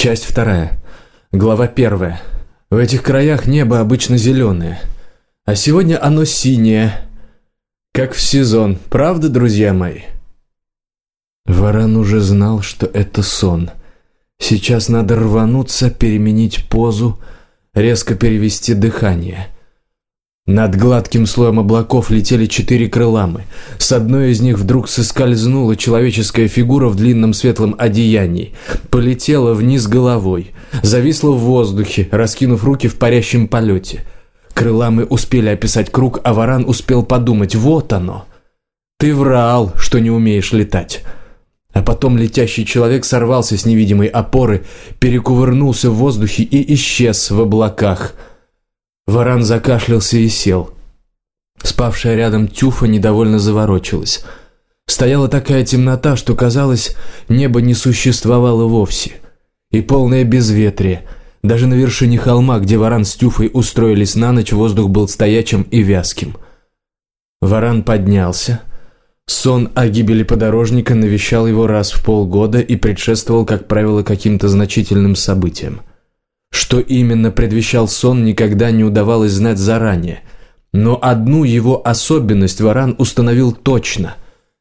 Часть 2. Глава 1. В этих краях небо обычно зеленое, а сегодня оно синее, как в сезон. Правда, друзья мои? Варан уже знал, что это сон. Сейчас надо рвануться, переменить позу, резко перевести дыхание. Над гладким слоем облаков летели 4 крыламы. С одной из них вдруг соскользнула человеческая фигура в длинном светлом одеянии. Полетела вниз головой, зависла в воздухе, раскинув руки в парящем полете. Крыламы успели описать круг, а Варан успел подумать: вот оно. Ты врал, что не умеешь летать. А потом летящий человек сорвался с невидимой опоры, перекувырнулся в воздухе и исчез в облаках. Варан закашлялся и сел. Спавшая рядом Тюфа недовольно заворочилась. Стояла такая темнота, что, казалось, небо не существовало вовсе. И полное безветрие. Даже на вершине холма, где Варан с Тюфой устроились на ночь, воздух был стоячим и вязким. Варан поднялся. Сон о гибели подорожника навещал его раз в полгода и предшествовал, как правило, каким-то значительным событиям. Что именно предвещал сон, никогда не удавалось знать заранее. Но одну его особенность Варан установил точно: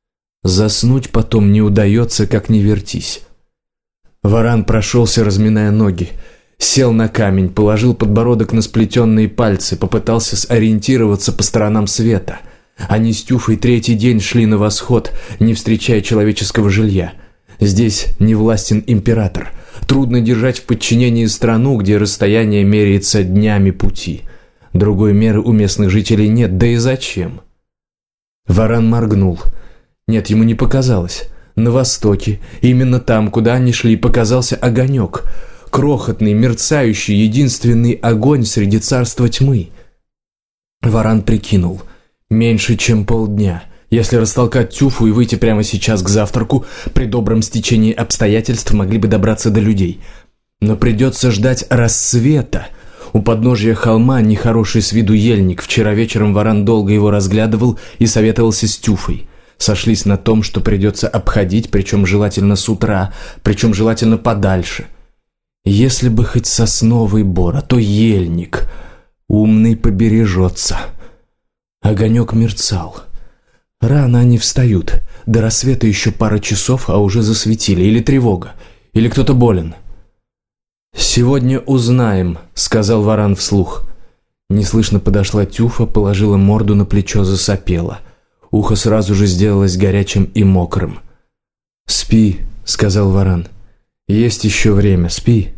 заснуть потом не удается, как ни вертись. Варан прошелся, разминая ноги, сел на камень, положил подбородок на сплетенные пальцы, попытался сориентироваться по сторонам света. Они с Тюфой 3-й день шли на восход, не встречая человеческого жилья. Здесь не властен император. Трудно держать в подчинении страну, где расстояние меряется днями пути. Другой меры у местных жителей нет, да и зачем? Варан моргнул. Нет, ему не показалось. На востоке, именно там, куда они шли, показался огонек. Крохотный, мерцающий, единственный огонь среди царства тьмы. Варан прикинул: меньше, чем полдня. Если растолкать Тюфу и выйти прямо сейчас к завтраку, при добром стечении обстоятельств могли бы добраться до людей. Но придется ждать рассвета. У подножия холма нехороший с виду ельник. Вчера вечером Варан долго его разглядывал и советовался с Тюфой. Сошлись на том, что придется обходить, причем желательно с утра, причем желательно подальше. Если бы хоть сосновый бор, а то ельник. Умный побережется. Огонек мерцал. Рано они встают. До рассвета еще пара часов, а уже засветили. Или тревога, или кто-то болен. «Сегодня узнаем», — сказал Варан вслух. Неслышно подошла Тюфа, положила морду на плечо, засопела. Ухо сразу же сделалось горячим и мокрым. «Спи», — сказал Варан. «Есть еще время, спи».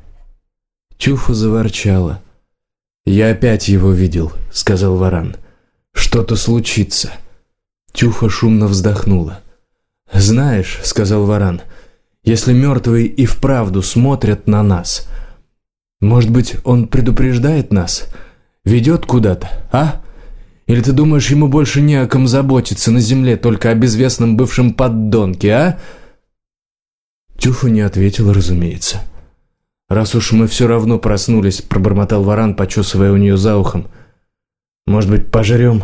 Тюфа заворчала. «Я опять его видел», — сказал Варан. «Что-то случится». Тюфа шумно вздохнула. «Знаешь», — сказал Варан, — «если мертвые и вправду смотрят на нас, может быть, он предупреждает нас, ведет куда-то, а? Или ты думаешь, ему больше не о ком заботиться на земле, только о безвестном бывшем поддонке, а?» Тюфа не ответила, разумеется. «Раз уж мы все равно проснулись», — пробормотал Варан, почесывая у нее за ухом, — «может быть, пожрем?»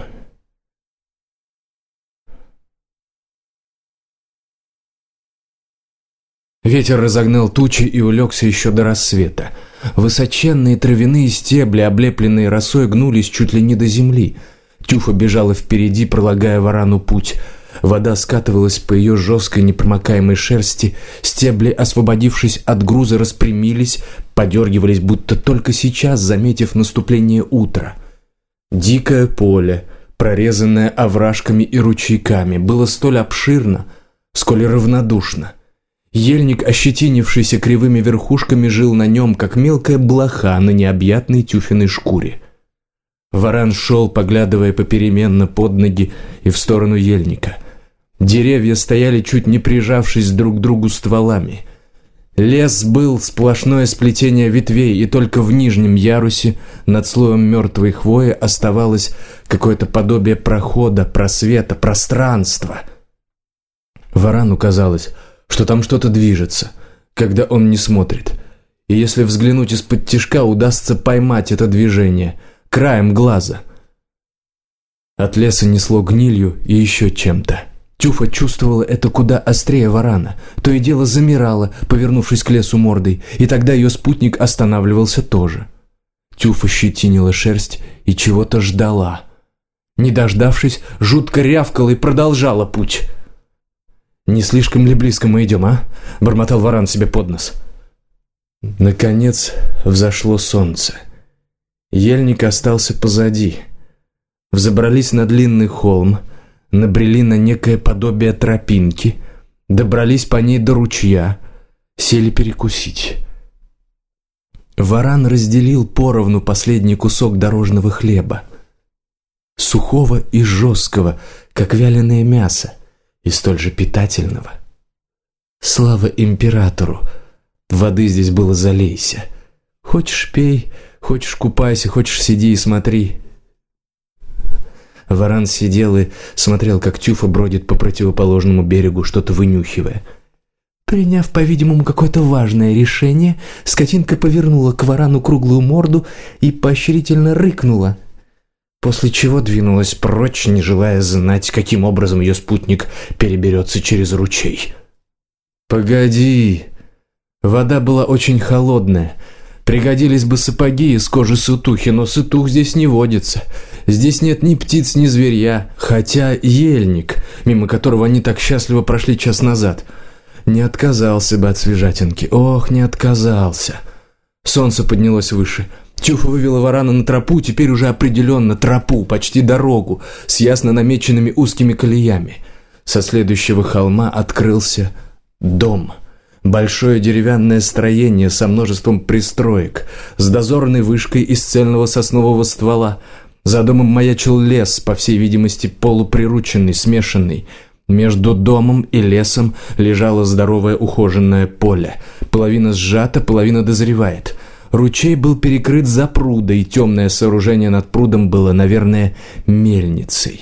Ветер разогнал тучи и улегся еще до рассвета. Высоченные травяные стебли, облепленные росой, гнулись чуть ли не до земли. Тюфа бежала впереди, пролагая Варану путь. Вода скатывалась по ее жесткой непромокаемой шерсти. Стебли, освободившись от груза, распрямились, подергивались, будто только сейчас, заметив наступление утра. Дикое поле, прорезанное овражками и ручейками, было столь обширно, сколь равнодушно. Ельник, ощетинившийся кривыми верхушками, жил на нем, как мелкая блоха на необъятной Тюфиной шкуре. Варан шел, поглядывая попеременно под ноги и в сторону ельника. Деревья стояли, чуть не прижавшись друг к другу стволами. Лес был сплошное сплетение ветвей, и только в нижнем ярусе, над слоем мертвой хвои, оставалось какое-то подобие прохода, просвета, пространства. Варану казалось, что там что-то движется, когда он не смотрит. И если взглянуть из-под тишка, удастся поймать это движение краем глаза. От леса несло гнилью и еще чем-то. Тюфа чувствовала это куда острее варана. То и дело замирала, повернувшись к лесу мордой, и тогда ее спутник останавливался тоже. Тюфа щетинила шерсть и чего-то ждала. Не дождавшись, жутко рявкала и продолжала путь. «Не слишком ли близко мы идем, а?» – бормотал варан себе под нос. Наконец взошло солнце. Ельник остался позади. Взобрались на длинный холм, набрели на некое подобие тропинки, добрались по ней до ручья, сели перекусить. Варан разделил поровну последний кусок дорожного хлеба, сухого и жесткого, как вяленое мясо, и столь же питательного. Слава императору! Воды здесь было залейся. Хочешь пей, хочешь купайся, хочешь сиди и смотри. Варан сидел и смотрел, как Тюфа бродит по противоположному берегу, что-то вынюхивая. Приняв, по-видимому, какое-то важное решение, скотинка повернула к варану круглую морду и поощрительно рыкнула, после чего двинулась прочь, не желая знать, каким образом ее спутник переберется через ручей. «Погоди!» Вода была очень холодная. Пригодились бы сапоги из кожи сытухи, но сытух здесь не водится. Здесь нет ни птиц, ни зверья, хотя ельник, мимо которого они так счастливо прошли час назад, не отказался бы от свежатинки. Ох, не отказался. Солнце поднялось выше. Тюфа вывела варана на тропу, теперь уже определенно тропу, почти дорогу, с ясно намеченными узкими колеями. Со следующего холма открылся дом. Большое деревянное строение со множеством пристроек, с дозорной вышкой из цельного соснового ствола. За домом маячил лес, по всей видимости, полуприрученный, смешанный. Между домом и лесом лежало здоровое ухоженное поле. Половина сжата, половина дозревает. Ручей был перекрыт запрудой, темное сооружение над прудом было, наверное, мельницей.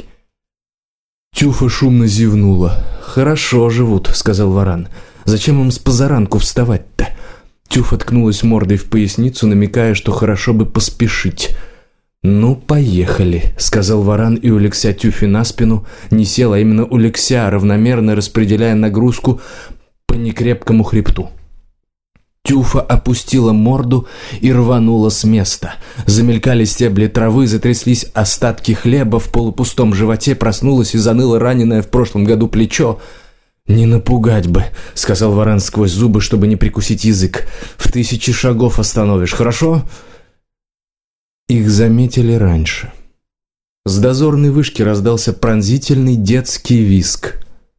Тюфа шумно зевнула. «Хорошо живут», — сказал варан. «Зачем им с позаранку вставать-то?» Тюфа ткнулась мордой в поясницу, намекая, что хорошо бы поспешить. «Ну, поехали», — сказал варан и улегся Тюфе на спину, не сел, а именно улегся, равномерно распределяя нагрузку по некрепкому хребту. Тюфа опустила морду и рванула с места. Замелькали стебли травы, затряслись остатки хлеба, в полупустом животе проснулась и заныла раненое в прошлом году плечо. «Не напугать бы», — сказал варан сквозь зубы, чтобы не прикусить язык. «В 1000 шагов остановишь, хорошо?» Их заметили раньше. С дозорной вышки раздался пронзительный детский визг.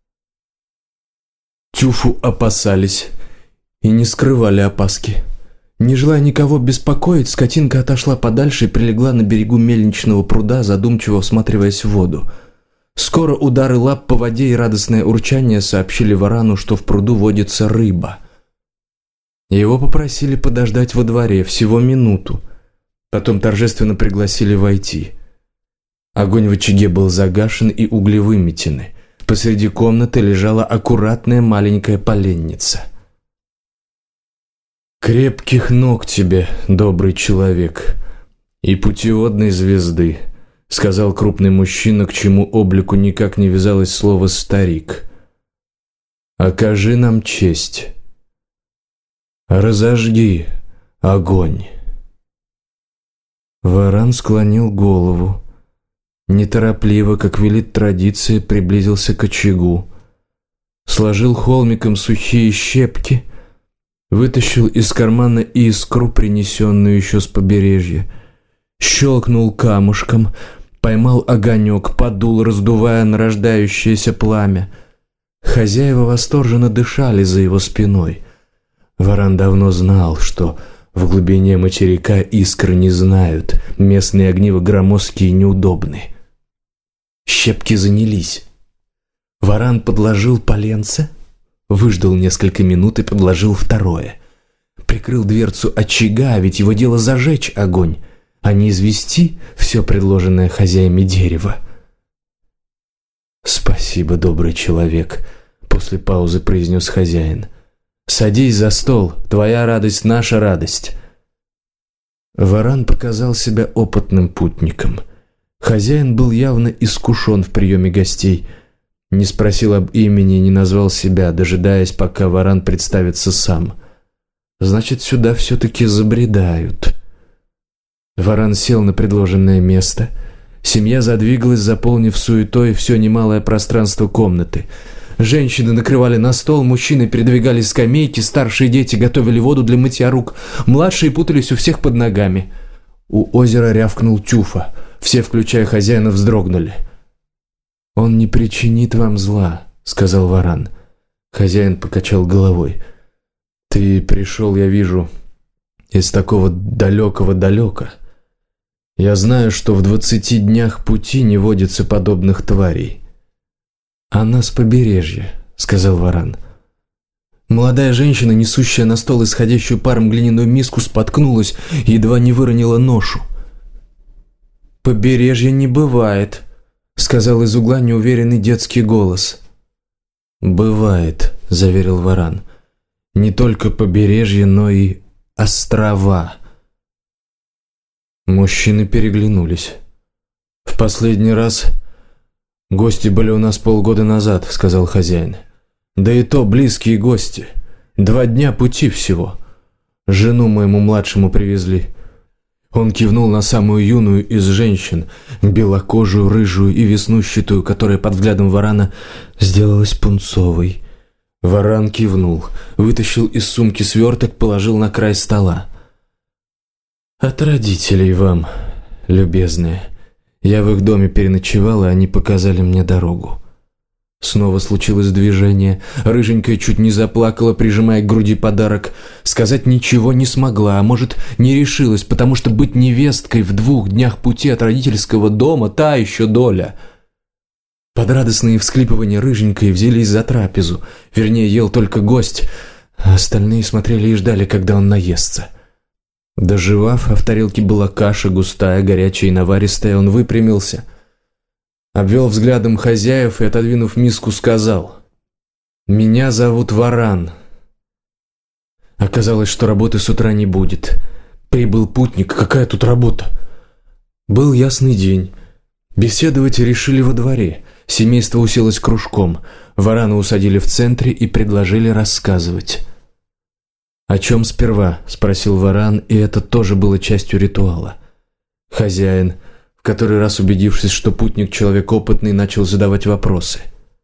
Тюфу опасались и не скрывали опаски. Не желая никого беспокоить, скотинка отошла подальше и прилегла на берегу мельничного пруда, задумчиво всматриваясь в воду. Скоро удары лап по воде и радостное урчание сообщили варану, что в пруду водится рыба. Его попросили подождать во дворе всего минуту. Потом торжественно пригласили войти. Огонь в очаге был загашен и угли выметены. Посреди комнаты лежала аккуратная маленькая поленница. «Крепких ног тебе, добрый человек, и путеводной звезды», — сказал крупный мужчина, к чему облику никак не вязалось слово «старик». «Окажи нам честь. Разожги огонь». Варан склонил голову. Неторопливо, как велит традиция, приблизился к очагу. Сложил холмиком сухие щепки, вытащил из кармана искру, принесенную еще с побережья, щелкнул камушком, поймал огонек, подул, раздувая нарождающееся пламя. Хозяева восторженно дышали за его спиной. Варан давно знал, что в глубине материка искры не знают, местные огнива громоздкие и неудобны. Щепки занялись. Варан подложил поленце, выждал несколько минут и подложил второе. Прикрыл дверцу очага, ведь его дело зажечь огонь, а не извести все предложенное хозяями дерево. «Спасибо, добрый человек», — после паузы произнес хозяин. «Садись за стол, твоя радость — наша радость». Варан показал себя опытным путником. Хозяин был явно искушен в приеме гостей. Не спросил об имени, не назвал себя, дожидаясь, пока Варан представится сам. Значит, сюда все-таки забредают. Варан сел на предложенное место. Семья задвигалась, заполнив суетой все немалое пространство комнаты. Женщины накрывали на стол, мужчины передвигали скамейки, старшие дети готовили воду для мытья рук, младшие путались у всех под ногами. У озера рявкнул Тюфа. Все, включая хозяина, вздрогнули. «Он не причинит вам зла», — сказал Варан. Хозяин покачал головой. «Ты пришел, я вижу, из такого далекого-далека. Я знаю, что в 20 днях пути не водится подобных тварей». «Она с побережья», — сказал Варан. Молодая женщина, несущая на стол исходящую паром глиняную миску, споткнулась и едва не выронила ношу. «Побережья не бывает», — сказал из угла неуверенный детский голос. «Бывает», — заверил Варан. «Не только побережье, но и острова». Мужчины переглянулись. «В последний раз гости были у нас полгода назад», — сказал хозяин. «Да и то близкие гости. 2 дня пути всего. Жену моему младшему привезли». Он кивнул на самую юную из женщин, белокожую, рыжую и веснущатую, которая под взглядом Варана сделалась пунцовой. Варан кивнул, вытащил из сумки сверток, положил на край стола. «От родителей вам, любезные. Я в их доме переночевал, и они показали мне дорогу». Снова случилось движение. Рыженькая чуть не заплакала, прижимая к груди подарок. Сказать ничего не смогла, а может, не решилась, потому что быть невесткой в 2 днях пути от родительского дома – та еще доля. Под радостные всхлипывания рыженькой взялись за трапезу. Вернее, ел только гость, а остальные смотрели и ждали, когда он наестся. Доживав, а в тарелке была каша, густая, горячая и наваристая, он выпрямился, обвел взглядом хозяев и, отодвинув миску, сказал: «Меня зовут Варан». Оказалось, что работы с утра не будет. Прибыл путник, какая тут работа? Был ясный день. Беседовать решили во дворе. Семейство уселось кружком. Варана усадили в центре и предложили рассказывать. «О чем сперва?» – спросил Варан, и это тоже было частью ритуала. Хозяин, в который раз убедившись, что путник человек опытный, начал задавать вопросы.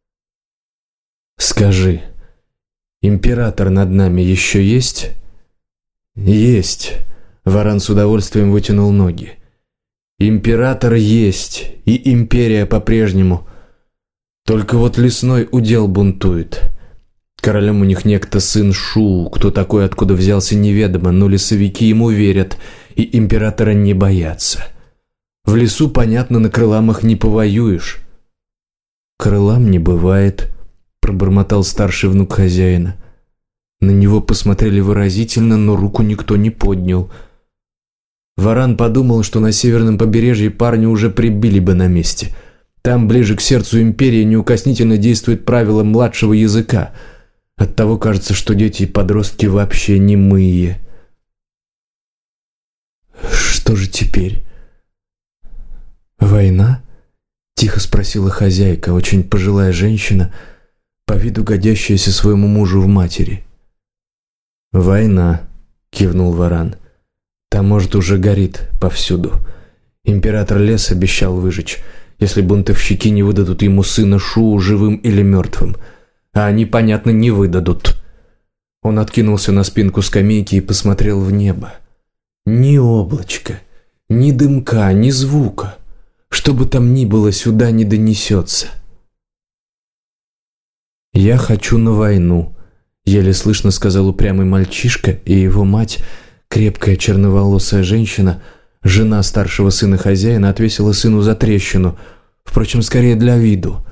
«Скажи, император над нами еще есть?» «Есть», – Варан с удовольствием вытянул ноги. «Император есть, и империя по-прежнему. Только вот лесной удел бунтует. Королем у них некто сын Шу, кто такой, откуда взялся, неведомо, но лесовики ему верят и императора не боятся. В лесу, понятно, на крыламах не повоюешь». «Крылам не бывает», – пробормотал старший внук хозяина. На него посмотрели выразительно, но руку никто не поднял. Варан подумал, что на северном побережье парня уже прибили бы на месте. Там, ближе к сердцу империи, неукоснительно действует правило младшего языка. Оттого кажется, что дети и подростки вообще немые. «Что же теперь? Война?» – тихо спросила хозяйка, очень пожилая женщина, по виду годящаяся своему мужу в матери. «Война», – кивнул Варан. «Там, может, уже горит повсюду. Император лес обещал выжечь, если бунтовщики не выдадут ему сына Шу живым или мертвым. А они, понятно, не выдадут». Он откинулся на спинку скамейки и посмотрел в небо. Ни облачка, ни дымка, ни звука. Что бы там ни было, сюда не донесется. «Я хочу на войну», — еле слышно сказал упрямый мальчишка, и его мать, крепкая черноволосая женщина, жена старшего сына хозяина, отвесила сыну затрещину, впрочем, скорее для виду.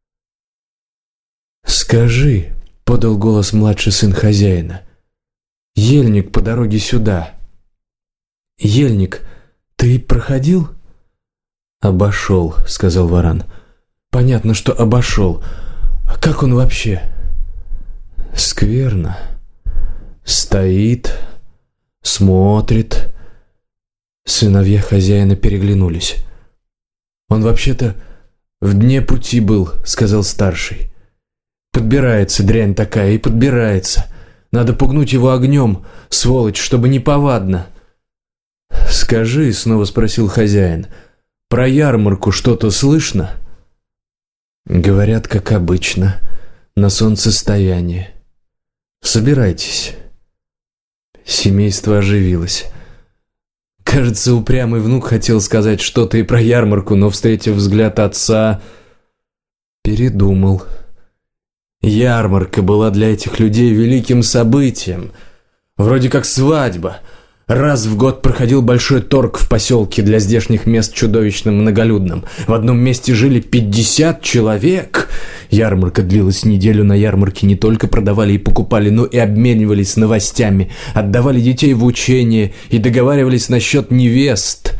«Скажи», — подал голос младший сын хозяина, — «ельник по дороге сюда». «Ельник, ты проходил?» «Обошел», — сказал Варан. «Понятно, что обошел. А как он вообще?» «Скверно. Стоит, смотрит». Сыновья хозяина переглянулись. «Он вообще-то «В дне пути был», — сказал старший. «Подбирается дрянь такая и подбирается. Надо пугнуть его огнем, сволочь, чтобы неповадно». «Скажи», — снова спросил хозяин, — «про ярмарку что-то слышно?» «Говорят, как обычно, на солнцестоянии. Собирайтесь». Семейство оживилось. Кажется, упрямый внук хотел сказать что-то и про ярмарку, но, встретив взгляд отца, передумал. Ярмарка была для этих людей великим событием, вроде как свадьба. Раз в год проходил большой торг в поселке, для здешних мест чудовищно многолюдным. В одном месте жили 50 человек. Ярмарка длилась неделю. На ярмарке не только продавали и покупали, но и обменивались новостями, отдавали детей в учение и договаривались насчет невест.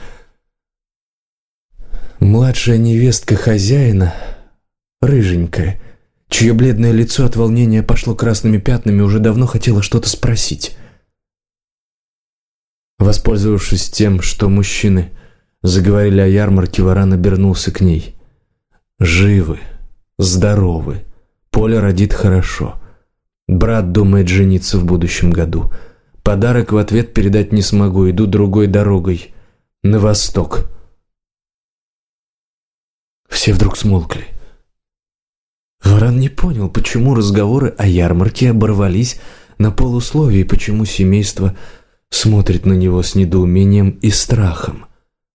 Младшая невестка хозяина, рыженькая, чье бледное лицо от волнения пошло красными пятнами, уже давно хотела что-то спросить. Воспользовавшись тем, что мужчины заговорили о ярмарке, Варан обернулся к ней. «Живы, здоровы, Поля родит хорошо. Брат думает жениться в будущем году. Подарок в ответ передать не смогу, иду другой дорогой, на восток». Все вдруг смолкли. Варан не понял, почему разговоры о ярмарке оборвались на полусловии, почему семейство смотрит на него с недоумением и страхом.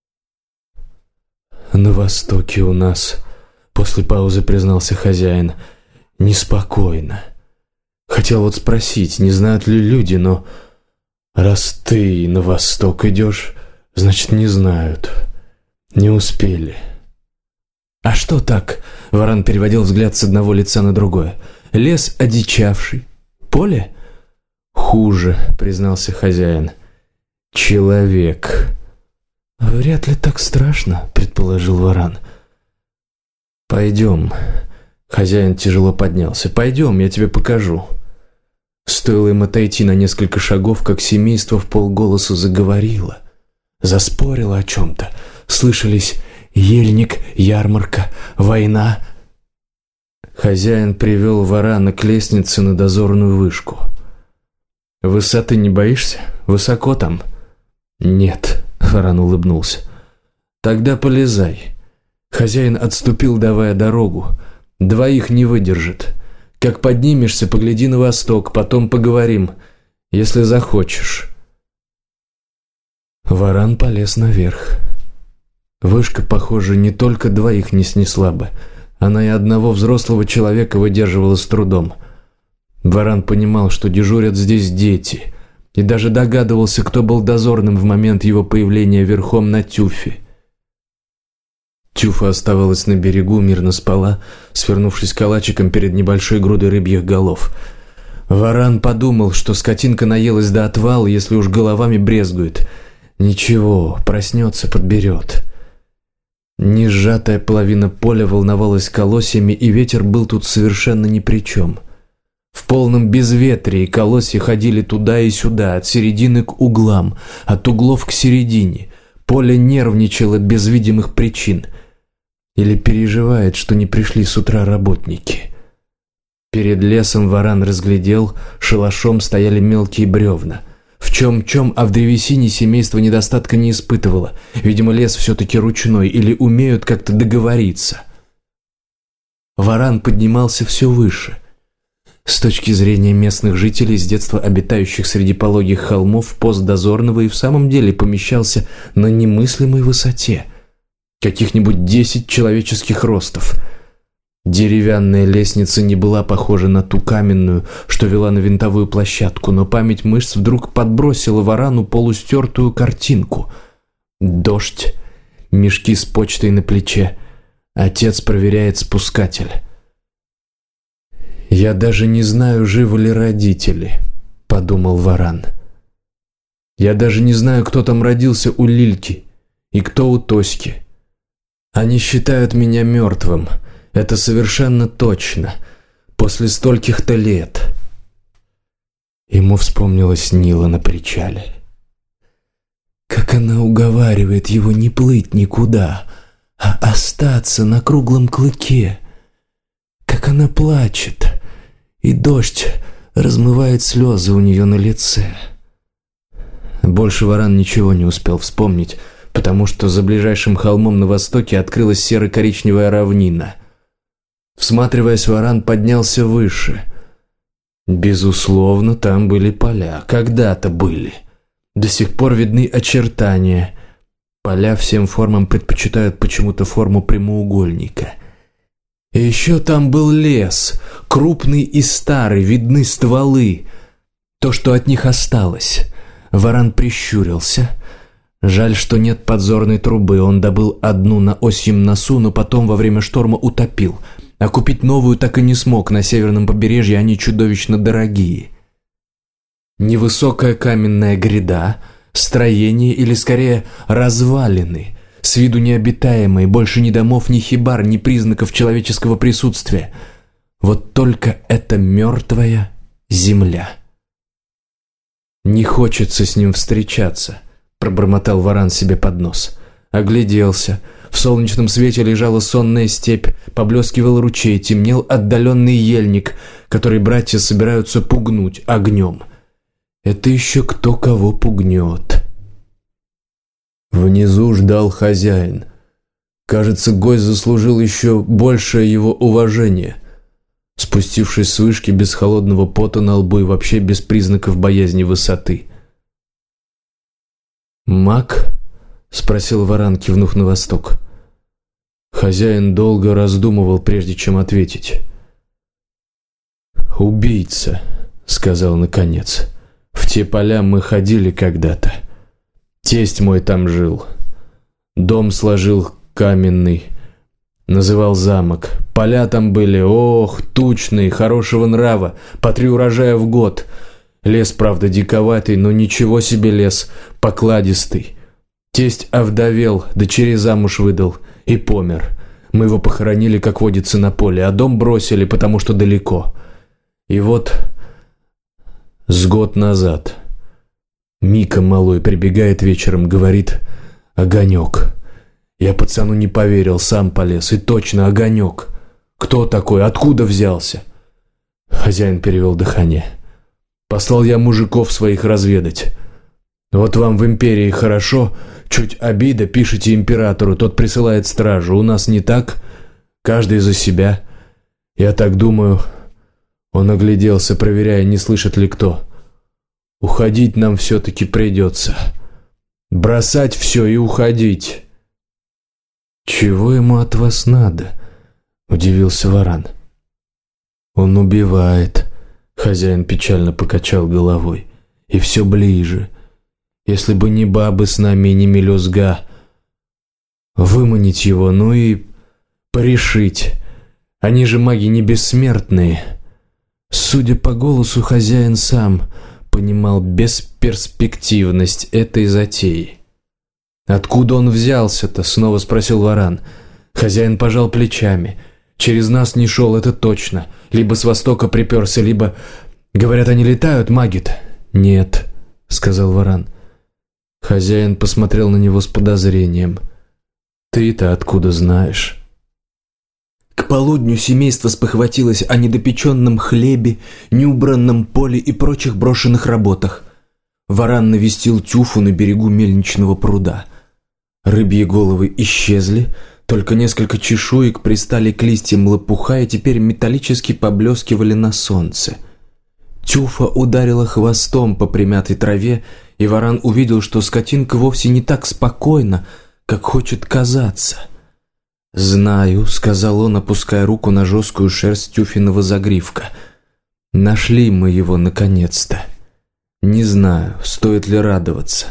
«На востоке у нас», — после паузы признался хозяин, — «неспокойно. Хотел вот спросить, не знают ли люди, но раз ты на восток идешь, значит, не знают. Не успели». «А что так?» — Варан переводил взгляд с одного лица на другое. «Лес одичавший. Поле?» «Хуже», — признался хозяин. «Человек». «Вряд ли так страшно», — предположил Варан. «Пойдем». Хозяин тяжело поднялся. «Пойдем, я тебе покажу». Стоило им отойти на несколько шагов, как семейство вполголоса заговорило. Заспорило о чем-то. Слышались ельник, ярмарка, война. Хозяин привел Варана к лестнице на дозорную вышку. «Высоты не боишься? Высоко там?» «Нет», — Варан улыбнулся. «Тогда полезай». Хозяин отступил, давая дорогу. «Двоих не выдержит. Как поднимешься, погляди на восток, потом поговорим, если захочешь». Варан полез наверх. Вышка, похоже, не только двоих не снесла бы. Она и одного взрослого человека выдерживала с трудом. Варан понимал, что дежурят здесь дети, и даже догадывался, кто был дозорным в момент его появления верхом на Тюфе. Тюфа оставалась на берегу, мирно спала, свернувшись калачиком перед небольшой грудой рыбьих голов. Варан подумал, что скотинка наелась до отвала, если уж головами брезгует. Ничего, проснется, подберет. Несжатая половина поля волновалась колосьями, и ветер был тут совершенно ни при чем. В полном безветрии колосья ходили туда и сюда, от середины к углам, от углов к середине. Поле нервничало без видимых причин. Или переживает, что не пришли с утра работники. Перед лесом Варан разглядел, шалашом стояли мелкие бревна. В чем-чем, а в древесине семейство недостатка не испытывало. Видимо, лес все-таки ручной, или умеют как-то договориться. Варан поднимался все выше. С точки зрения местных жителей, с детства обитающих среди пологих холмов, пост дозорного и в самом деле помещался на немыслимой высоте. Каких-нибудь 10 человеческих ростов. Деревянная лестница не была похожа на ту каменную, что вела на винтовую площадку, но память мышц вдруг подбросила Варану полустертую картинку. Дождь, мешки с почтой на плече. Отец проверяет спускатель. «Я даже не знаю, живы ли родители», — подумал Варан. «Я даже не знаю, кто там родился у Лильки и кто у Тоськи. Они считают меня мертвым. Это совершенно точно. После стольких-то лет». Ему вспомнилась Нила на причале. Как она уговаривает его не плыть никуда, а остаться на круглом клыке. Как она плачет, и дождь размывает слезы у нее на лице. Больше Варан ничего не успел вспомнить, потому что за ближайшим холмом на востоке открылась серо-коричневая равнина. Всматриваясь, Варан поднялся выше. Безусловно, там были поля. Когда-то были. До сих пор видны очертания. Поля всем формам предпочитают почему-то форму прямоугольника. И еще там был лес, крупный и старый, видны стволы. То, что от них осталось. Варан прищурился. Жаль, что нет подзорной трубы. Он добыл одну на осьем носу, но потом во время шторма утопил. А купить новую так и не смог. На северном побережье они чудовищно дорогие. Невысокая каменная гряда, строение или скорее развалины, с виду необитаемые, больше ни домов, ни хибар, ни признаков человеческого присутствия. Вот только это мертвая земля. «Не хочется с ним встречаться», — пробормотал Варан себе под нос. Огляделся. В солнечном свете лежала сонная степь, поблескивал ручей, темнел отдаленный ельник, который братья собираются пугнуть огнем. Это еще кто кого пугнет. Внизу ждал хозяин. Кажется, гость заслужил еще большее его уважение. Спустившись с вышки без холодного пота на лбу и вообще без признаков боязни высоты. «Маг?» — спросил Варан, кивнув на восток. Хозяин долго раздумывал, прежде чем ответить. «Убийца», — сказал наконец. «В те поля мы ходили когда-то. Тесть мой там жил. Дом сложил каменный, называл замок. Поля там были, ох, тучные, хорошего нрава, по 3 урожая в год. Лес, правда, диковатый, но ничего себе лес, покладистый. Тесть овдовел, дочерей замуж выдал и помер. Мы его похоронили, как водится, на поле, а дом бросили, потому что далеко. И вот с год назад Мика малой прибегает вечером, говорит: огонек. Я пацану не поверил, сам полез, и точно огонек. Кто такой, откуда взялся? Хозяин перевел дыхание. Послал я мужиков своих разведать. Вот вам в империи хорошо, чуть обида, пишите императору, тот присылает стражу. У нас не так, каждый за себя. Я так думаю. Он огляделся, проверяя, не слышит ли кто. Уходить нам все-таки придется. Бросать все и уходить. Чего ему от вас надо? Удивился Варан. Он убивает. Хозяин печально покачал головой. И все ближе. Если бы не бабы с нами и не мелюзга. Выманить его, ну и порешить. Они же маги не бессмертные. Судя по голосу, хозяин сам понимал бесперспективность этой затеи. «Откуда он взялся-то?» — снова спросил Варан. Хозяин пожал плечами. «Через нас не шел, это точно. Либо с востока приперся, либо... Говорят, они летают, маги-то?» «Нет», — сказал Варан. Хозяин посмотрел на него с подозрением. «Ты-то откуда знаешь?» К полудню семейство спохватилось о недопеченном хлебе, неубранном поле и прочих брошенных работах. Варан навестил Тюфу на берегу мельничного пруда. Рыбьи головы исчезли, только несколько чешуек пристали к листьям лопуха и теперь металлически поблескивали на солнце. Тюфа ударила хвостом по примятой траве, и Варан увидел, что скотинка вовсе не так спокойна, как хочет казаться. «Знаю», — сказал он, опуская руку на жесткую шерсть Тюфиного загривка. «Нашли мы его наконец-то. Не знаю, стоит ли радоваться».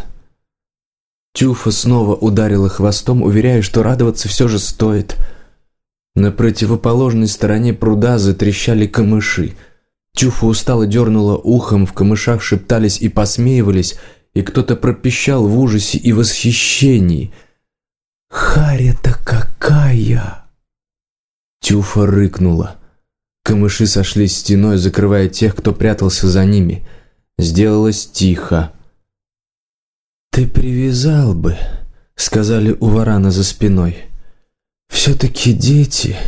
Тюфа снова ударила хвостом, уверяя, что радоваться все же стоит. На противоположной стороне пруда затрещали камыши. Тюфа устало дернула ухом, в камышах шептались и посмеивались, и кто-то пропищал в ужасе и восхищении: «Харя-то какая!» Тюфа рыкнула. Камыши сошлись стеной, закрывая тех, кто прятался за ними. Сделалось тихо. «Ты привязал бы», — сказали у Варана за спиной. Все-таки дети.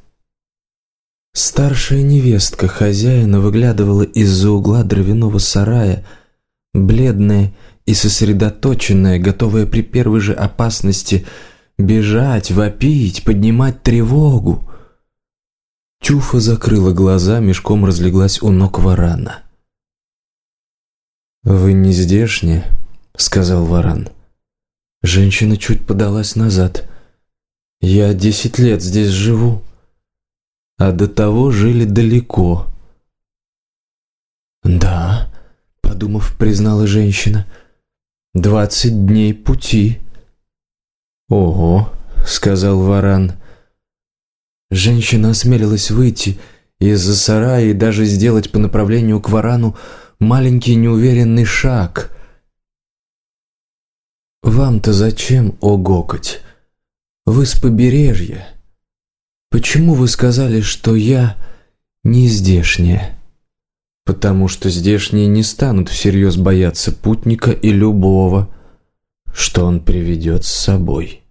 Старшая невестка хозяина выглядывала из-за угла дровяного сарая, бледная и сосредоточенная, готовая при первой же опасности бежать, вопить, поднимать тревогу. Тюфа закрыла глаза, мешком разлеглась у ног Варана. «Вы не здешняя?» — сказал Варан. Женщина чуть подалась назад. «Я 10 лет здесь живу, а до того жили далеко». «Да», — подумав, признала женщина, 20 дней пути». «Ого», — сказал Варан. Женщина осмелилась выйти из-за сарая и даже сделать по направлению к Варану маленький неуверенный шаг. «Вам-то зачем, о гокоть? Вы с побережья. Почему вы сказали, что я не здешняя?» «Потому что здешние не станут всерьез бояться путника и любого, что он приведет с собой».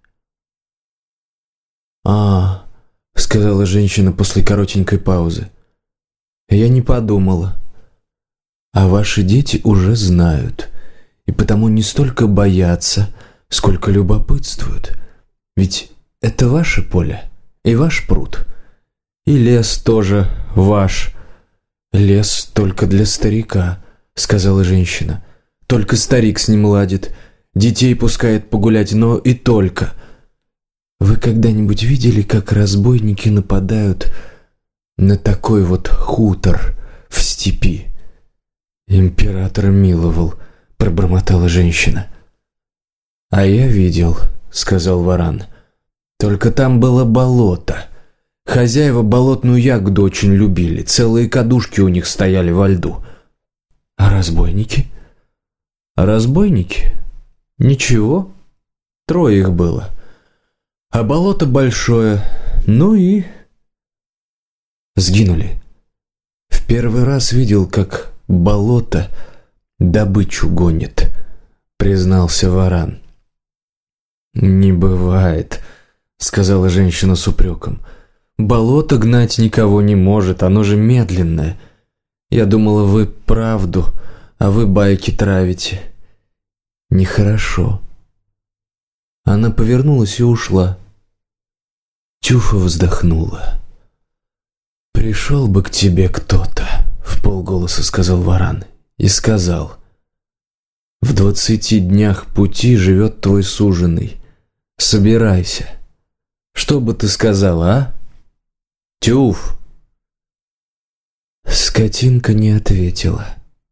«А, — сказала женщина после коротенькой паузы, — я не подумала. А ваши дети уже знают, и потому не столько боятся, сколько любопытствуют. Ведь это ваше поле и ваш пруд, и лес тоже ваш». «Лес только для старика», — сказала женщина. «Только старик с ним ладит, детей пускает погулять, но и только. Вы когда-нибудь видели, как разбойники нападают на такой вот хутор в степи?» «Император миловал», — пробормотала женщина. «А я видел», — сказал Варан. «Только там было болото. Хозяева болотную ягоду очень любили, целые кадушки у них стояли во льду». «А разбойники?» «А разбойники? Ничего, 3 их было. А болото большое, ну и...» «Сгинули. В первый раз видел, как болото добычу гонит», — признался Варан. «Не бывает», — сказала женщина с упреком. «Болото гнать никого не может, оно же медленное. Я думала, вы правду, а вы байки травите. Нехорошо». Она повернулась и ушла. Тюфа вздохнула. «Пришел бы к тебе кто-то», — вполголоса сказал Варан, и сказал: «В 20 днях пути живет твой суженый. Собирайся. Что бы ты сказала, а? Тюф!» Скотинка не ответила.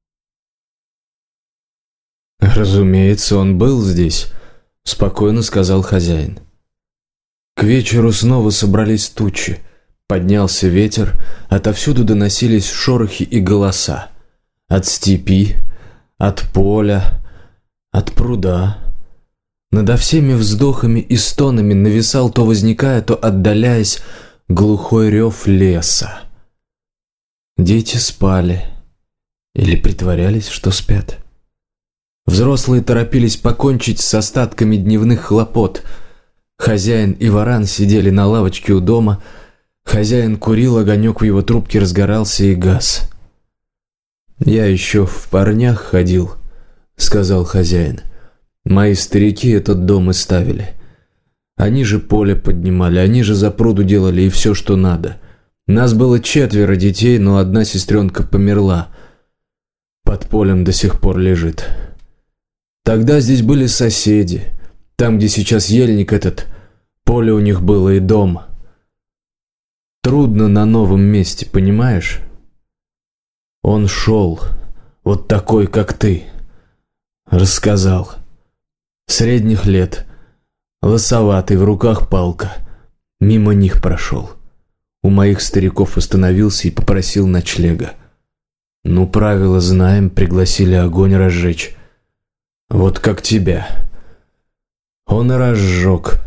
«Разумеется, он был здесь», — спокойно сказал хозяин. К вечеру снова собрались тучи. Поднялся ветер, отовсюду доносились шорохи и голоса. От степи, от поля, от пруда. Надо всеми вздохами и стонами нависал, то возникая, то отдаляясь, глухой рев леса. Дети спали или притворялись, что спят. Взрослые торопились покончить с остатками дневных хлопот. Хозяин и Варан сидели на лавочке у дома. Хозяин курил, огонек в его трубке разгорался и гас. «Я еще в парнях ходил», — сказал хозяин. «Мои старики этот дом и ставили. Они же поле поднимали, они же за пруду делали и все, что надо. Нас было 4 детей, но одна сестренка померла. Под полем до сих пор лежит. Тогда здесь были соседи. Там, где сейчас ельник этот, поле у них было и дом. Трудно на новом месте, понимаешь? Он шел, вот такой, как ты. Рассказал. Средних лет, лосоватый, в руках палка. Мимо них прошел. У моих стариков остановился и попросил ночлега. Ну, правила знаем, пригласили огонь разжечь. Вот как тебя. Он и разжег».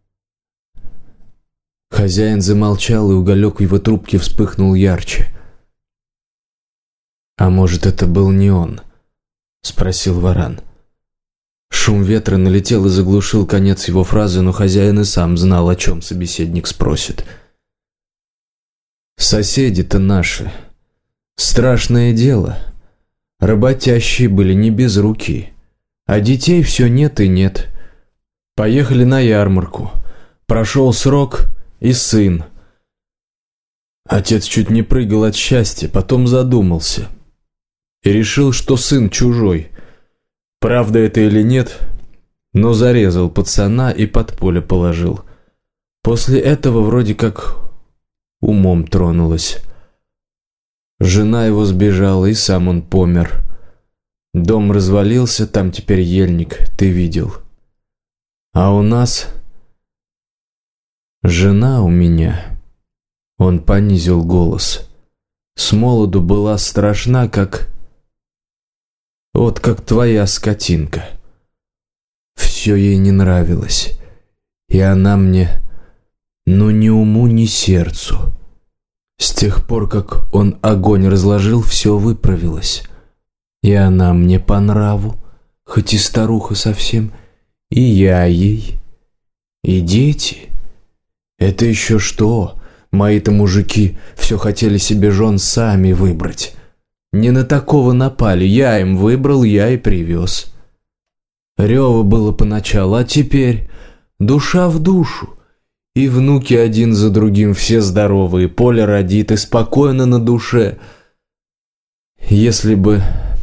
Хозяин замолчал, и уголек в его трубке вспыхнул ярче. «А может, это был не он?» — спросил Варан. Шум ветра налетел и заглушил конец его фразы, но хозяин и сам знал, о чем собеседник спросит. «Соседи-то наши. Страшное дело. Работящие были не без руки. А детей все нет и нет. Поехали на ярмарку. Прошел срок, и сын. Отец чуть не прыгал от счастья, потом задумался. И решил, что сын чужой. Правда это или нет, но зарезал пацана и под поле положил. После этого вроде как умом тронулась. Жена его сбежала, и сам он помер. Дом развалился, там теперь ельник, ты видел. А у нас... Жена у меня... Он понизил голос. С молоду была страшна, как... Вот как твоя скотинка. Все ей не нравилось. И она мне... Ну, ни уму, ни сердцу. С тех пор, как он огонь разложил, все выправилось. И она мне по нраву, хоть и старуха совсем, и я ей. И дети. Это еще что? Мои-то мужики все хотели себе жен сами выбрать. Не на такого напали, я им выбрал, я и привез. Рева было поначалу, а теперь душа в душу. И внуки один за другим все здоровые, поле родит, и спокойно на душе. Если бы...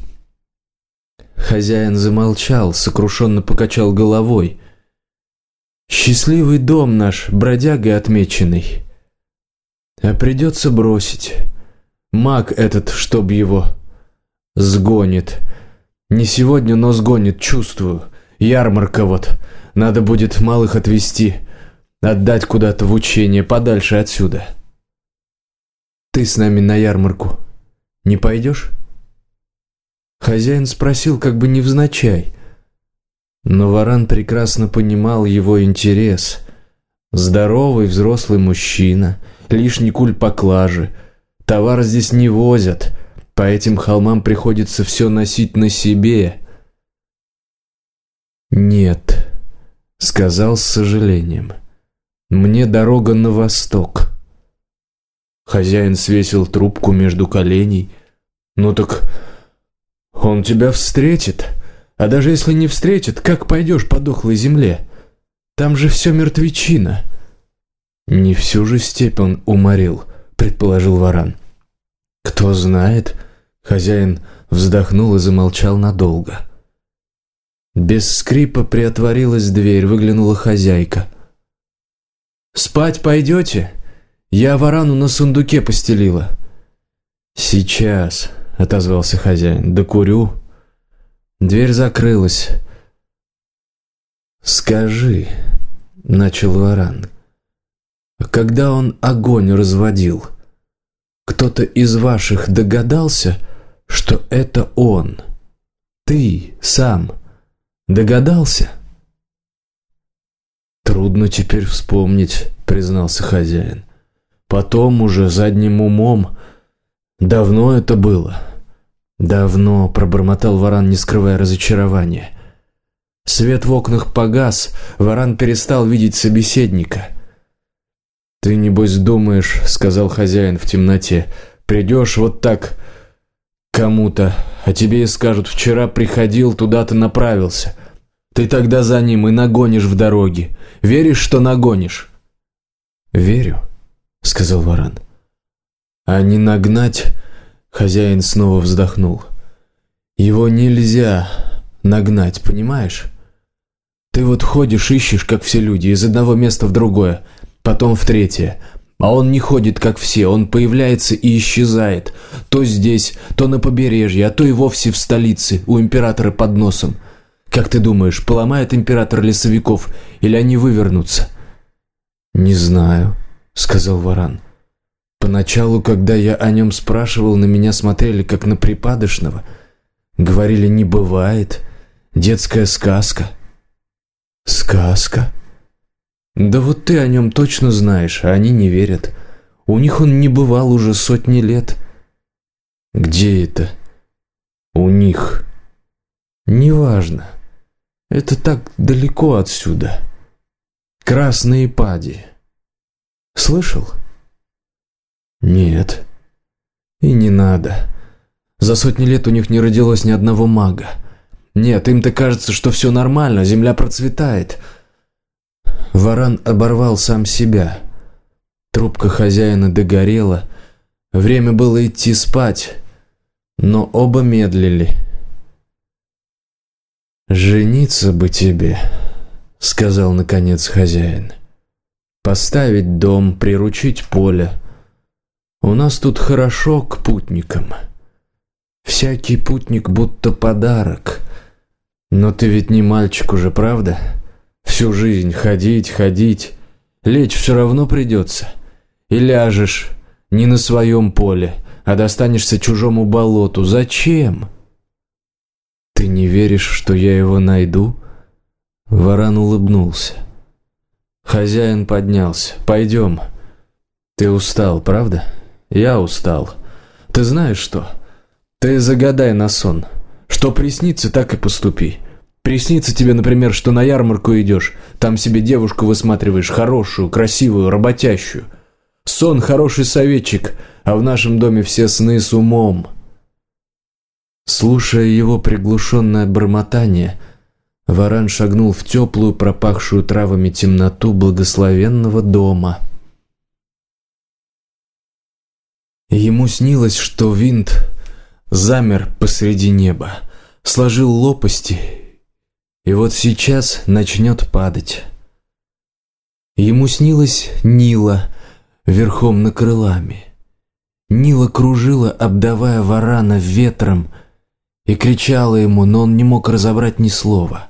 Хозяин замолчал, сокрушенно покачал головой. Счастливый дом наш, бродягой отмеченный. А придется бросить. Маг этот, чтоб его, сгонит. Не сегодня, но сгонит, чувствую. Ярмарка вот. Надо будет малых отвезти. Отдать куда-то в учение, подальше отсюда. Ты с нами на ярмарку не пойдешь? Хозяин спросил как бы невзначай. Но Варан прекрасно понимал его интерес. Здоровый взрослый мужчина, лишний куль поклажи. Товар здесь не возят, по этим холмам приходится все носить на себе. «Нет», — сказал с сожалением, — «мне дорога на восток». Хозяин свесил трубку между коленей. «Ну так он тебя встретит, а даже если не встретит, как пойдешь по дохлой земле? Там же все мертвечина». «Не всю же степь он уморил», — предположил Варан. «Кто знает?» — хозяин вздохнул и замолчал надолго. Без скрипа приотворилась дверь, выглянула хозяйка. «Спать пойдете? Я Варану на сундуке постелила». «Сейчас», — отозвался хозяин, — «докурю». Дверь закрылась. «Скажи», — начал Варан, — «когда он огонь разводил, кто-то из ваших догадался, что это он? Ты сам догадался?» «Трудно теперь вспомнить», — признался хозяин. «Потом уже задним умом. Давно это было». «Давно», — пробормотал Варан, не скрывая разочарования. Свет в окнах погас, Варан перестал видеть собеседника. «Ты, небось, думаешь, — сказал хозяин в темноте, — придешь вот так кому-то, а тебе и скажут: вчера приходил, туда-то направился. Ты тогда за ним и нагонишь в дороге. Веришь, что нагонишь?» «Верю», — сказал Варан. «А не нагнать...» — хозяин снова вздохнул. «Его нельзя нагнать, понимаешь? Ты вот ходишь, ищешь, как все люди, из одного места в другое, потом в третье. А он не ходит, как все, он появляется и исчезает. То здесь, то на побережье, а то и вовсе в столице, у императора под носом. Как ты думаешь, поломает император лесовиков, или они вывернутся?» «Не знаю», — сказал Варан. «Поначалу, когда я о нем спрашивал, на меня смотрели, как на припадочного. Говорили: не бывает, детская сказка». «Сказка?» «Да вот ты о нем точно знаешь, а они не верят. У них он не бывал уже сотни лет». «Где это? У них?» «Неважно. Это так далеко отсюда. Красные пади. Слышал? Нет. И не надо. За сотни лет у них не родилось ни одного мага. Нет, им-то кажется, что все нормально, земля процветает. Варан оборвал сам себя. Трубка хозяина догорела. Время было идти спать, но оба медлили. «Жениться бы тебе», — сказал наконец хозяин. «Поставить дом, приручить поле. У нас тут хорошо к путникам. Всякий путник будто подарок. Но ты ведь не мальчик уже, правда? Всю жизнь ходить. Лечь все равно придется. И ляжешь не на своем поле, а достанешься чужому болоту. Зачем? Ты не веришь, что я его найду?» Варан улыбнулся. Хозяин поднялся. «Пойдем. Ты устал, правда? Я устал. Ты знаешь что? Ты загадай на сон. Что приснится, так и поступи. Приснится тебе, например, что на ярмарку идешь, там себе девушку высматриваешь, хорошую, красивую, работящую. Сон – хороший советчик, а в нашем доме все сны с умом». Слушая его приглушенное бормотание, Варан шагнул в теплую, пропахшую травами темноту благословенного дома. Ему снилось, что винт замер посреди неба, сложил лопасти, и вот сейчас начнет падать. Ему снилась Нила верхом на крылами. Нила кружила, обдавая Варана ветром, и кричала ему, но он не мог разобрать ни слова.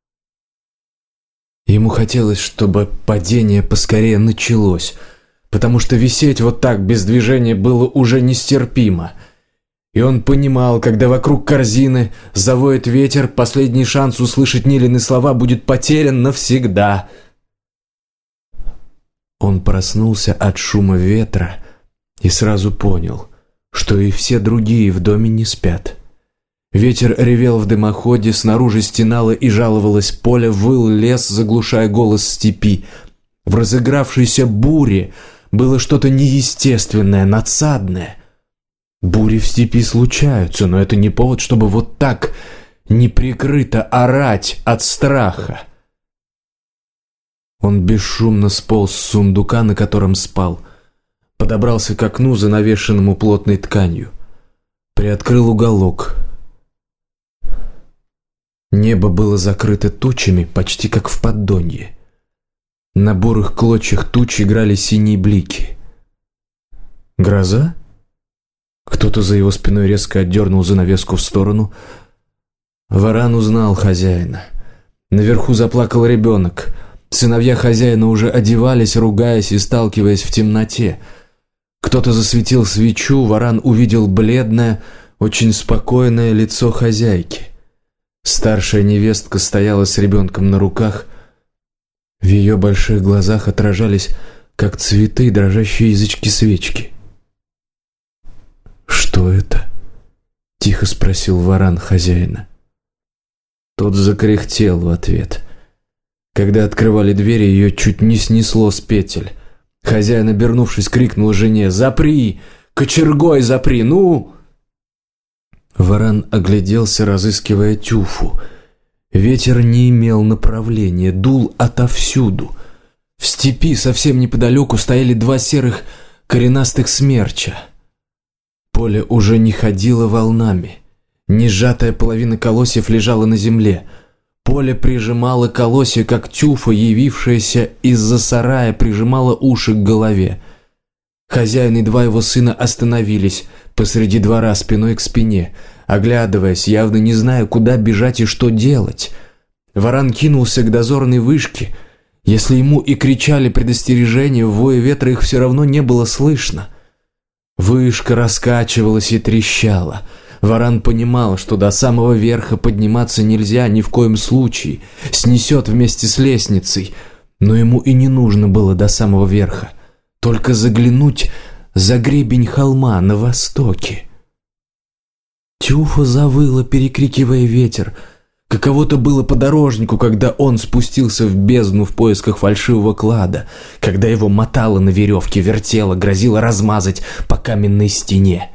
Ему хотелось, чтобы падение поскорее началось, потому что висеть вот так без движения было уже нестерпимо. И он понимал, когда вокруг корзины завоет ветер, последний шанс услышать Нилины слова будет потерян навсегда. Он проснулся от шума ветра и сразу понял, что и все другие в доме не спят. Ветер ревел в дымоходе, снаружи стенало и жаловалось поле, выл лес, заглушая голос степи. В разыгравшейся буре было что-то неестественное, надсадное. Бури в степи случаются, но это не повод, чтобы вот так неприкрыто орать от страха. Он бесшумно сполз с сундука, на котором спал, подобрался к окну, занавешенному плотной тканью, приоткрыл уголок. Небо было закрыто тучами, почти как в поддонье. На бурых клочьях туч играли синие блики. Гроза? Кто-то за его спиной резко отдернул занавеску в сторону. Варан узнал хозяина. Наверху заплакал ребенок. Сыновья хозяина уже одевались, ругаясь и сталкиваясь в темноте. Кто-то засветил свечу, Варан увидел бледное, очень спокойное лицо хозяйки. Старшая невестка стояла с ребенком на руках. В ее больших глазах отражались, как цветы, дрожащие язычки свечки. «Что это?» – тихо спросил Варан хозяина. Тот закряхтел в ответ. Когда открывали двери, ее чуть не снесло с петель. Хозяин, обернувшись, крикнул жене: «Запри! Кочергой запри, ну!» Варан огляделся, разыскивая тюфу. Ветер не имел направления, дул отовсюду. В степи совсем неподалеку стояли два серых коренастых смерча. Поле уже не ходило волнами. Несжатая половина колосьев лежала на земле. Поле прижимало колосья, как тюфа, явившаяся из-за сарая, прижимала уши к голове. Хозяин и два его сына остановились посреди двора спиной к спине, оглядываясь, явно не зная, куда бежать и что делать. Варан кинулся к дозорной вышке. Если ему и кричали предостережения, в вое ветра их все равно не было слышно. Вышка раскачивалась и трещала. Варан понимал, что до самого верха подниматься нельзя ни в коем случае, снесет вместе с лестницей, но ему и не нужно было до самого верха, только заглянуть за гребень холма на востоке. Тюфа завыла, перекрикивая ветер. Каково-то было подорожнику, когда он спустился в бездну в поисках фальшивого клада, когда его мотало на веревке, вертело, грозило размазать по каменной стене.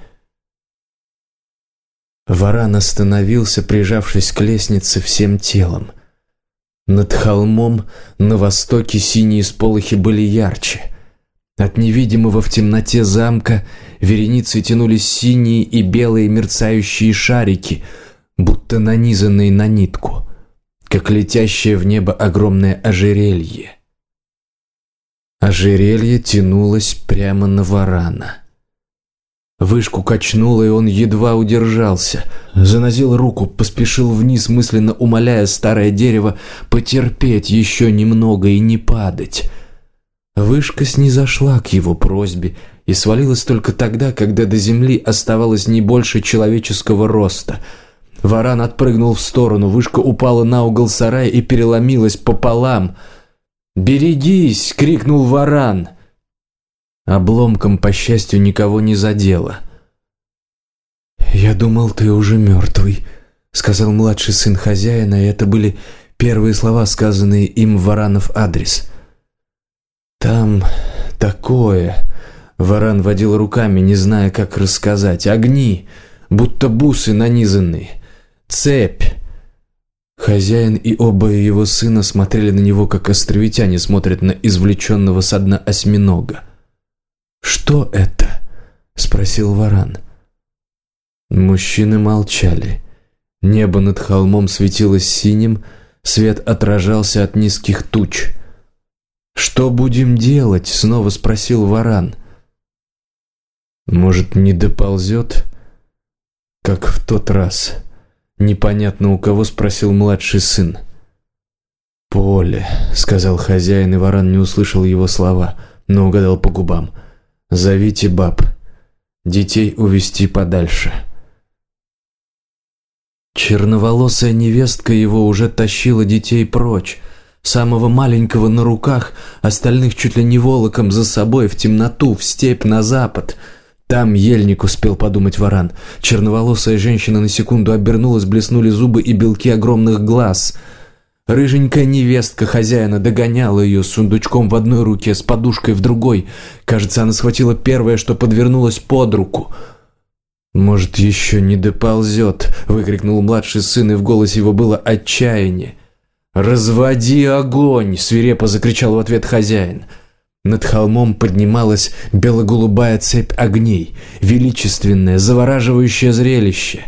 Варан остановился, прижавшись к лестнице всем телом. Над холмом на востоке синие сполохи были ярче. От невидимого в темноте замка вереницей тянулись синие и белые мерцающие шарики, будто нанизанные на нитку, как летящее в небо огромное ожерелье. Ожерелье тянулось прямо на Варана. Вышку качнуло, и он едва удержался. Занозил руку, поспешил вниз, мысленно умоляя старое дерево потерпеть еще немного и не падать. Вышка снизошла к его просьбе и свалилась только тогда, когда до земли оставалось не больше человеческого роста. Варан отпрыгнул в сторону, вышка упала на угол сарая и переломилась пополам. «Берегись!» — крикнул Варан. Обломком, по счастью, никого не задело. «Я думал, ты уже мертвый», — сказал младший сын хозяина, и это были первые слова, сказанные им в Варанов адрес. «Там такое...» — Варан водил руками, не зная, как рассказать. «Огни, будто бусы нанизанные. Цепь». Хозяин и оба его сына смотрели на него, как островитяне смотрят на извлеченного со дна осьминога. «Что это?» — спросил Варан. Мужчины молчали. Небо над холмом светилось синим, свет отражался от низких туч. «Что будем делать?» — снова спросил Варан. «Может, не доползет, как в тот раз?» Непонятно у кого спросил младший сын. «Поле», — сказал хозяин, и Варан не услышал его слова, но угадал по губам. «Зовите баб. Детей увести подальше». Черноволосая невестка его уже тащила детей прочь, самого маленького на руках, остальных чуть ли не волоком за собой в темноту, в степь на запад. Там ельник, успел подумать Варан. Черноволосая женщина на секунду обернулась, блеснули зубы и белки огромных глаз. Рыженькая невестка хозяина догоняла ее с сундучком в одной руке, с подушкой в другой. Кажется, она схватила первое, что подвернулось под руку. «Может, еще не доползет», — выкрикнул младший сын, и в голосе его было отчаяние. «Разводи огонь!» — свирепо закричал в ответ хозяин. Над холмом поднималась бело-голубая цепь огней, величественное, завораживающее зрелище.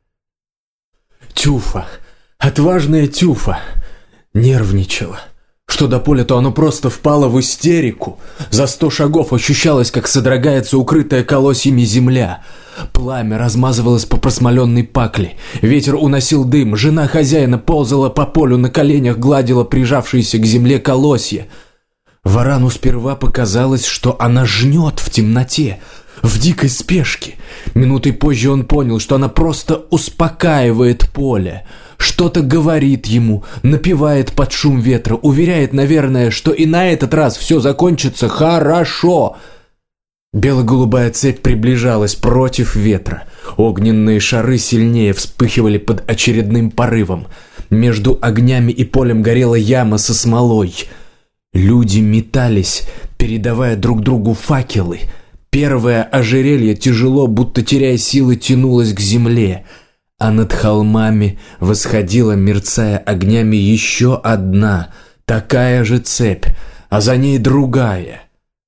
Тюфа, отважная Тюфа, нервничала. Что до поля, то оно просто впало в истерику. За 100 шагов ощущалось, как содрогается укрытая колосьями земля. Пламя размазывалось по просмоленной пакле. Ветер уносил дым. Жена хозяина ползала по полю на коленях, гладила прижавшиеся к земле колосья. Варану сперва показалось, что она жнет в темноте, в дикой спешке. Минутой позже он понял, что она просто успокаивает поле. Что-то говорит ему, напевает под шум ветра, уверяет, наверное, что и на этот раз все закончится хорошо. Бело-голубая цепь приближалась против ветра. Огненные шары сильнее вспыхивали под очередным порывом. Между огнями и полем горела яма со смолой. Люди метались, передавая друг другу факелы. Первое ожерелье тяжело, будто теряя силы, тянулось к земле, а над холмами восходила, мерцая огнями, еще одна, такая же цепь, а за ней другая.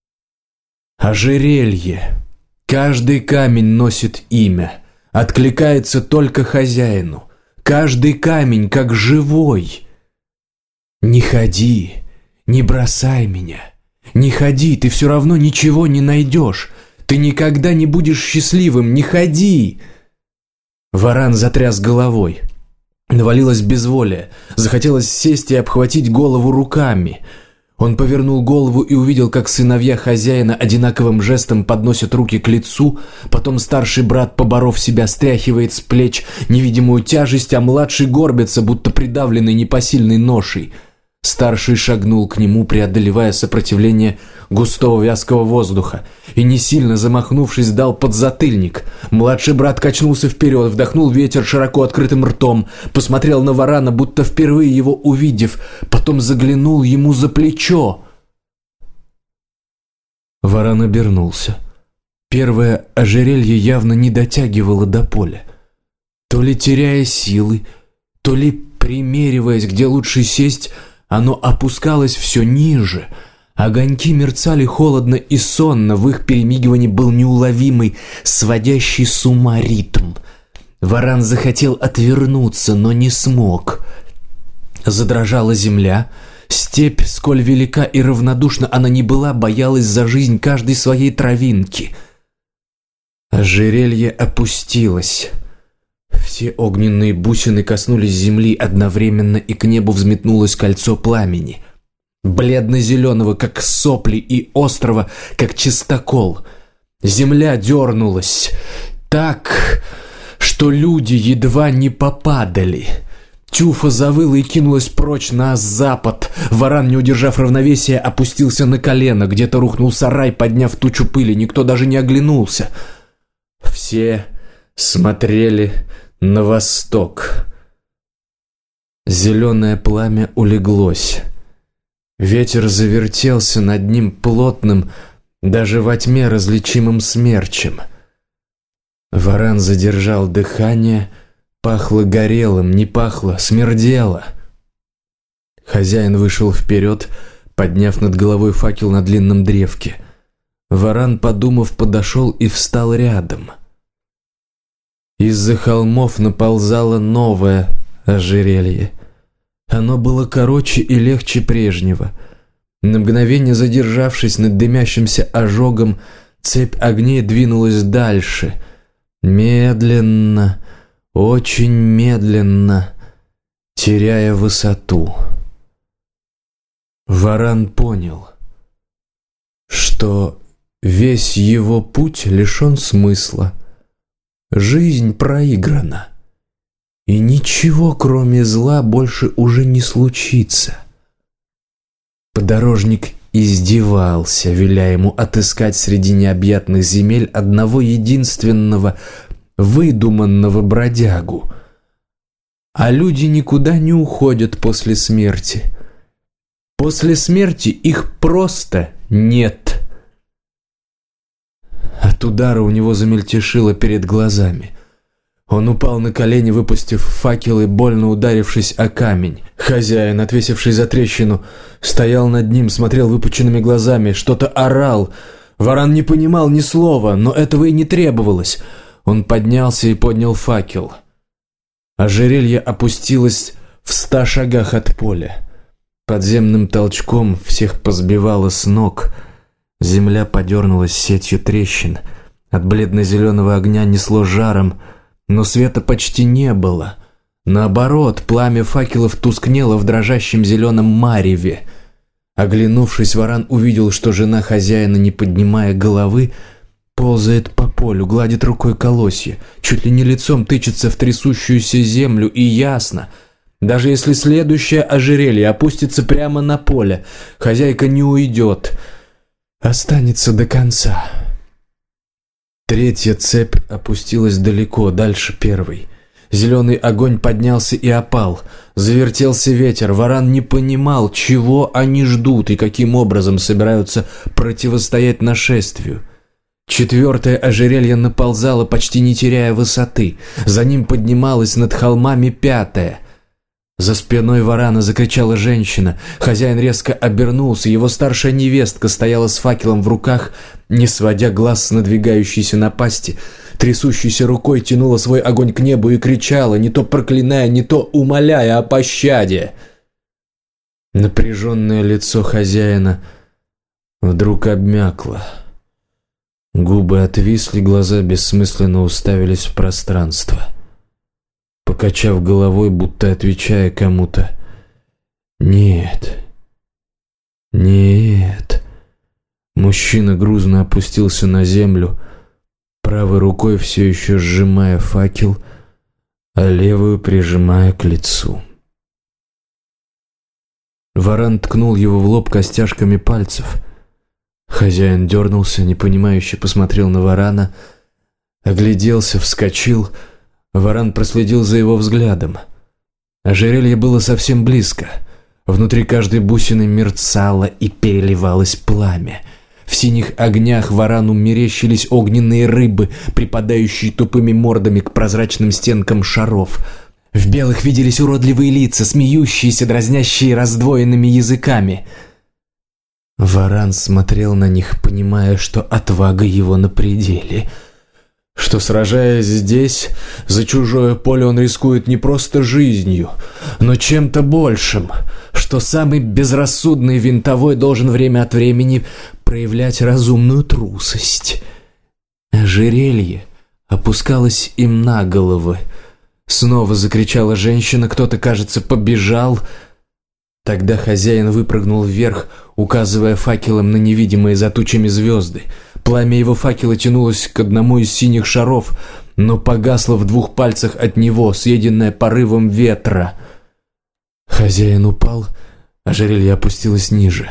Ожерелье. Каждый камень носит имя, откликается только хозяину. Каждый камень как живой. «Не ходи, не бросай меня. Не ходи, ты все равно ничего не найдешь. Ты никогда не будешь счастливым, не ходи!» Варан затряс головой. Навалилось безволие. Захотелось сесть и обхватить голову руками. Он повернул голову и увидел, как сыновья хозяина одинаковым жестом подносят руки к лицу, потом старший брат, поборов себя, стряхивает с плеч невидимую тяжесть, а младший горбится, будто придавленный непосильной ношей. Старший шагнул к нему, преодолевая сопротивление густого вязкого воздуха, и, не сильно замахнувшись, дал подзатыльник. Младший брат качнулся вперед, вдохнул ветер широко открытым ртом, посмотрел на Варана, будто впервые его увидев, потом заглянул ему за плечо. Варан обернулся. Первое ожерелье явно не дотягивало до поля. То ли теряя силы, то ли примериваясь, где лучше сесть, оно опускалось все ниже. Огоньки мерцали холодно и сонно, в их перемигивании был неуловимый, сводящий с ума ритм. Варан захотел отвернуться, но не смог. Задрожала земля. Степь, сколь велика и равнодушна она ни была, боялась за жизнь каждой своей травинки. Ожерелье опустилось. Все огненные бусины коснулись земли одновременно, и к небу взметнулось кольцо пламени. Бледно-зеленого, как сопли, и острого, как чистокол. Земля дернулась так, что люди едва не попадали. Тюфа завыла и кинулась прочь на запад. Варан, не удержав равновесия, опустился на колено. Где-то рухнул сарай, подняв тучу пыли. Никто даже не оглянулся. Все смотрели на восток. Зеленое пламя улеглось. Ветер завертелся над ним плотным, даже во тьме различимым смерчем. Варан задержал дыхание. Пахло горелым, не пахло, смердело. Хозяин вышел вперед, подняв над головой факел на длинном древке. Варан, подумав, подошел и встал рядом. Из-за холмов наползало новое ожерелье. Оно было короче и легче прежнего. На мгновение задержавшись над дымящимся ожогом, цепь огней двинулась дальше. Медленно, очень медленно, теряя высоту. Варан понял, что весь его путь лишен смысла. Жизнь проиграна, и ничего, кроме зла, больше уже не случится. Подорожник издевался, веля ему отыскать среди необъятных земель одного единственного выдуманного бродягу. А люди никуда не уходят после смерти. После смерти их просто нет. От удара у него замельтешило перед глазами. Он упал на колени, выпустив факел и больно ударившись о камень. Хозяин, отвесивший за трещину, стоял над ним, смотрел выпученными глазами, что-то орал. Варан не понимал ни слова, но этого и не требовалось. Он поднялся и поднял факел. Ожерелье опустилось в 100 шагах от поля. Подземным толчком всех позбивало с ног. Земля подернулась сетью трещин. От бледно-зеленого огня несло жаром, но света почти не было. Наоборот, пламя факелов тускнело в дрожащем зеленом мареве. Оглянувшись, Варан увидел, что жена хозяина, не поднимая головы, ползает по полю, гладит рукой колосья, чуть ли не лицом тычется в трясущуюся землю, и ясно, даже если следующее ожерелье опустится прямо на поле, хозяйка не уйдет, останется до конца. Третья цепь опустилась далеко, дальше первой. Зеленый огонь поднялся и опал. Завертелся ветер. Варан не понимал, чего они ждут и каким образом собираются противостоять нашествию. Четвертое ожерелье наползало, почти не теряя высоты. За ним поднималось над холмами пятое. За спиной Варана закричала женщина. Хозяин резко обернулся. Его старшая невестка стояла с факелом в руках, не сводя глаз с надвигающейся напасти. Трясущейся рукой тянула свой огонь к небу и кричала, не то проклиная, не то умоляя о пощаде. Напряженное лицо хозяина вдруг обмякло. Губы отвисли, глаза бессмысленно уставились в пространство. Покачав головой, будто отвечая кому-то: «Нет, нет». Мужчина грузно опустился на землю, правой рукой все еще сжимая факел, а левую прижимая к лицу. Варан ткнул его в лоб костяшками пальцев. Хозяин дернулся, непонимающе посмотрел на Варана, огляделся, вскочил. Варан проследил за его взглядом. Ожерелье было совсем близко. Внутри каждой бусины мерцало и переливалось пламя. В синих огнях Варану мерещились огненные рыбы, припадающие тупыми мордами к прозрачным стенкам шаров. В белых виделись уродливые лица, смеющиеся, дразнящие раздвоенными языками. Варан смотрел на них, понимая, что отвага его на пределе, что, сражаясь здесь, за чужое поле, он рискует не просто жизнью, но чем-то большим, что самый безрассудный винтовой должен время от времени проявлять разумную трусость. Ожерелье опускалось им на головы. Снова закричала женщина, кто-то, кажется, побежал. Тогда хозяин выпрыгнул вверх, указывая факелом на невидимые за тучами звезды. Пламя его факела тянулось к одному из синих шаров, но погасло в 2 пальцах от него, съеденное порывом ветра. Хозяин упал, ожерелье опустилось ниже.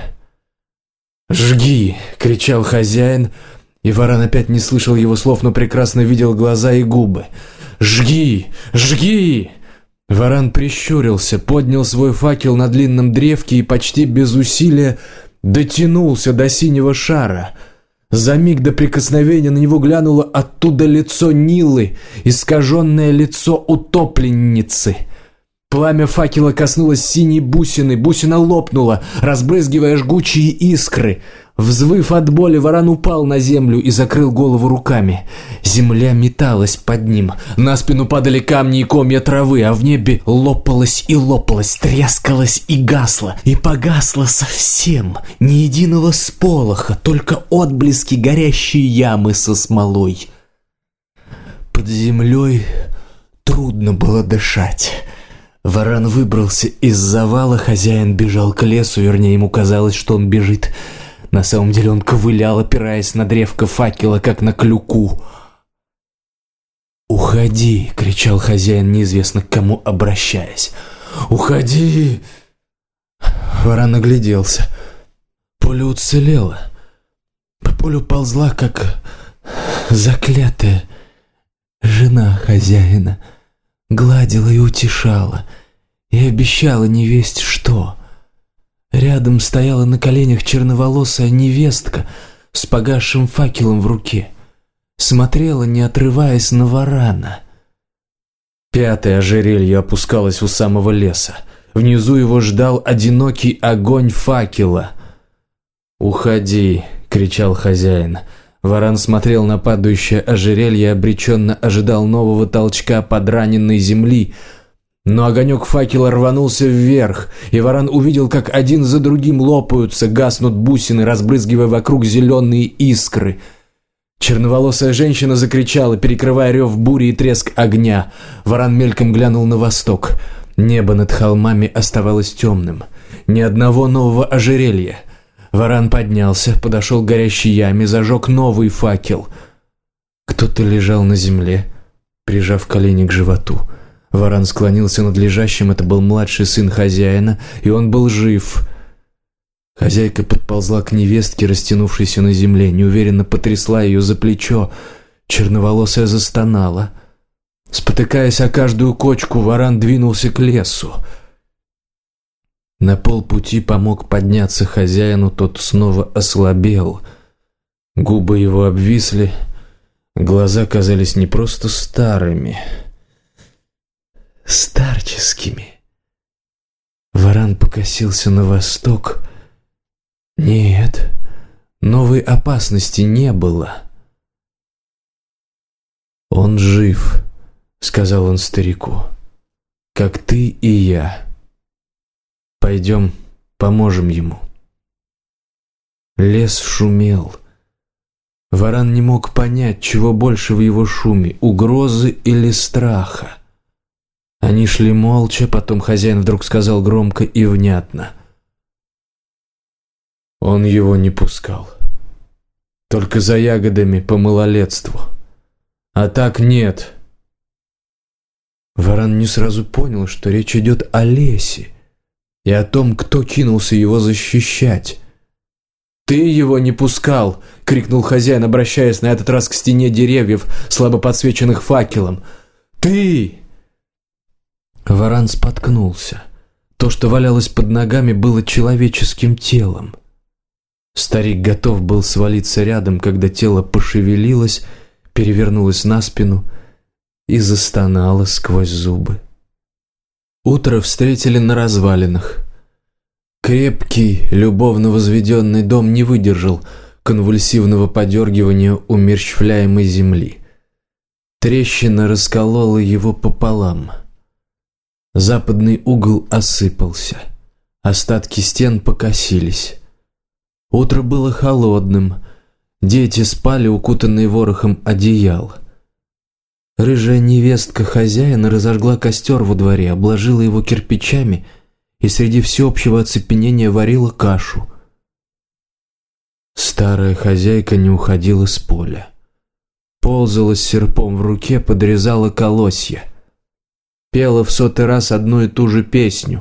«Жги!» — кричал хозяин, и Варан опять не слышал его слов, но прекрасно видел глаза и губы. «Жги! Жги!» Варан прищурился, поднял свой факел на длинном древке и почти без усилия дотянулся до синего шара. За миг до прикосновения на него глянуло оттуда лицо Нилы, искаженное лицо утопленницы. Пламя факела коснулось синей бусины, бусина лопнула, разбрызгивая жгучие искры. Взвыв от боли, Варан упал на землю и закрыл голову руками. Земля металась под ним, на спину падали камни и комья травы, а в небе лопалось и лопалось, трескалось и гасло, и погасло совсем. Ни единого сполоха, только отблески горящей ямы со смолой. Под землей трудно было дышать. Варан выбрался из завала, хозяин бежал к лесу, вернее, ему казалось, что он бежит. На самом деле он ковылял, опираясь на древко факела, как на клюку. «Уходи!» — кричал хозяин, неизвестно к кому обращаясь. «Уходи!» Варан огляделся. Поле уцелело. По полю ползла, как заклятая жена хозяина. Гладила и утешала, и обещала невесть что. Рядом стояла на коленях черноволосая невестка с погасшим факелом в руке. Смотрела, не отрываясь, на Варана. 5-е ожерелье опускалось у самого леса. Внизу его ждал одинокий огонь факела. «Уходи!» — кричал хозяин. Варан смотрел на падающее ожерелье и обреченно ожидал нового толчка подраненной земли. Но огонек факела рванулся вверх, и Варан увидел, как один за другим лопаются, гаснут бусины, разбрызгивая вокруг зеленые искры. Черноволосая женщина закричала, перекрывая рев бури и треск огня. Варан мельком глянул на восток. Небо над холмами оставалось темным. Ни одного нового ожерелья. Варан поднялся, подошел к горящей яме, зажег новый факел. Кто-то лежал на земле, прижав колени к животу. Варан склонился над лежащим, это был младший сын хозяина, и он был жив. Хозяйка подползла к невестке, растянувшейся на земле, неуверенно потрясла ее за плечо. Черноволосая застонала. Спотыкаясь о каждую кочку, Варан двинулся к лесу. На полпути помог подняться хозяину, тот снова ослабел. Губы его обвисли, глаза казались не просто старыми, старческими. Варан покосился на восток. Нет, новой опасности не было. «Он жив», — сказал он старику, — «как ты и я. Пойдем, поможем ему». Лес шумел. Варан не мог понять, чего больше в его шуме — угрозы или страха. Они шли молча, потом хозяин вдруг сказал громко и внятно: «Он его не пускал. Только за ягодами по малолетству. А так нет». Варан не сразу понял, что речь идет о лесе, и о том, кто кинулся его защищать. «Ты его не пускал!» — крикнул хозяин, обращаясь на этот раз к стене деревьев, слабо подсвеченных факелом. «Ты!» Варан споткнулся. То, что валялось под ногами, было человеческим телом. Старик готов был свалиться рядом, когда тело пошевелилось, перевернулось на спину и застонало сквозь зубы. Утро встретили на развалинах. Крепкий, любовно возведенный дом не выдержал конвульсивного подергивания умерщвляемой земли. Трещина расколола его пополам. Западный угол осыпался. Остатки стен покосились. Утро было холодным. Дети спали, укутанные ворохом одеял. Рыжая невестка хозяина разожгла костер во дворе, обложила его кирпичами и среди всеобщего оцепенения варила кашу. Старая хозяйка не уходила с поля. Ползала с серпом в руке, подрезала колосья. Пела в 100-й раз одну и ту же песню.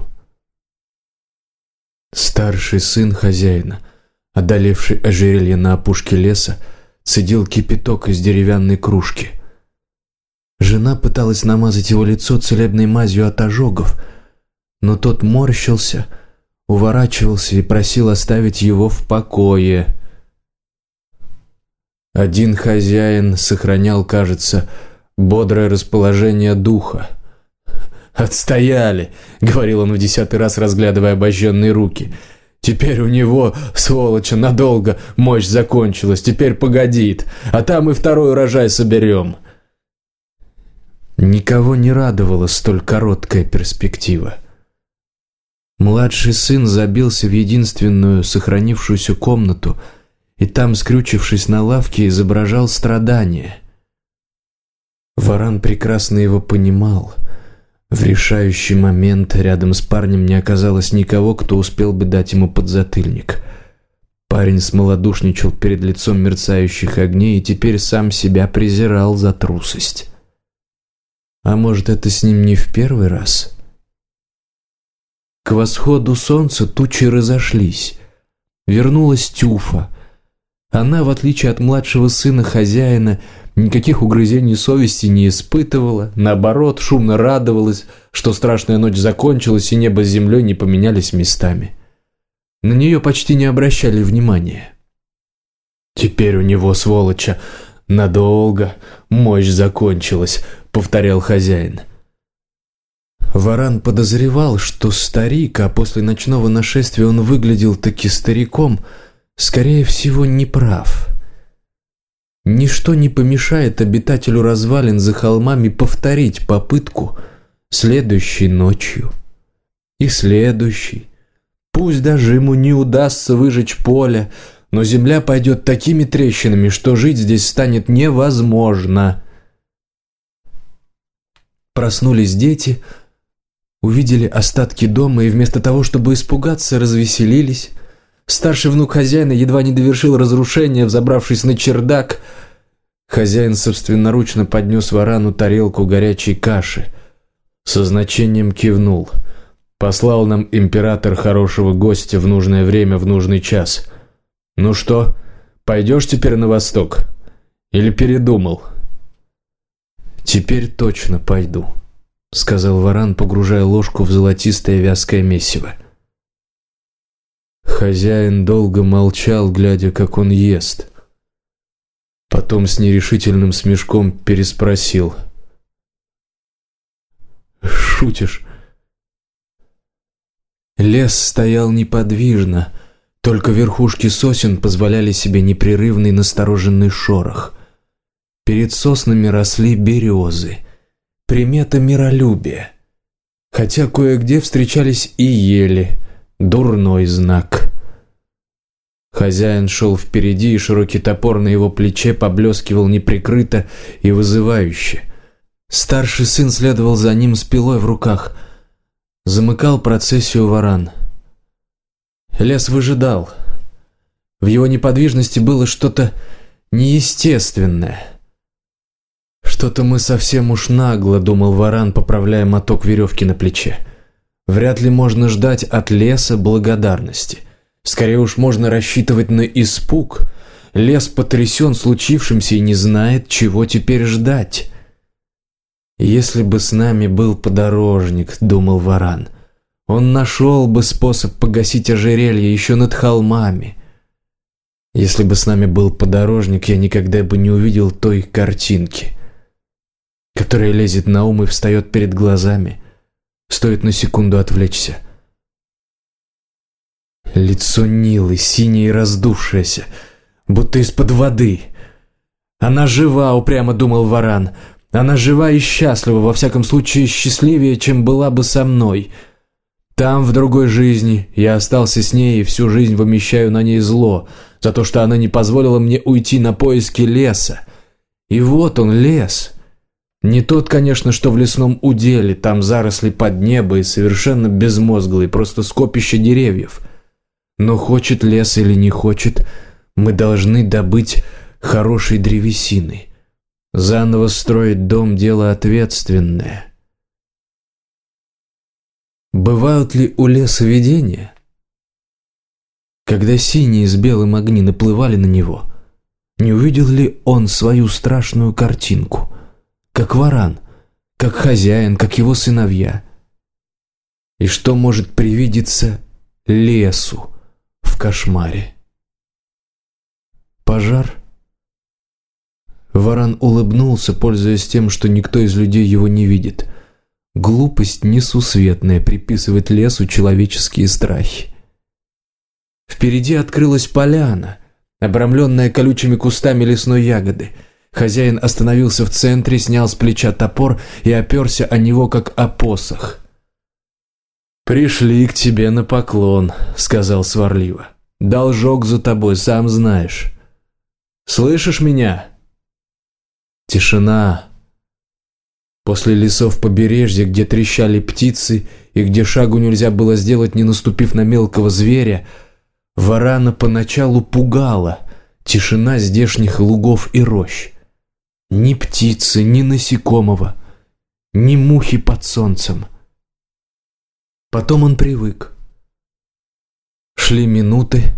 Старший сын хозяина, одолевший ожерелье на опушке леса, цедил кипяток из деревянной кружки. Жена пыталась намазать его лицо целебной мазью от ожогов, но тот морщился, уворачивался и просил оставить его в покое. Один хозяин сохранял, кажется, бодрое расположение духа. «Отстояли», — говорил он в 10-й раз, разглядывая обожженные руки. «Теперь у него, сволоча, надолго мощь закончилась, теперь погодит, а там и второй урожай соберем». Никого не радовала столь короткая перспектива. Младший сын забился в единственную сохранившуюся комнату и там, скрючившись на лавке, изображал страдания. Варан прекрасно его понимал. В решающий момент рядом с парнем не оказалось никого, кто успел бы дать ему подзатыльник. Парень смолодушничал перед лицом мерцающих огней и теперь сам себя презирал за трусость. А может, это с ним не в первый раз? К восходу солнца тучи разошлись. Вернулась Тюфа. Она, в отличие от младшего сына хозяина, никаких угрызений совести не испытывала, наоборот, шумно радовалась, что страшная ночь закончилась и небо с землей не поменялись местами. На нее почти не обращали внимания. «Теперь у него, сволоча, надолго мощь закончилась», — повторял хозяин. Варан подозревал, что старик, а после ночного нашествия он выглядел таки стариком, скорее всего, не прав. Ничто не помешает обитателю развалин за холмами повторить попытку следующей ночью и следующей. Пусть даже ему не удастся выжечь поле, но земля пойдет такими трещинами, что жить здесь станет невозможно. Проснулись дети, увидели остатки дома и вместо того, чтобы испугаться, развеселились. Старший внук хозяина едва не довершил разрушение, взобравшись на чердак. Хозяин собственноручно поднес Варану тарелку горячей каши. Со значением кивнул. Послал нам император хорошего гостя в нужное время, в нужный час. Ну что, пойдешь теперь на восток? Или передумал? «Теперь точно пойду», — сказал Варан, погружая ложку в золотистое вязкое месиво. Хозяин долго молчал, глядя, как он ест. Потом с нерешительным смешком переспросил. «Шутишь?» Лес стоял неподвижно, только верхушки сосен позволяли себе непрерывный настороженный шорох. Перед соснами росли березы, примета миролюбия, хотя кое-где встречались и ели, дурной знак. Хозяин шел впереди, и широкий топор на его плече поблескивал неприкрыто и вызывающе. Старший сын следовал за ним с пилой в руках. Замыкал процессию Варан. Лес выжидал. В его неподвижности было что-то неестественное. «Что-то мы совсем уж нагло», — думал Варан, поправляя моток веревки на плече. Вряд ли можно ждать от леса благодарности. Скорее уж можно рассчитывать на испуг. Лес потрясен случившимся и не знает, чего теперь ждать. «Если бы с нами был подорожник», — думал Варан, — «он нашел бы способ погасить ожерелье еще над холмами. Если бы с нами был подорожник, я никогда бы не увидел той картинки, которая лезет на ум и встает перед глазами. Стоит на секунду отвлечься. Лицо Нилы, синее и раздувшееся, будто из-под воды. Она жива», — упрямо думал Варан. «Она жива и счастлива, во всяком случае счастливее, чем была бы со мной. Там, в другой жизни, я остался с ней и всю жизнь вымещаю на ней зло, за то, что она не позволила мне уйти на поиски леса. И вот он, лес. Не тот, конечно, что в лесном уделе, там заросли под небо и совершенно безмозглые, просто скопище деревьев. Но хочет лес или не хочет, мы должны добыть хорошей древесины. Заново строить дом – дело ответственное. Бывают ли у леса видения? Когда синие с белым огни наплывали на него, не увидел ли он свою страшную картинку? Как Варан, как хозяин, как его сыновья. И что может привидеться лесу в кошмаре? Пожар? Варан улыбнулся, пользуясь тем, что никто из людей его не видит. Глупость несусветная приписывать лесу человеческие страхи. Впереди открылась поляна, обрамленная колючими кустами лесной ягоды. Хозяин остановился в центре, снял с плеча топор и оперся о него, как о посох. «Пришли к тебе на поклон», — сказал сварливо. «Должок за тобой, сам знаешь. Слышишь меня?» Тишина. После лесов побережья, где трещали птицы и где шагу нельзя было сделать, не наступив на мелкого зверя, Варана поначалу пугала тишина здешних лугов и рощ. Ни птицы, ни насекомого, ни мухи под солнцем. Потом он привык. Шли минуты.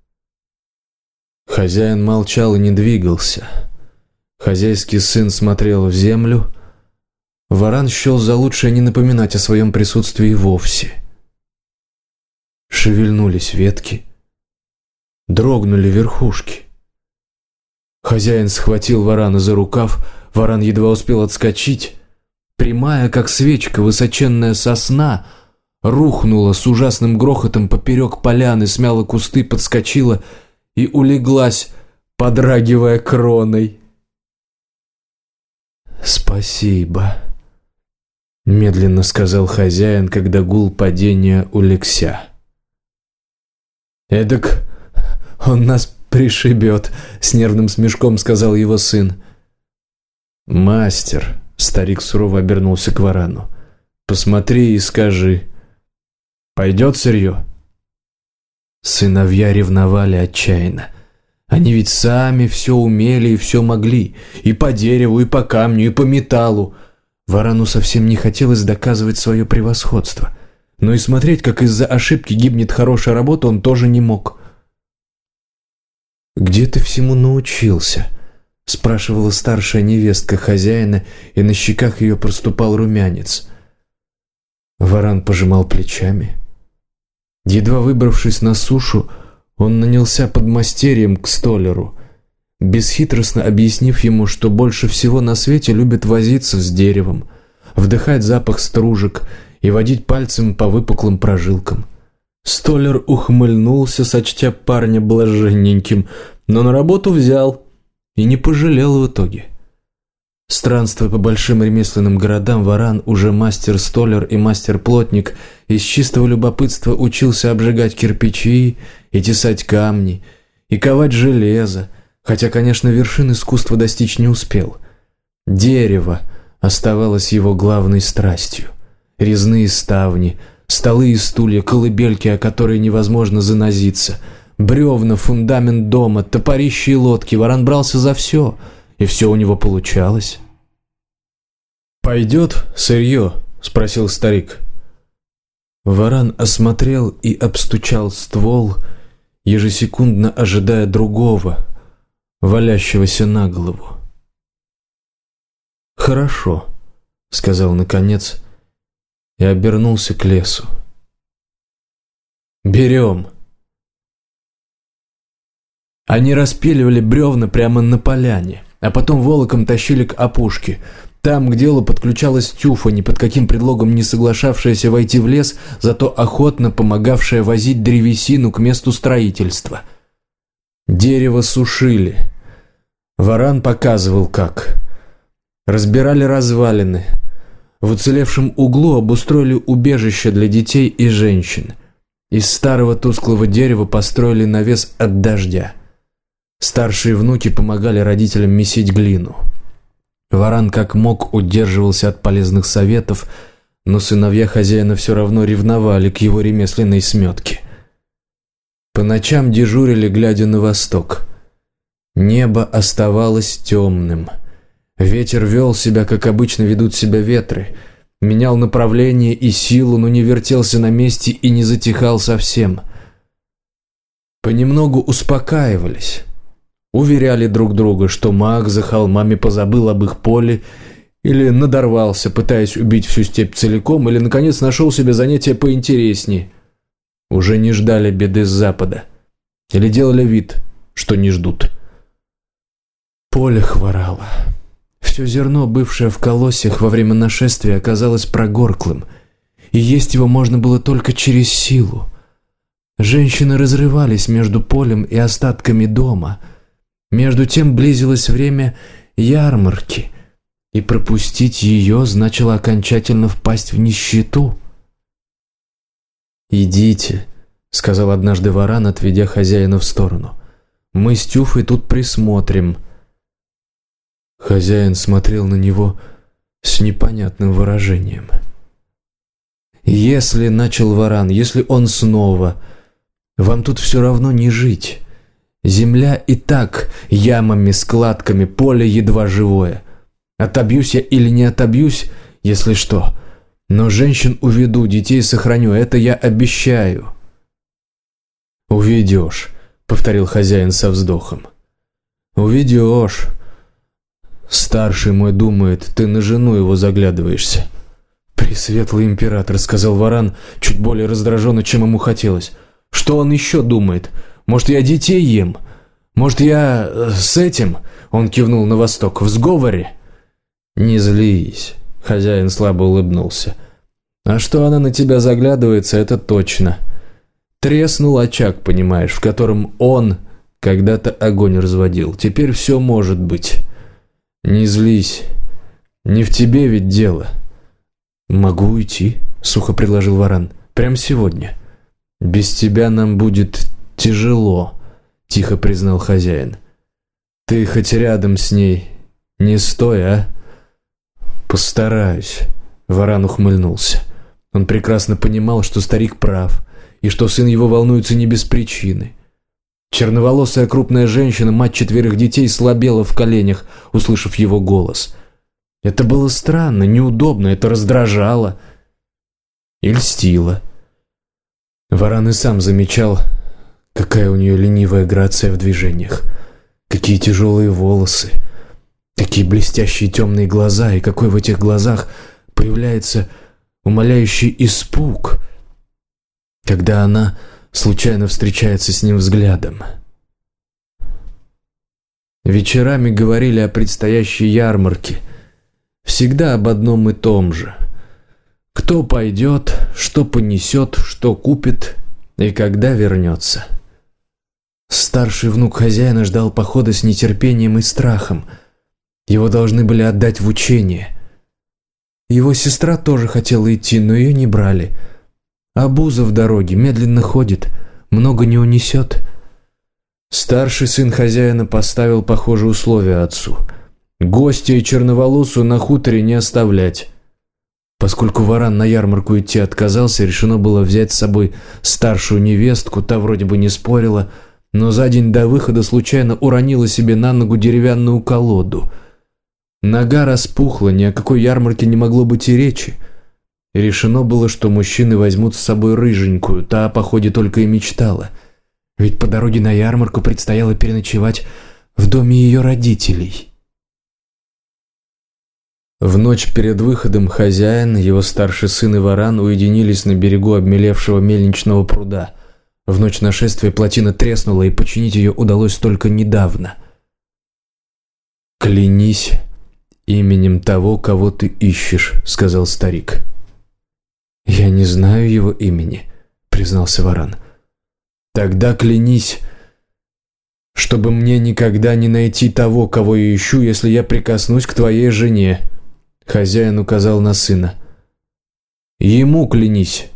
Хозяин молчал и не двигался. Хозяйский сын смотрел в землю. Варан счел за лучшее не напоминать о своем присутствии вовсе. Шевельнулись ветки. Дрогнули верхушки. Хозяин схватил Варана за рукав. Варан едва успел отскочить. Прямая, как свечка, высоченная сосна рухнула с ужасным грохотом поперек поляны, смяла кусты, подскочила и улеглась, подрагивая кроной. «Спасибо», — медленно сказал хозяин, когда гул падения улегся. «Эдак он нас пришибет», — с нервным смешком сказал его сын. «Мастер», — старик сурово обернулся к Варану, — «посмотри и скажи, пойдет сырье?» Сыновья ревновали отчаянно. Они ведь сами все умели и все могли. И по дереву, и по камню, и по металлу. Варану совсем не хотелось доказывать свое превосходство. Но и смотреть, как из-за ошибки гибнет хорошая работа, он тоже не мог. «Где ты всему научился?» — спрашивала старшая невестка хозяина, и на щеках ее проступал румянец. Варан пожимал плечами. Едва выбравшись на сушу, он нанялся подмастерьем к столяру, бесхитростно объяснив ему, что больше всего на свете любит возиться с деревом, вдыхать запах стружек и водить пальцем по выпуклым прожилкам. Столяр ухмыльнулся, сочтя парня блаженненьким, но на работу взял и не пожалел в итоге. Странствуя по большим ремесленным городам, Варан, уже мастер-столяр и мастер-плотник, из чистого любопытства учился обжигать кирпичи и тесать камни, и ковать железо, хотя, конечно, вершин искусства достичь не успел. Дерево оставалось его главной страстью. Резные ставни, столы и стулья, колыбельки, о которые невозможно занозиться, бревна, фундамент дома, топорища и лодки. Варан брался за все, и все у него получалось. «Пойдет сырье?» — спросил старик. Варан осмотрел и обстучал ствол, ежесекундно ожидая другого, валящегося на голову. «Хорошо», — сказал наконец и обернулся к лесу. «Берем». Они распиливали бревна прямо на поляне, а потом волоком тащили к опушке. Там к делу подключалась Тюфа, ни под каким предлогом не соглашавшаяся войти в лес, зато охотно помогавшая возить древесину к месту строительства. Дерево сушили. Варан показывал, как. Разбирали развалины. В уцелевшем углу обустроили убежище для детей и женщин. Из старого тусклого дерева построили навес от дождя. Старшие внуки помогали родителям месить глину. Варан как мог удерживался от полезных советов, но сыновья хозяина все равно ревновали к его ремесленной сметке. По ночам дежурили, глядя на восток. Небо оставалось темным. Ветер вел себя, как обычно ведут себя ветры, менял направление и силу, но не вертелся на месте и не затихал совсем. Понемногу успокаивались. Уверяли друг друга, что маг за холмами позабыл об их поле или надорвался, пытаясь убить всю степь целиком, или, наконец, нашел себе занятие поинтереснее. Уже не ждали беды с запада. Или делали вид, что не ждут. Поле хворало. Все зерно, бывшее в колосьях во время нашествия, оказалось прогорклым, и есть его можно было только через силу. Женщины разрывались между полем и остатками дома. Между тем близилось время ярмарки, и пропустить ее значило окончательно впасть в нищету. «Идите», — сказал однажды Варан, отведя хозяина в сторону. «Мы с Тюфой тут присмотрим». Хозяин смотрел на него с непонятным выражением. «Если, — начал Варан, — если он снова, вам тут все равно не жить. Земля и так ямами, складками, поле едва живое. Отобьюсь я или не отобьюсь, если что, но женщин уведу, детей сохраню, это я обещаю». «Уведешь», — повторил хозяин со вздохом. «Уведешь. Старший мой думает, ты на жену его заглядываешься». «Пресветлый император», — сказал Варан, чуть более раздраженно, чем ему хотелось. «Что он еще думает? Может, я детей ем? Может, я с этим?» — он кивнул на восток. «В сговоре?» «Не злись», — хозяин слабо улыбнулся. «А что она на тебя заглядывается, это точно. Треснул очаг, понимаешь, в котором он когда-то огонь разводил. Теперь все может быть. Не злись. Не в тебе ведь дело». «Могу уйти», — сухо предложил Варан. «Прямо сегодня». «Без тебя нам будет тяжело», — тихо признал хозяин. «Ты хоть рядом с ней не стой, а?» «Постараюсь», — Варан ухмыльнулся. Он прекрасно понимал, что старик прав, и что сын его волнуется не без причины. Черноволосая крупная женщина, мать 4 детей, слабела в коленях, услышав его голос. Это было странно, неудобно, это раздражало и льстило. Варан и сам замечал, какая у нее ленивая грация в движениях, какие тяжелые волосы, какие блестящие темные глаза, и какой в этих глазах появляется умоляющий испуг, когда она случайно встречается с ним взглядом. Вечерами говорили о предстоящей ярмарке, всегда об одном и том же. Кто пойдет, что понесет, что купит и когда вернется. Старший внук хозяина ждал похода с нетерпением и страхом. Его должны были отдать в учение. Его сестра тоже хотела идти, но ее не брали. Обуза в дороге, медленно ходит, много не унесет. Старший сын хозяина поставил похожие условия отцу. Гостя и черноволосую на хуторе не оставлять. Поскольку Варан на ярмарку идти отказался, решено было взять с собой старшую невестку, та вроде бы не спорила, но за день до выхода случайно уронила себе на ногу деревянную колоду. Нога распухла, ни о какой ярмарке не могло быть и речи. И решено было, что мужчины возьмут с собой рыженькую, та о походе только и мечтала. Ведь по дороге на ярмарку предстояло переночевать в доме ее родителей. В ночь перед выходом хозяин, его старший сын и Варан уединились на берегу обмелевшего мельничного пруда. В ночь нашествия плотина треснула, и починить ее удалось только недавно. «Клянись именем того, кого ты ищешь», — сказал старик. «Я не знаю его имени», — признался Варан. «Тогда клянись, чтобы мне никогда не найти того, кого я ищу, если я прикоснусь к твоей жене». Хозяин указал на сына. «Ему клянись».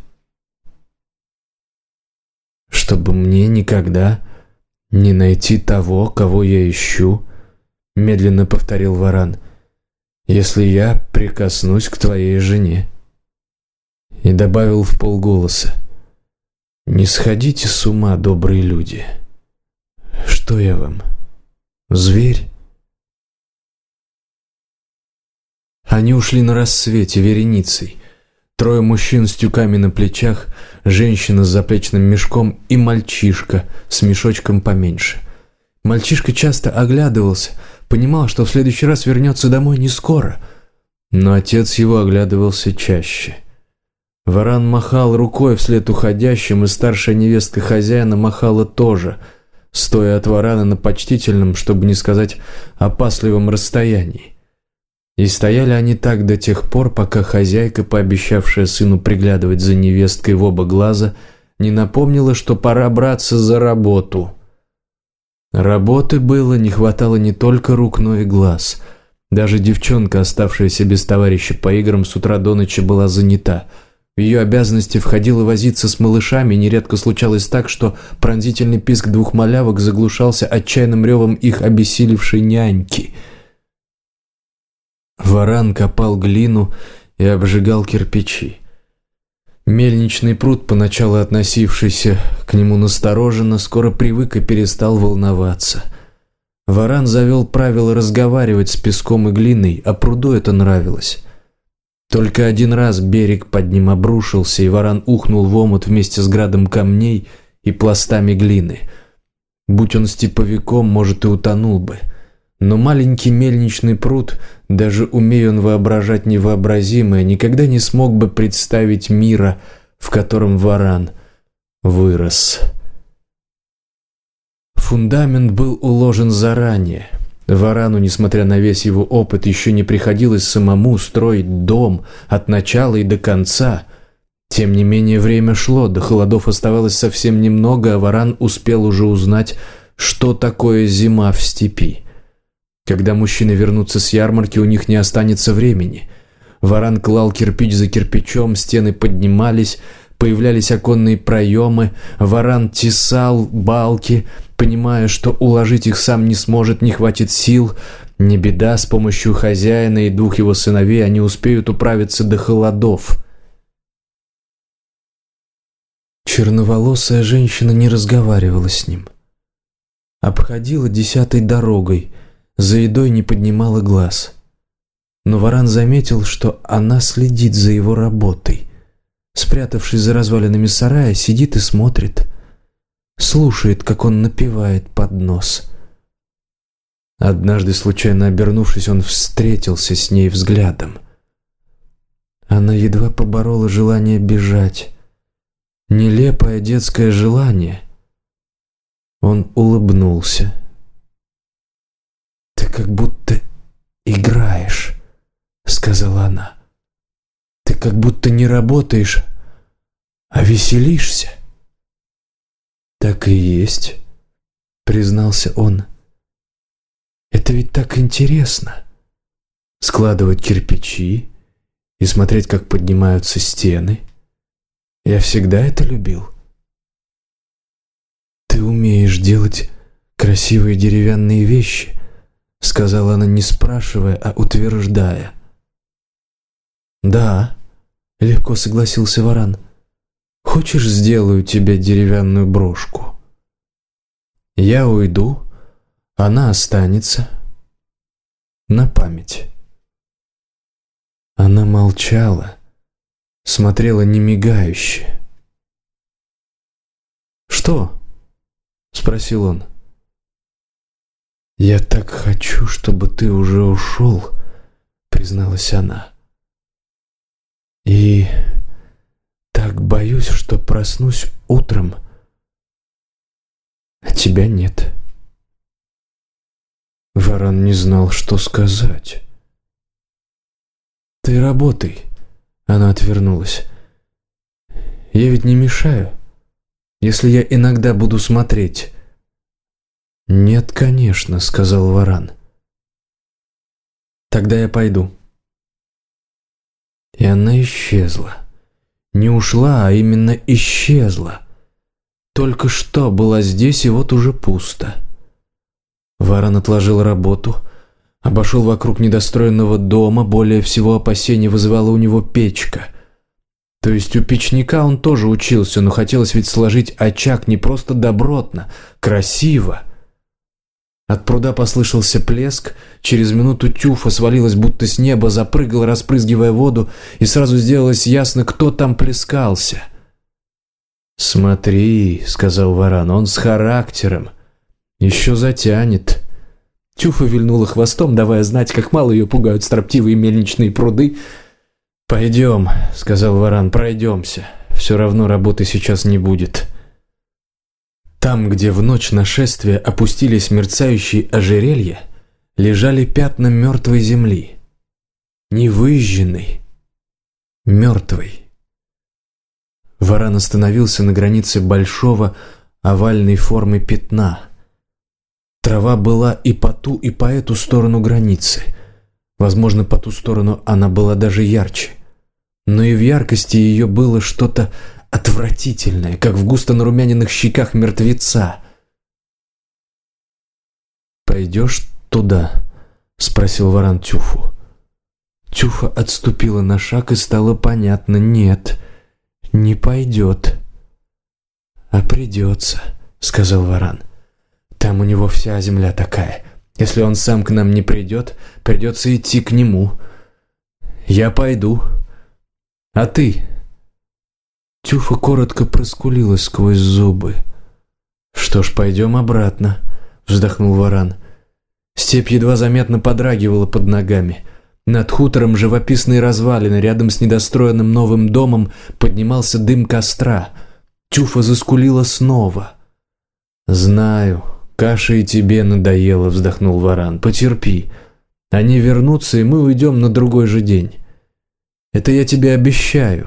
«Чтобы мне никогда не найти того, кого я ищу», — медленно повторил Варан, «если я прикоснусь к твоей жене». И добавил вполголоса: «Не сходите с ума, добрые люди. Что я вам, зверь?» Они ушли на рассвете вереницей. 3 мужчин с тюками на плечах, женщина с заплечным мешком и мальчишка с мешочком поменьше. Мальчишка часто оглядывался, понимал, что в следующий раз вернется домой не скоро, но отец его оглядывался чаще. Варан махал рукой вслед уходящим, и старшая невестка хозяина махала тоже, стоя от Варана на почтительном, чтобы не сказать опасливом расстоянии. И стояли они так до тех пор, пока хозяйка, пообещавшая сыну приглядывать за невесткой в оба глаза, не напомнила, что пора браться за работу. Работы было, не хватало не только рук, но и глаз. Даже девчонка, оставшаяся без товарища по играм, с утра до ночи была занята. В ее обязанности входило возиться с малышами, и нередко случалось так, что пронзительный писк 2 малявок заглушался отчаянным ревом их обессилевшей няньки. Варан копал глину и обжигал кирпичи. Мельничный пруд, поначалу относившийся к нему настороженно, скоро привык и перестал волноваться. Варан завел правило разговаривать с песком и глиной, а пруду это нравилось. Только один раз берег под ним обрушился, и Варан ухнул в омут вместе с градом камней и пластами глины. Будь он степовиком, может, и утонул бы. Но маленький мельничный пруд, даже умея он воображать невообразимое, никогда не смог бы представить мира, в котором Варан вырос. Фундамент был уложен заранее. Варану, несмотря на весь его опыт, еще не приходилось самому строить дом от начала и до конца. Тем не менее, время шло, до холодов оставалось совсем немного, а Варан успел уже узнать, что такое зима в степи. Когда мужчины вернутся с ярмарки, у них не останется времени. Варан клал кирпич за кирпичом, стены поднимались, появлялись оконные проемы. Варан тесал балки, понимая, что уложить их сам не сможет, не хватит сил. Не беда, с помощью хозяина и 2 его сыновей они успеют управиться до холодов. Черноволосая женщина не разговаривала с ним. Обходила 10-й дорогой, за едой не поднимала глаз. Но Варан заметил, что она следит за его работой. Спрятавшись за развалинами сарая, сидит и смотрит. Слушает, как он напевает под нос. Однажды, случайно обернувшись, он встретился с ней взглядом. Она едва поборола желание бежать. Нелепое детское желание. Он улыбнулся. «Ты как будто играешь», — сказала она. «Ты как будто не работаешь, а веселишься». «Так и есть», — признался он. «Это ведь так интересно — складывать кирпичи и смотреть, как поднимаются стены. Я всегда это любил». «Ты умеешь делать красивые деревянные вещи», — сказала она, не спрашивая, а утверждая. «Да», — легко согласился Варан. «Хочешь, сделаю тебе деревянную брошку? Я уйду, она останется на память». Она молчала, смотрела немигающе. «Что?» — спросил он. «Я так хочу, чтобы ты уже ушел», — призналась она. «И так боюсь, что проснусь утром, а тебя нет». Варан не знал, что сказать. «Ты работай», — она отвернулась. «Я ведь не мешаю, если я иногда буду смотреть». «Нет, конечно», — сказал Варан. «Тогда я пойду». И она исчезла. Не ушла, а именно исчезла. Только что была здесь, и вот уже пусто. Варан отложил работу, обошел вокруг недостроенного дома, более всего опасений вызывала у него печка. То есть у печника он тоже учился, но хотелось ведь сложить очаг не просто добротно, красиво. От пруда послышался плеск, через минуту тюфа свалилась будто с неба, запрыгала, распрызгивая воду, и сразу сделалось ясно, кто там плескался. «Смотри», — сказал Варан, — «он с характером. Еще затянет». Тюфа вильнула хвостом, давая знать, как мало ее пугают строптивые мельничные пруды. «Пойдем», — сказал Варан, — «пройдемся. Все равно работы сейчас не будет». Там, где в ночь нашествия опустились мерцающие ожерелья, лежали пятна мертвой земли. Невыжженной, мертвой. Варан остановился на границе большого овальной формы пятна. Трава была и по ту, и по эту сторону границы. Возможно, по ту сторону она была даже ярче. Но и в яркости ее было что-то отвратительное, как в густо нарумяненных щеках мертвеца. «Пойдешь туда?» — спросил Варан Тюфу. Тюфа отступила на шаг, и стало понятно: нет, не пойдет. «А придется», — сказал Варан. «Там у него вся земля такая. Если он сам к нам не придет, придется идти к нему. Я пойду. А ты?» Тюфа коротко проскулила сквозь зубы. «Что ж, пойдем обратно», — вздохнул Варан. Степь едва заметно подрагивала под ногами. Над хутором живописные развалины, рядом с недостроенным новым домом поднимался дым костра. Тюфа заскулила снова. «Знаю, каша и тебе надоела», — вздохнул Варан. «Потерпи. Они вернутся, и мы уйдем на другой же день. Это я тебе обещаю».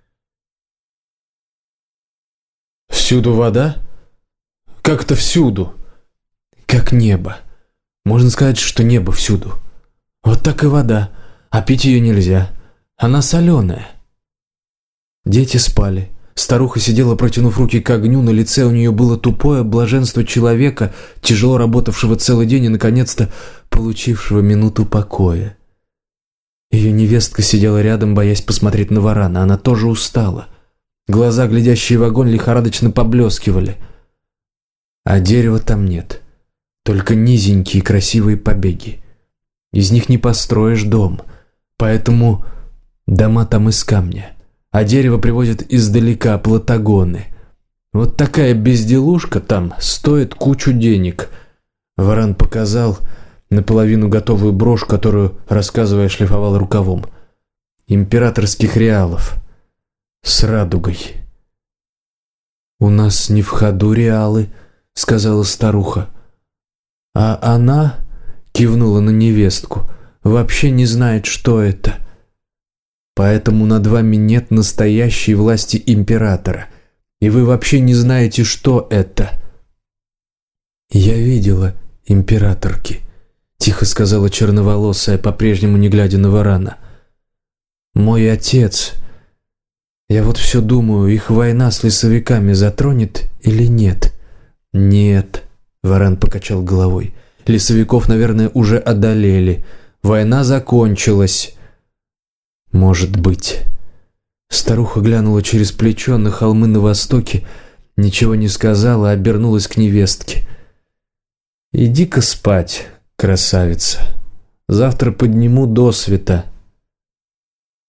«Всюду вода? Как это всюду?» «Как небо. Можно сказать, что небо всюду. Вот так и вода, а пить ее нельзя. Она соленая». Дети спали. Старуха сидела, протянув руки к огню, на лице у нее было тупое блаженство человека, тяжело работавшего целый день и, наконец-то, получившего минуту покоя. Ее невестка сидела рядом, боясь посмотреть на Варана. Она тоже устала. Глаза, глядящие в огонь, лихорадочно поблескивали. А дерева там нет. Только низенькие красивые побеги. Из них не построишь дом. Поэтому дома там из камня. А дерево привозят издалека, платагоны. Вот такая безделушка там стоит кучу денег. Варан показал наполовину готовую брошь, которую, рассказывая, шлифовал рукавом. Императорских реалов. С радугой. «У нас не в ходу реалы», — сказала старуха. «А она», — кивнула на невестку, — «вообще не знает, что это. Поэтому над вами нет настоящей власти императора, и вы вообще не знаете, что это». «Я видела императорки», — тихо сказала черноволосая, по-прежнему не глядя на Варана. «Мой отец... Я вот все думаю, их война с лесовиками затронет или нет?» «Нет», — Варан покачал головой. «Лесовиков, наверное, уже одолели. Война закончилась». «Может быть». Старуха глянула через плечо на холмы на востоке, ничего не сказала, обернулась к невестке. «Иди-ка спать, красавица. Завтра подниму досвета».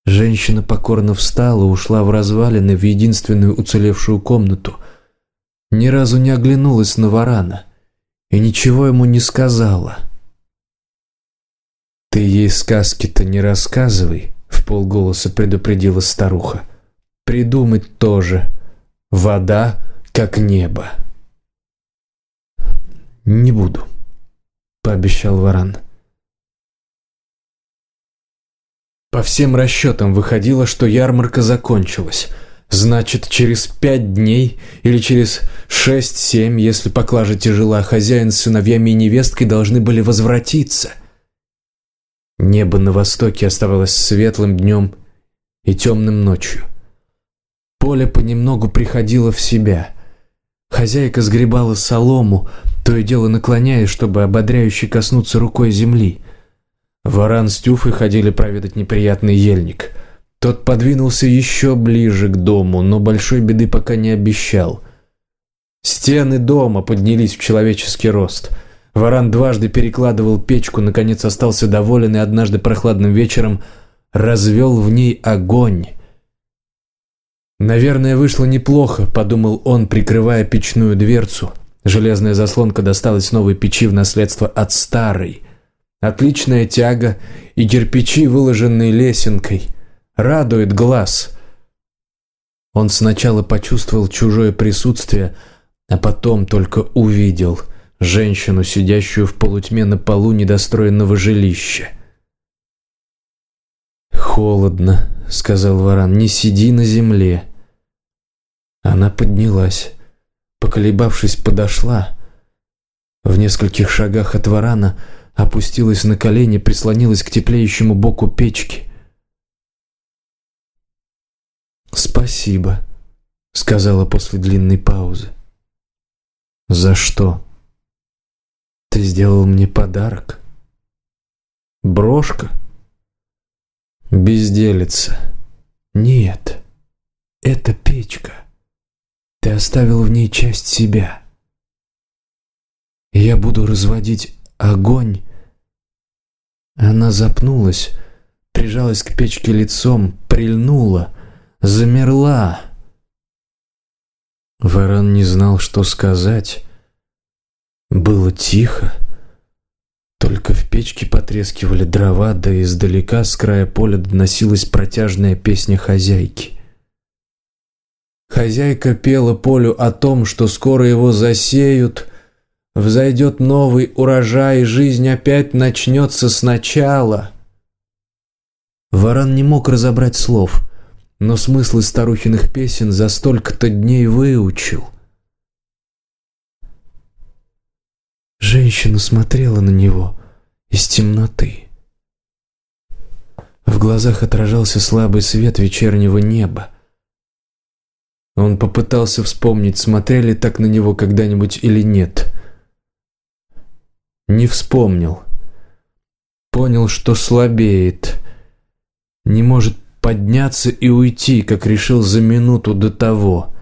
Женщина покорно встала, ушла в развалины, в единственную уцелевшую комнату. Ни разу не оглянулась на Варана и ничего ему не сказала. «Ты ей сказки-то не рассказывай», — вполголоса предупредила старуха. «Придумать тоже. Вода, как небо». «Не буду», — пообещал Варан. По всем расчетам выходило, что ярмарка закончилась. Значит, через 5 дней или через 6-7, если поклажа тяжела, хозяин с сыновьями и невесткой должны были возвратиться. Небо на востоке оставалось светлым днем и темным ночью. Поле понемногу приходило в себя. Хозяйка сгребала солому, то и дело наклоняясь, чтобы ободряюще коснуться рукой земли. Варан с Тюфой ходили проведать неприятный ельник. Тот подвинулся еще ближе к дому, но большой беды пока не обещал. Стены дома поднялись в человеческий рост. Варан дважды перекладывал печку, наконец остался доволен и однажды прохладным вечером развел в ней огонь. «Наверное, вышло неплохо», — подумал он, прикрывая печную дверцу. Железная заслонка досталась новой печи в наследство от старой. Отличная тяга и кирпичи, выложенные лесенкой. Радует глаз. Он сначала почувствовал чужое присутствие, а потом только увидел женщину, сидящую в полутьме на полу недостроенного жилища. «Холодно», — сказал Варан, — «не сиди на земле». Она поднялась. Поколебавшись, подошла. В нескольких шагах от Варана опустилась на колени, прислонилась к теплеющему боку печки. «Спасибо», — сказала после длинной паузы. «За что?» «Ты сделал мне подарок». «Брошка?» «Безделица». «Нет, это печка. Ты оставил в ней часть себя. Я буду разводить огонь». Она запнулась, прижалась к печке лицом, прильнула, замерла. Варан не знал, что сказать. Было тихо. Только в печке потрескивали дрова, да издалека с края поля доносилась протяжная песня хозяйки. Хозяйка пела полю о том, что скоро его засеют, взойдет новый урожай, и жизнь опять начнется сначала. Варан не мог разобрать слов, но смыслы старухиных песен за столько-то дней выучил. Женщина смотрела на него из темноты. В глазах отражался слабый свет вечернего неба. Он попытался вспомнить, смотрели так на него когда-нибудь или нет. Не вспомнил. Понял, что слабеет. Не может подняться и уйти, как решил за минуту до того.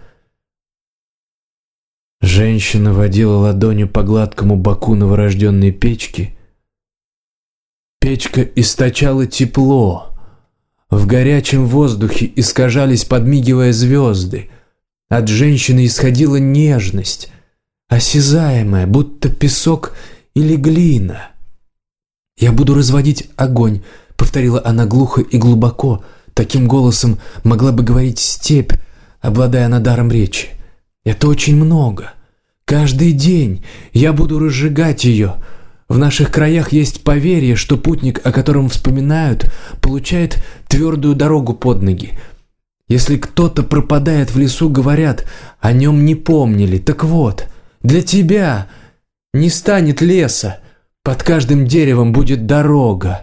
Женщина водила ладонью по гладкому боку новорожденной печки. Печка источала тепло. В горячем воздухе искажались, подмигивая, звезды. От женщины исходила нежность, осязаемая, будто песок или глина. «Я буду разводить огонь», — повторила она глухо и глубоко. Таким голосом могла бы говорить степь, обладая она даром речи. «Это очень много. Каждый день я буду разжигать ее. В наших краях есть поверье, что путник, о котором вспоминают, получает твердую дорогу под ноги. Если кто-то пропадает в лесу, говорят, о нем не помнили. Так вот, для тебя не станет леса, под каждым деревом будет дорога».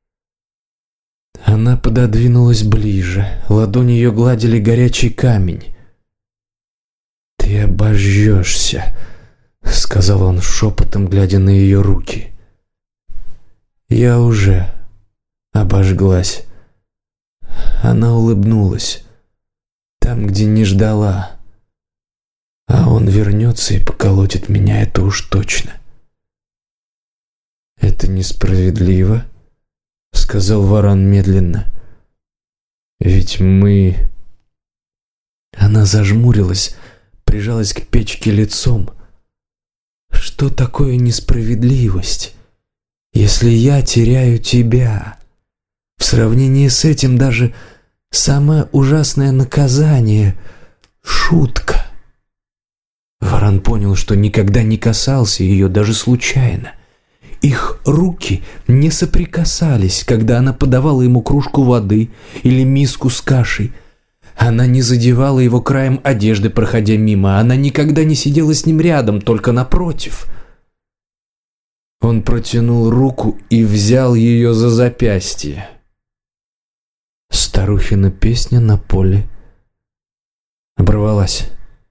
Она пододвинулась ближе, ладони ее гладили горячий камень. «Ты обожжешься», — сказал он шепотом, глядя на ее руки. «Я уже обожглась». Она улыбнулась. Там, где не ждала. А он вернется и поколотит меня, это уж точно. «Это несправедливо», — сказал Варан медленно. Ведь мы...» Она зажмурилась, прижалась к печке лицом. «Что такое несправедливость, если я теряю тебя? В сравнении с этим даже самое ужасное наказание — шутка». Варан понял, что никогда не касался ее даже случайно. Их руки не соприкасались, когда она подавала ему кружку воды или миску с кашей. Она не задевала его краем одежды, проходя мимо. Она никогда не сидела с ним рядом, только напротив. Он протянул руку и взял ее за запястье. Старухина песня на поле оборвалась.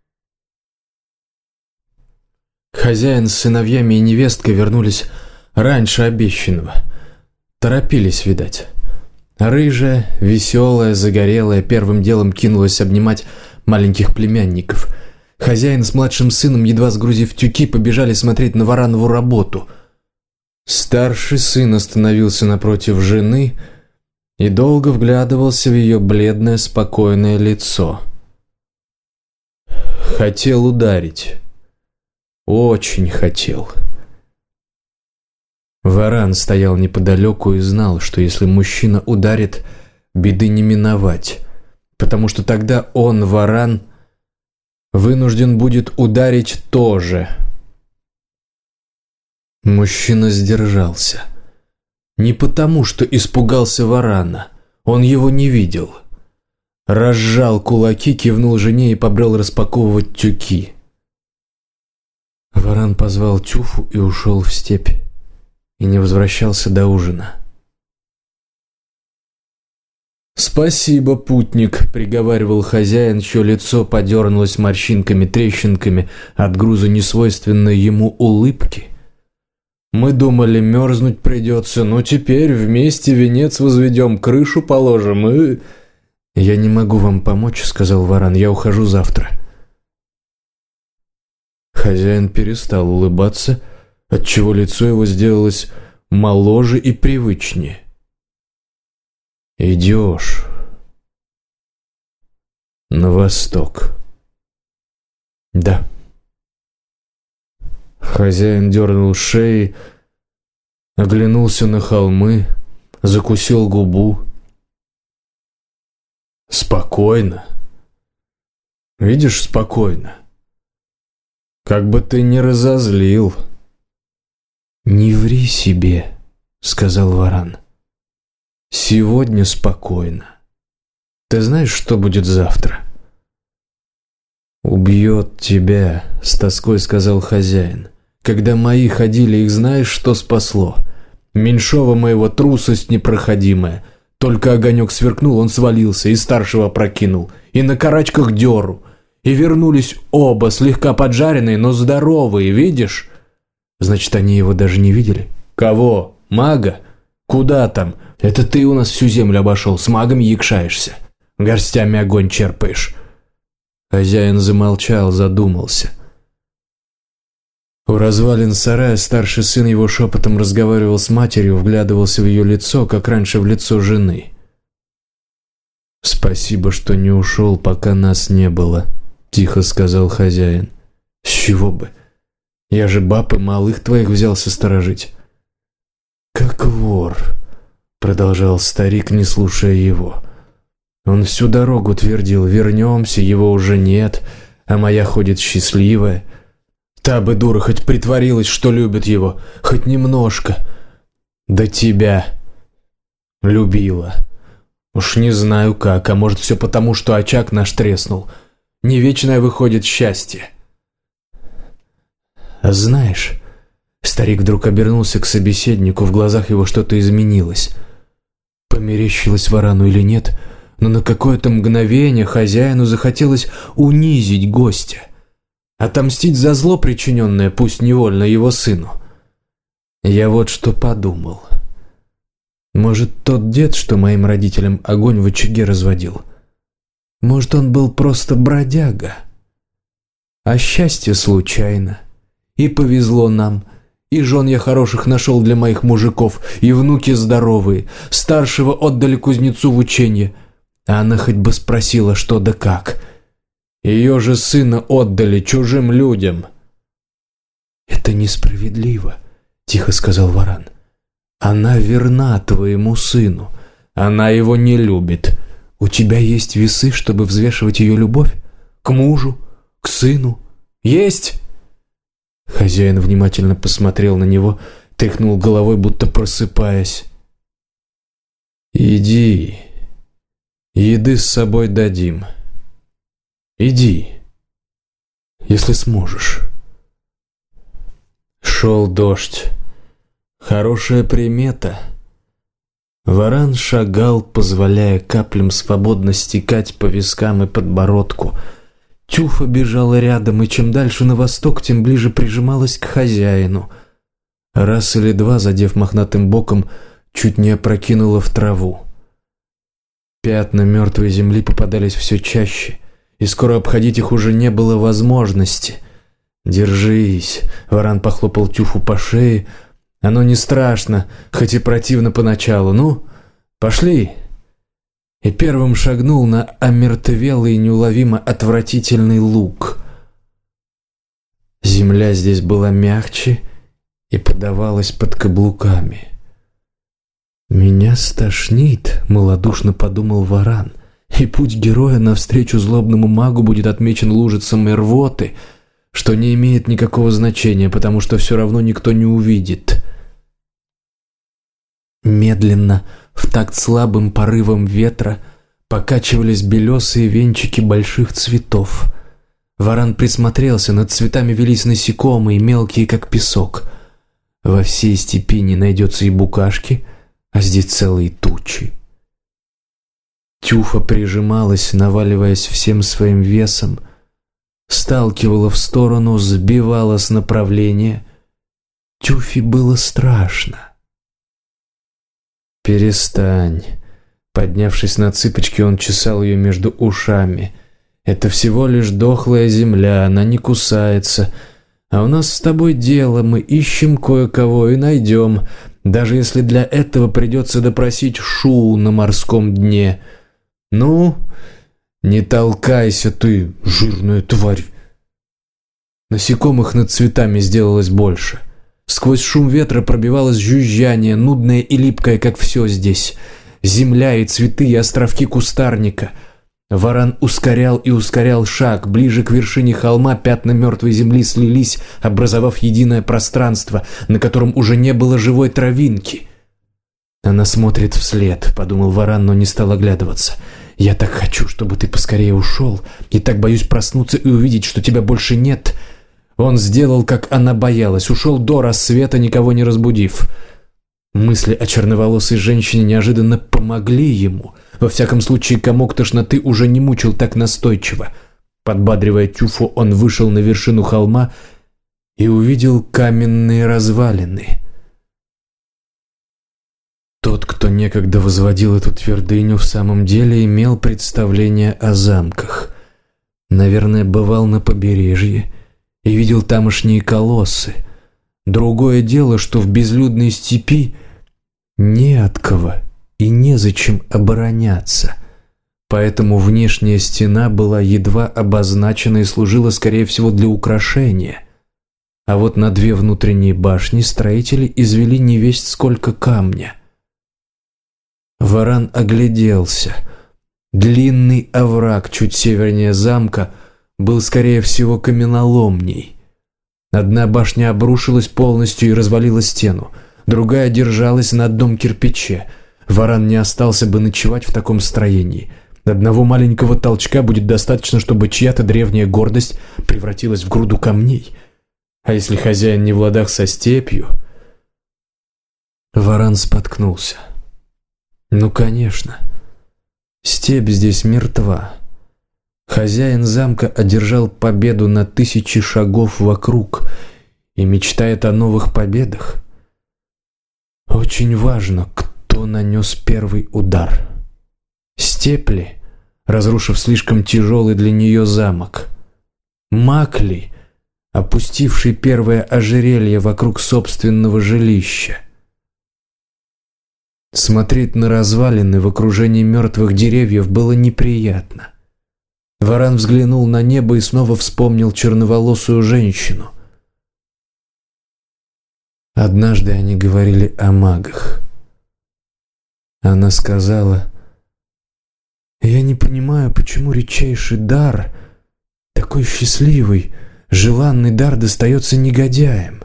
Хозяин с сыновьями и невесткой вернулись раньше обещанного. Торопились, видать. Рыжая, веселая, загорелая первым делом кинулась обнимать маленьких племянников. Хозяин с младшим сыном, едва сгрузив тюки, побежали смотреть на Варанову работу. Старший сын остановился напротив жены и долго вглядывался в ее бледное, спокойное лицо. Хотел ударить. Очень хотел. Варан стоял неподалеку и знал, что если мужчина ударит, беды не миновать, потому что тогда он, Варан, вынужден будет ударить тоже. Мужчина сдержался. Не потому, что испугался Варана, он его не видел. Разжал кулаки, кивнул жене и побрел распаковывать тюки. Варан позвал Тюфу и ушел в степь, и не возвращался до ужина. «Спасибо, путник», — приговаривал хозяин, чье лицо подернулось морщинками-трещинками от груза несвойственной ему улыбки. «Мы думали, мерзнуть придется, но теперь вместе венец возведем, крышу положим и...» «Я не могу вам помочь», — сказал Варан, — «я ухожу завтра». Хозяин перестал улыбаться, отчего лицо его сделалось моложе и привычнее. «Идешь на восток?» «Да». Хозяин дернул шеей, оглянулся на холмы, закусил губу. «Спокойно. Видишь, спокойно. Как бы ты ни разозлил». «Не ври себе», — сказал Варан. «Сегодня спокойно. Ты знаешь, что будет завтра?» «Убьет тебя», — с тоской сказал хозяин. «Когда мои ходили, их знаешь, что спасло? Меньшова моего трусость непроходимая. Только огонек сверкнул, он свалился, и старшего опрокинул, и на карачках дёру. И вернулись оба, слегка поджаренные, но здоровые, видишь?» «Значит, они его даже не видели?» «Кого? Мага? Куда там? Это ты у нас всю землю обошел, с магом якшаешься. Горстями огонь черпаешь». Хозяин замолчал, задумался. У развалин сарая старший сын его шепотом разговаривал с матерью, вглядывался в ее лицо, как раньше в лицо жены. «Спасибо, что не ушел, пока нас не было», — тихо сказал хозяин. «С чего бы? Я же баб и малых твоих взялся сторожить». «Как вор», — продолжал старик, не слушая его. «Он всю дорогу твердил: вернемся, его уже нет, а моя ходит счастливая. Та бы дура хоть притворилась, что любит его, хоть немножко. Да тебя любила. Уж не знаю как, а может, все потому, что очаг наш треснул. Не вечное выходит счастье». «А знаешь...» Старик вдруг обернулся к собеседнику, в глазах его что-то изменилось. Померещилось Варану или нет, но на какое-то мгновение хозяину захотелось унизить гостя, отомстить за зло, причиненное, пусть невольно, его сыну. «Я вот что подумал. Может, тот дед, что моим родителям огонь в очаге разводил, может, он был просто бродяга? А счастье случайно. И повезло нам. И жен я хороших нашел для моих мужиков, и внуки здоровые. Старшего отдали кузнецу в ученье, А она хоть бы спросила, что да как. Ее же сына отдали чужим людям. «Это несправедливо», — тихо сказал Варан. «Она верна твоему сыну. Она его не любит. У тебя есть весы, чтобы взвешивать ее любовь? К мужу? К сыну? Есть?» Хозяин внимательно посмотрел на него, тряхнул головой, будто просыпаясь. «Иди. Еды с собой дадим. Иди, если сможешь». Шел дождь. Хорошая примета. Варан шагал, позволяя каплям свободно стекать по вискам и подбородку. Тюфа бежала рядом, и чем дальше на восток, тем ближе прижималась к хозяину. Раз или два, задев мохнатым боком, чуть не опрокинула в траву. Пятна мертвой земли попадались все чаще, и скоро обходить их уже не было возможности. «Держись!» — Варан похлопал Тюфу по шее. «Оно не страшно, хоть и противно поначалу. Ну, пошли!» И первым шагнул на омертвелый и неуловимо отвратительный луг. Земля здесь была мягче и подавалась под каблуками. «Меня стошнит», — малодушно подумал Варан, «и путь героя навстречу злобному магу будет отмечен лужицами рвоты, что не имеет никакого значения, потому что все равно никто не увидит». Медленно, в такт слабым порывом ветра, покачивались белесые венчики больших цветов. Варан присмотрелся, над цветами велись насекомые, мелкие, как песок. Во всей степи не найдется и букашки, а здесь целые тучи. Тюфа прижималась, наваливаясь всем своим весом, сталкивала в сторону, сбивала с направления. Тюфе было страшно. «Перестань». Поднявшись на цыпочки, он чесал ее между ушами. «Это всего лишь дохлая земля, она не кусается. А у нас с тобой дело, мы ищем кое-кого и найдем, даже если для этого придется допросить Шу на морском дне. Ну, не толкайся ты, жирная тварь». Насекомых над цветами сделалось больше. Сквозь шум ветра пробивалось жужжание, нудное и липкое, как все здесь. Земля и цветы, и островки кустарника. Варан ускорял и ускорял шаг. Ближе к вершине холма пятна мертвой земли слились, образовав единое пространство, на котором уже не было живой травинки. «Она смотрит вслед», — подумал Варан, но не стал оглядываться. «Я так хочу, чтобы ты поскорее ушел, и так боюсь проснуться и увидеть, что тебя больше нет». Он сделал, как она боялась, ушел до рассвета, никого не разбудив. Мысли о черноволосой женщине неожиданно помогли ему. Во всяком случае, комок тошноты уже не мучил так настойчиво. Подбадривая Тюфу, он вышел на вершину холма и увидел каменные развалины. Тот, кто некогда возводил эту твердыню, в самом деле имел представление о замках. Наверное, бывал на побережье и видел тамошние колоссы. Другое дело, что в безлюдной степи не от кого и незачем обороняться. Поэтому внешняя стена была едва обозначена и служила, скорее всего, для украшения. А вот на две внутренние башни строители извели невесть сколько камня. Варан огляделся. Длинный овраг чуть севернее замка был, скорее всего, каменоломней. Одна башня обрушилась полностью и развалила стену, другая держалась на одном кирпиче. Варан не остался бы ночевать в таком строении. Одного маленького толчка будет достаточно, чтобы чья-то древняя гордость превратилась в груду камней. А если хозяин не в ладах со степью? Варан споткнулся. Ну, конечно, степь здесь мертва. Хозяин замка одержал победу на 1000 шагов вокруг и мечтает о новых победах. Очень важно, кто нанес первый удар. Степь ли, разрушив слишком тяжелый для нее замок? Маг ли, опустивший первое ожерелье вокруг собственного жилища? Смотреть на развалины в окружении мертвых деревьев было неприятно. Варан взглянул на небо и снова вспомнил черноволосую женщину. Однажды они говорили о магах. Она сказала: «Я не понимаю, почему редчайший дар, такой счастливый, желанный дар, достается негодяям.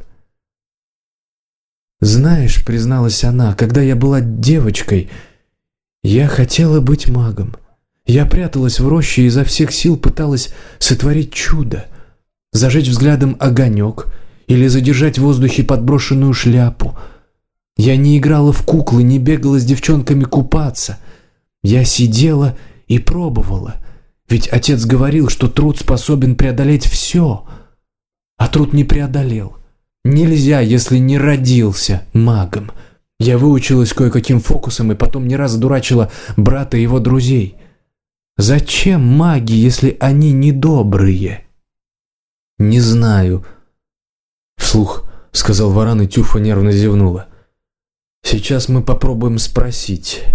Знаешь, призналась она, когда я была девочкой, я хотела быть магом. Я пряталась в роще и изо всех сил пыталась сотворить чудо, зажечь взглядом огонек или задержать в воздухе подброшенную шляпу. Я не играла в куклы, не бегала с девчонками купаться. Я сидела и пробовала, ведь отец говорил, что труд способен преодолеть все, а труд не преодолел. Нельзя, если не родился магом. Я выучилась кое-каким фокусам и потом не раз дурачила брата и его друзей. Зачем маги, если они недобрые?» «Не знаю», — вслух сказал Варан, и Тюфа нервно зевнула. «Сейчас мы попробуем спросить».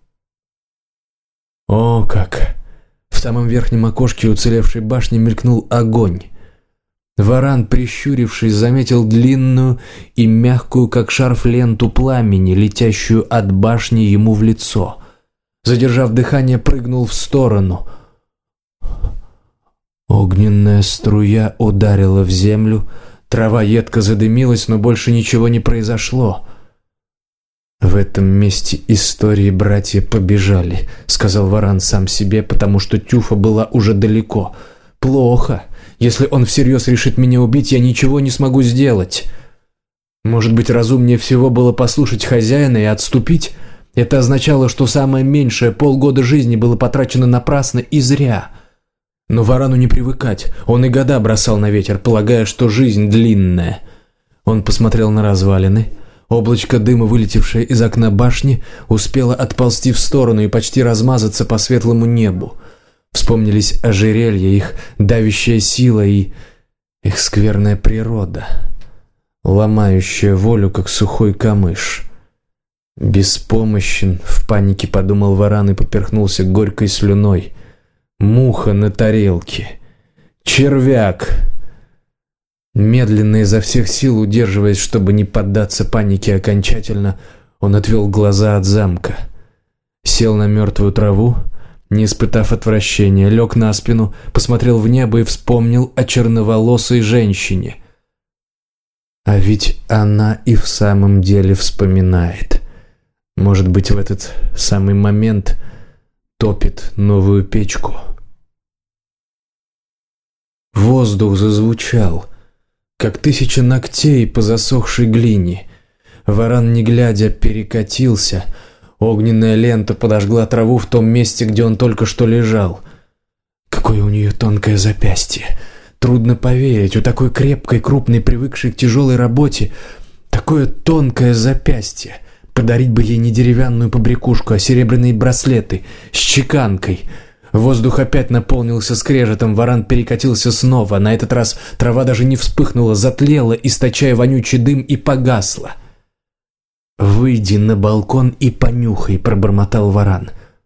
О, как! В самом верхнем окошке уцелевшей башни мелькнул огонь. Варан, прищурившись, заметил длинную и мягкую, как шарф, ленту пламени, летящую от башни ему в лицо. Задержав дыхание, прыгнул в сторону. Огненная струя ударила в землю, трава едко задымилась, но больше ничего не произошло. «В этом месте истории братья побежали», — сказал Варан сам себе, потому что Тюфа была уже далеко. «Плохо. Если он всерьез решит меня убить, я ничего не смогу сделать. Может быть, разумнее всего было послушать хозяина и отступить? Это означало, что самое меньшее полгода жизни было потрачено напрасно и зря. Но Варану не привыкать. Он и года бросал на ветер, полагая, что жизнь длинная». Он посмотрел на развалины. Облачко дыма, вылетевшее из окна башни, успело отползти в сторону и почти размазаться по светлому небу. Вспомнились ожерелья, их давящая сила и их скверная природа, ломающая волю, как сухой камыш. «Беспомощен», — в панике подумал Варан и поперхнулся горькой слюной. «Муха на тарелке. Червяк». Медленно, изо всех сил удерживаясь, чтобы не поддаться панике окончательно, он отвел глаза от замка. Сел на мертвую траву, не испытав отвращения, лег на спину, посмотрел в небо и вспомнил о черноволосой женщине. А ведь она и в самом деле вспоминает. Может быть, в этот самый момент топит новую печку. Воздух зазвучал, как 1000 ногтей по засохшей глине. Варан, не глядя, перекатился. Огненная лента подожгла траву в том месте, где он только что лежал. Какое у нее тонкое запястье! Трудно поверить, у такой крепкой, крупной, привыкшей к тяжелой работе, такое тонкое запястье. Подарить бы ей не деревянную побрякушку, а серебряные браслеты с чеканкой. Воздух опять наполнился скрежетом, Варан перекатился снова. На этот раз трава даже не вспыхнула, затлела, источая вонючий дым, и погасла. «Выйди на балкон и понюхай», — пробормотал Варан.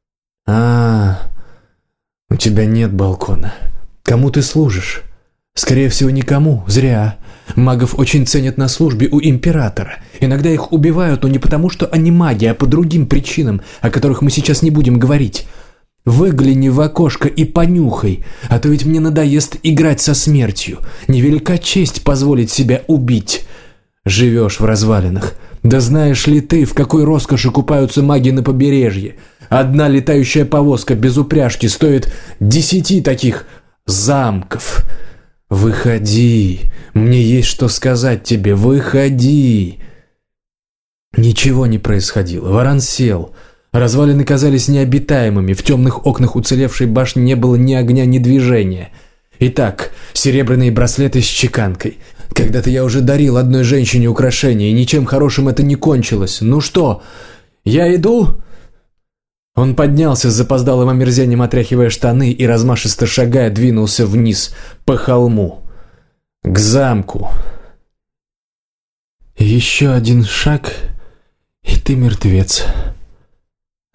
У тебя нет балкона. Кому ты служишь?» «Скорее всего, никому. Зря. Магов очень ценят на службе у императора. Иногда их убивают, но не потому, что они маги, а по другим причинам, о которых мы сейчас не будем говорить. Выгляни в окошко и понюхай, а то ведь мне надоест играть со смертью. Невелика честь позволить себя убить. Живешь в развалинах. Да знаешь ли ты, в какой роскоши купаются маги на побережье? Одна летающая повозка без упряжки стоит 10 таких замков. Выходи, мне есть что сказать тебе, выходи». Ничего не происходило. Варан сел. Развалины казались необитаемыми, в темных окнах уцелевшей башни не было ни огня, ни движения. Итак, серебряные браслеты с чеканкой. Когда-то я уже дарил одной женщине украшения, и ничем хорошим это не кончилось. Ну что, я иду?» Он поднялся с запоздалым омерзением, отряхивая штаны, и, размашисто шагая, двинулся вниз по холму, к замку. «Еще один шаг, и ты мертвец»,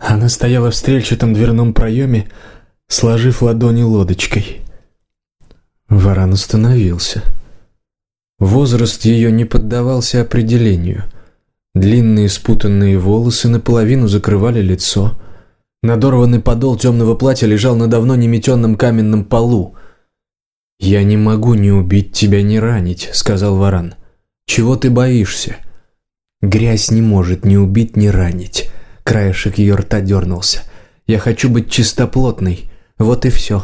Она стояла в стрельчатом дверном проеме, сложив ладони лодочкой. Варан остановился. Возраст ее не поддавался определению. Длинные спутанные волосы наполовину закрывали лицо. Надорванный подол темного платья лежал на давно неметенном каменном полу. «Я не могу ни убить тебя, ни ранить», — сказал Варан. «Чего ты боишься?» «Грязь не может ни убить, ни ранить». Краешек ее рта дернулся. «Я хочу быть чистоплотной. Вот и все».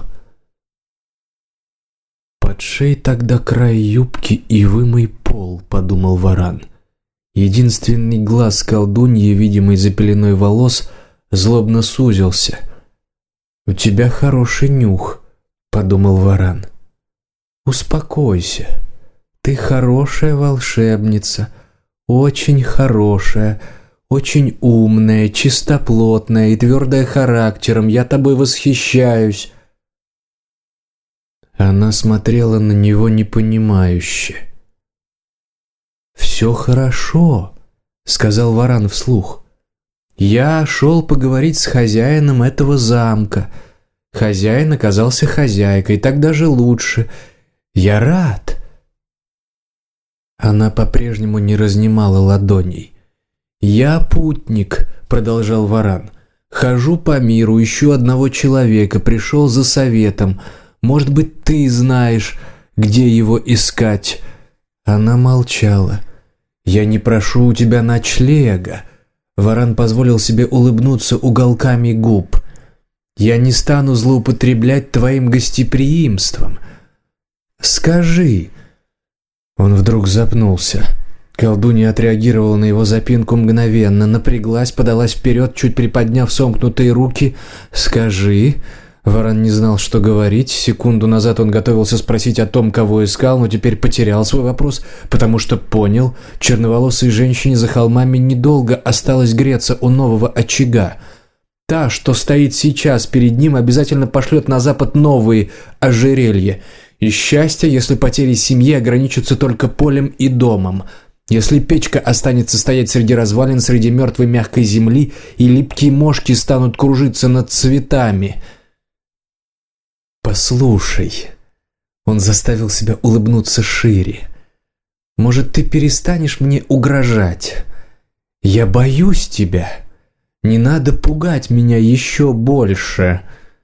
«Подшей тогда край юбки и вымой пол», — подумал Варан. Единственный глаз колдуньи, видимый за пеленой волос, злобно сузился. «У тебя хороший нюх», — подумал Варан. «Успокойся. Ты хорошая волшебница, очень хорошая, очень умная, чистоплотная и твердая характером. Я тобой восхищаюсь». Она смотрела на него непонимающе. «Все хорошо», — сказал Варан вслух. «Я шел поговорить с хозяином этого замка. Хозяин оказался хозяйкой, так даже лучше. Я рад». Она по-прежнему не разнимала ладоней. «Я путник», — продолжал Варан. «Хожу по миру, ищу одного человека, пришел за советом. Может быть, ты знаешь, где его искать?» Она молчала. «Я не прошу у тебя ночлега». Варан позволил себе улыбнуться уголками губ. «Я не стану злоупотреблять твоим гостеприимством. Скажи». Он вдруг запнулся. Колдунья отреагировала на его запинку мгновенно, напряглась, подалась вперед, чуть приподняв сомкнутые руки. «Скажи». Варан не знал, что говорить. Секунду назад он готовился спросить о том, кого искал, но теперь потерял свой вопрос, потому что понял, черноволосой женщине за холмами недолго осталось греться у нового очага. Та, что стоит сейчас перед ним, обязательно пошлет на запад новые ожерелья. И счастье, если потери семьи ограничатся только полем и домом. Если печка останется стоять среди развалин, среди мертвой мягкой земли, и липкие мошки станут кружиться над цветами. «Послушай», — он заставил себя улыбнуться шире, «может, ты перестанешь мне угрожать? Я боюсь тебя. Не надо пугать меня еще больше».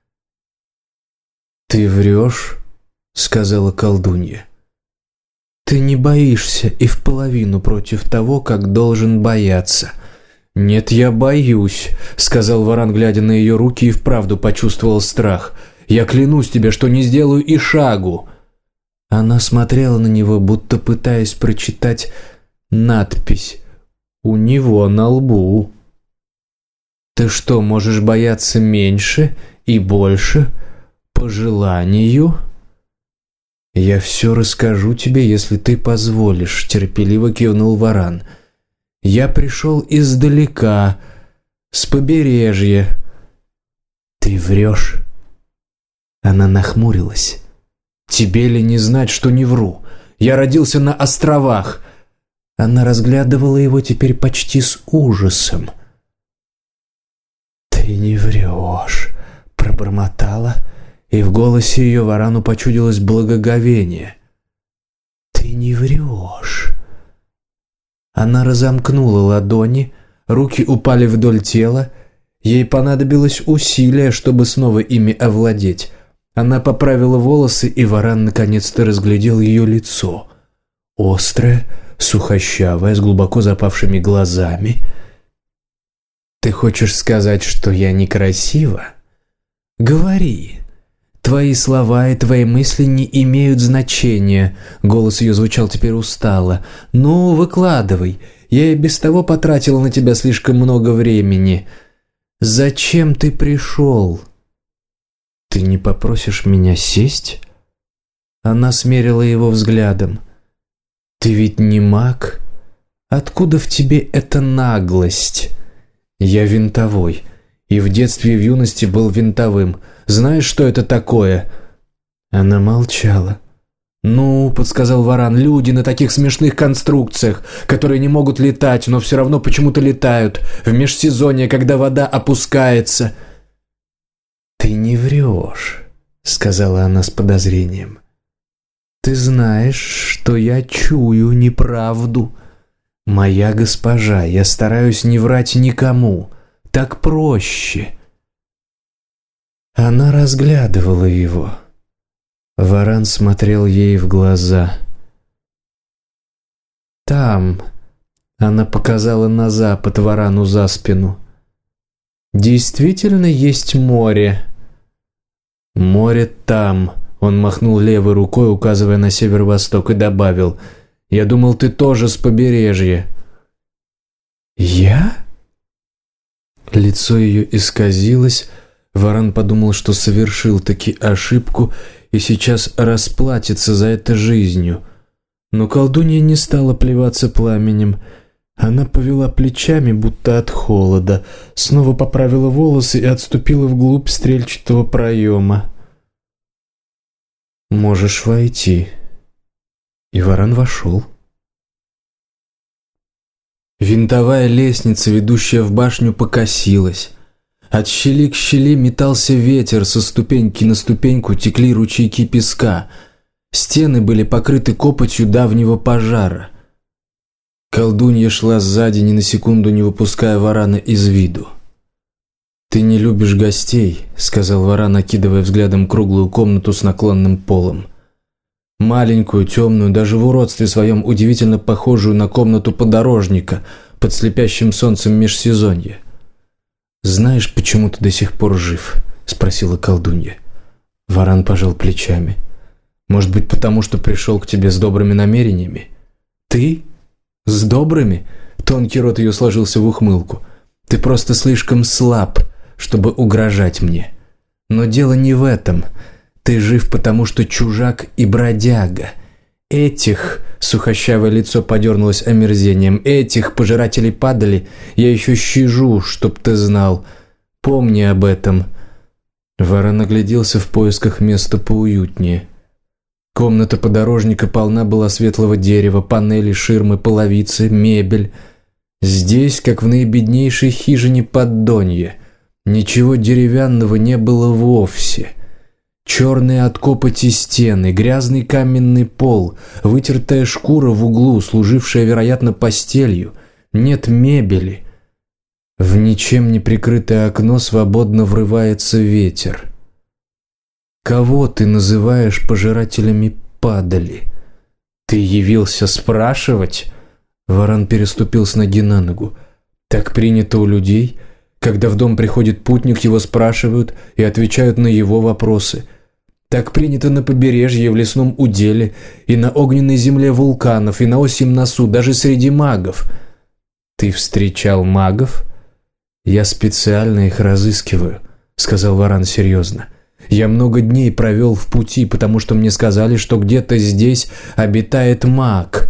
«Ты врешь», — сказала колдунья. «Ты не боишься и в половину против того, как должен бояться». «Нет, я боюсь», — сказал Варан, глядя на ее руки, и вправду почувствовал страх. «Я клянусь тебе, что не сделаю и шагу». Она смотрела на него, будто пытаясь прочитать надпись у него на лбу. «Ты что, можешь бояться меньше и больше по желанию?» «Я все расскажу тебе, если ты позволишь», — терпеливо кивнул Варан. «Я пришел издалека, с побережья». «Ты врешь?» Она нахмурилась. «Тебе ли не знать, что не вру? Я родился на островах». Она разглядывала его теперь почти с ужасом. «Ты не врешь», — пробормотала, и в голосе ее Варану почудилось благоговение. «Ты не врешь». Она разомкнула ладони, руки упали вдоль тела. Ей понадобилось усилие, чтобы снова ими овладеть. Она поправила волосы, и Варан наконец-то разглядел ее лицо. Острое, сухощавое, с глубоко запавшими глазами. «Ты хочешь сказать, что я некрасива? Говори. Твои слова и твои мысли не имеют значения». Голос ее звучал теперь устало. «Ну, выкладывай. Я и без того потратила на тебя слишком много времени. Зачем ты пришел?» «Ты не попросишь меня сесть?» Она смерила его взглядом. «Ты ведь не маг? Откуда в тебе эта наглость?» «Я винтовой. И в детстве и в юности был винтовым. Знаешь, что это такое?» Она молчала. «Ну, — подсказал Варан, — люди на таких смешных конструкциях, которые не могут летать, но все равно почему-то летают, в межсезонье, когда вода опускается». «Ты не врешь», — сказала она с подозрением. «Ты знаешь, что я чую неправду. Моя госпожа, я стараюсь не врать никому. Так проще». Она разглядывала его. Варан смотрел ей в глаза. «Там», — она показала на запад Варану за спину, — «действительно есть море». «Море там», — он махнул левой рукой, указывая на северо-восток, и добавил: «Я думал, ты тоже с побережья». «Я?» Лицо ее исказилось. Варан подумал, что совершил таки ошибку и сейчас расплатится за это жизнью. Но колдунья не стала плеваться пламенем. Она повела плечами, будто от холода, снова поправила волосы и отступила вглубь стрельчатого проема. «Можешь войти». И Варан вошел. Винтовая лестница, ведущая в башню, покосилась. От щели к щели метался ветер, со ступеньки на ступеньку текли ручейки песка. Стены были покрыты копотью давнего пожара. Колдунья шла сзади, ни на секунду не выпуская Варана из виду. «Ты не любишь гостей», — сказал Варан, окидывая взглядом круглую комнату с наклонным полом. Маленькую, темную, даже в уродстве своем удивительно похожую на комнату подорожника под слепящим солнцем межсезонья. «Знаешь, почему ты до сих пор жив?» — спросила колдунья. Варан пожал плечами. «Может быть, потому что пришел к тебе с добрыми намерениями?» «Ты? С добрыми?» Тонкий рот ее сложился в ухмылку. «Ты просто слишком слаб, чтобы угрожать мне. Но дело не в этом. Ты жив, потому что чужак и бродяга. Этих, сухощавое лицо подернулось омерзением, этих пожирателей падали я еще щажу, чтоб ты знал. Помни об этом». Варан огляделся в поисках места поуютнее. Комната подорожника полна была светлого дерева, панели, ширмы, половицы, мебель. Здесь, как в наибеднейшей хижине Поддонья, ничего деревянного не было вовсе. Черные от копоти стены, грязный каменный пол, вытертая шкура в углу, служившая, вероятно, постелью. Нет мебели. В ничем не прикрытое окно свободно врывается ветер. «Кого ты называешь пожирателями падали? Ты явился спрашивать?» Варан переступил с ноги на ногу. «Так принято у людей. Когда в дом приходит путник, его спрашивают и отвечают на его вопросы. Так принято на побережье, в лесном уделе, и на огненной земле вулканов, и на осьем носу, даже среди магов. Ты встречал магов? Я специально их разыскиваю», — сказал Варан серьезно. «Я много дней провел в пути, потому что мне сказали, что где-то здесь обитает маг».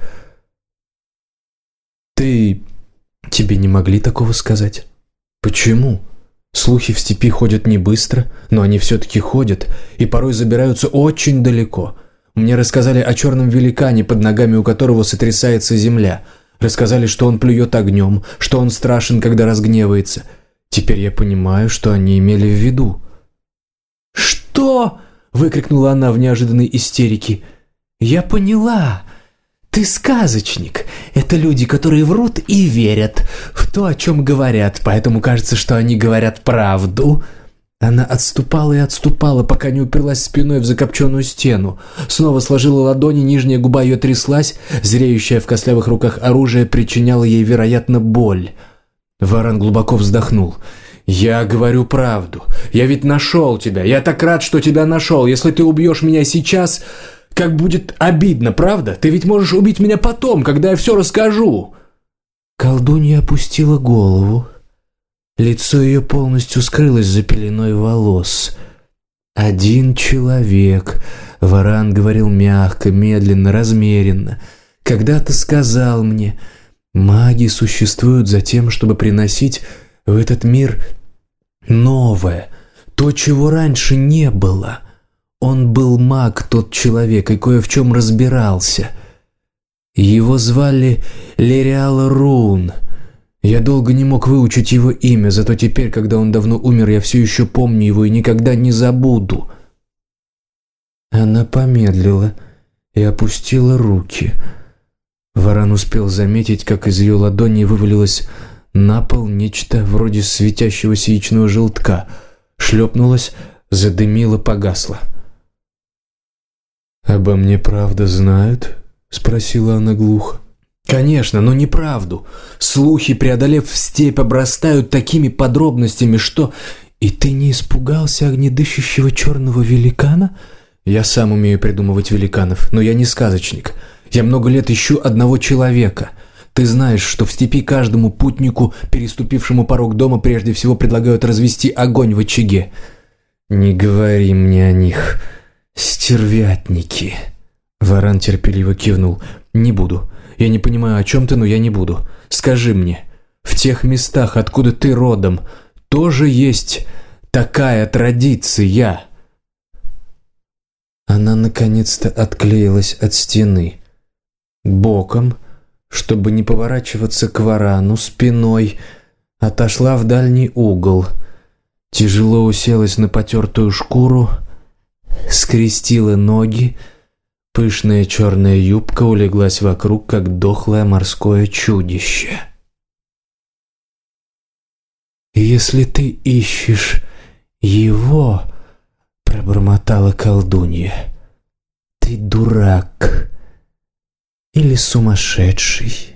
Тебе не могли такого сказать? Почему? Слухи в степи ходят не быстро, но они все-таки ходят и порой забираются очень далеко. Мне рассказали о черном великане, под ногами у которого сотрясается земля. Рассказали, что он плюет огнем, что он страшен, когда разгневается. Теперь я понимаю, что они имели в виду». «Что?» – выкрикнула она в неожиданной истерике. «Я поняла. Ты сказочник. Это люди, которые врут и верят в то, о чем говорят, поэтому кажется, что они говорят правду». Она отступала и отступала, пока не уперлась спиной в закопченную стену. Снова сложила ладони, нижняя губа ее тряслась, зреющее в костлявых руках оружие причиняло ей, вероятно, боль. Варан глубоко вздохнул. «Я говорю правду. Я ведь нашел тебя. Я так рад, что тебя нашел. Если ты убьешь меня сейчас, как будет обидно, правда? Ты ведь можешь убить меня потом, когда я все расскажу». Колдунья опустила голову. Лицо ее полностью скрылось за пеленой волос. «Один человек», — Варан говорил мягко, медленно, размеренно, — «когда-то сказал мне, маги существуют за тем, чтобы приносить в этот мир новое, то, чего раньше не было. Он был маг, тот человек, и кое в чем разбирался. Его звали Лериал Рун. Я долго не мог выучить его имя, зато теперь, когда он давно умер, я все еще помню его и никогда не забуду». Она помедлила и опустила руки. Варан успел заметить, как из ее ладони вывалилось на пол нечто вроде светящегося яичного желтка. Шлепнулось, задымило, погасло. «Обо мне правда знают?» — спросила она глухо. «Конечно, но неправду. Слухи, преодолев степь, обрастают такими подробностями, что...» «И ты не испугался огнедышащего черного великана?» «Я сам умею придумывать великанов, но я не сказочник. Я много лет ищу одного человека. Ты знаешь, что в степи каждому путнику, переступившему порог дома, прежде всего предлагают развести огонь в очаге. Не говори мне о них, стервятники». Варан терпеливо кивнул. «Не буду. Я не понимаю, о чем ты, но я не буду. Скажи мне, в тех местах, откуда ты родом, тоже есть такая традиция?» Она наконец-то отклеилась от стены. Боком, чтобы не поворачиваться к Варану, спиной отошла в дальний угол, тяжело уселась на потертую шкуру, скрестила ноги, пышная черная юбка улеглась вокруг, как дохлое морское чудище. «Если ты ищешь его, — пробормотала колдунья, — ты дурак или сумасшедший.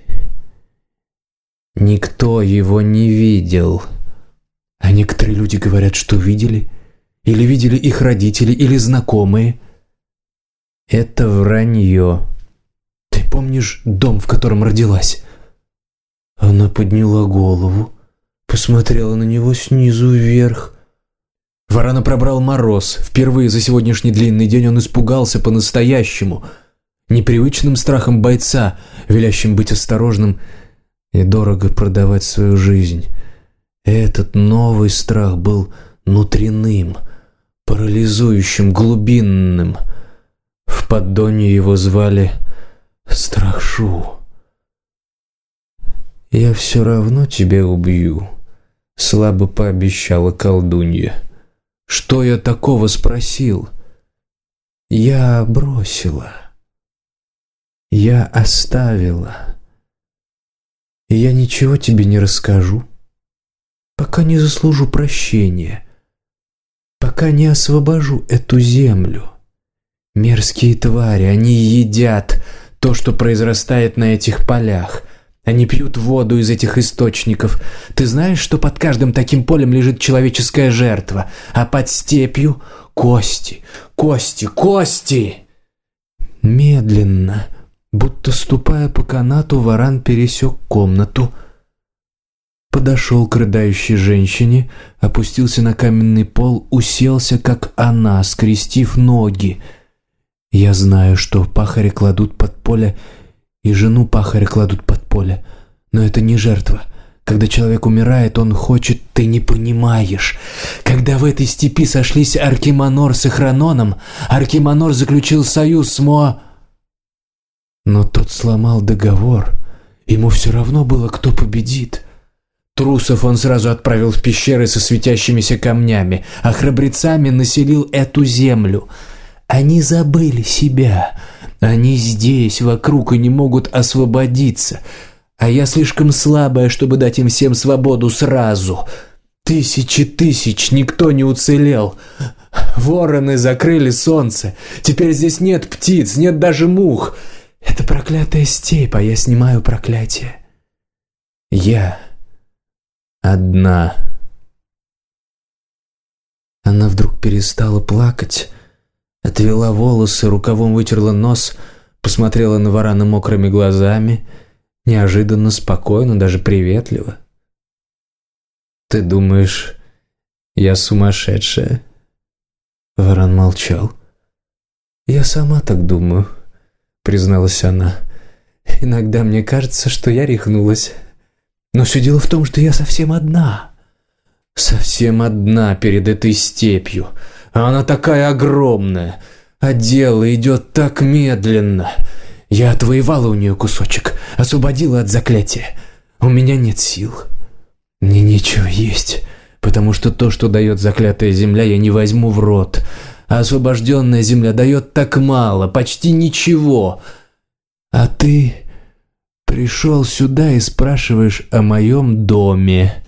Никто его не видел. А некоторые люди говорят, что видели, или видели их родители, или знакомые. Это вранье. Ты помнишь дом, в котором родилась?» Она подняла голову, посмотрела на него снизу вверх. Варана пробрал мороз. Впервые за сегодняшний длинный день он испугался по-настоящему. Непривычным страхом бойца, велящим быть осторожным и дорого продавать свою жизнь. Этот новый страх был внутренним, парализующим, глубинным. В поддоне его звали Страхшу. «Я все равно тебя убью», — слабо пообещала колдунья. «Что я такого спросил?» «Я бросила. Я оставила. И я ничего тебе не расскажу, пока не заслужу прощения, пока не освобожу эту землю. Мерзкие твари, они едят то, что произрастает на этих полях. Они пьют воду из этих источников. Ты знаешь, что под каждым таким полем лежит человеческая жертва, а под степью — кости, кости, кости!» Медленно, будто ступая по канату, Варан пересек комнату, подошел к рыдающей женщине, опустился на каменный пол, уселся, как она, скрестив ноги. «Я знаю, что пахаря кладут под поле, и жену пахаря кладут под поле, но это не жертва. Когда человек умирает, он хочет, ты не понимаешь. Когда в этой степи сошлись Аркиманор с Эхрононом, Аркиманор заключил союз с Но тот сломал договор. Ему все равно было, кто победит. Трусов он сразу отправил в пещеры со светящимися камнями, а храбрецами населил эту землю. Они забыли себя. Они здесь, вокруг, и не могут освободиться. А я слишком слабая, чтобы дать им всем свободу сразу. Тысячи тысяч, никто не уцелел. Вороны закрыли солнце. Теперь здесь нет птиц, нет даже мух. Это проклятая степь, а я снимаю проклятие. Я одна. Она вдруг перестала плакать, отвела волосы, рукавом вытерла нос, посмотрела на Варана мокрыми глазами, неожиданно спокойно, даже приветливо. «Ты думаешь, я сумасшедшая?» Варан молчал. «Я сама так думаю», — призналась она. «Иногда мне кажется, что я рехнулась. Но все дело в том, что я совсем одна. Совсем одна перед этой степью. А она такая огромная, а дело идет так медленно. Я отвоевала у нее кусочек, освободила от заклятия. У меня нет сил. Мне нечего есть, потому что то, что дает заклятая земля, я не возьму в рот. А освобожденная земля дает так мало, почти ничего. А ты пришел сюда и спрашиваешь о моем доме.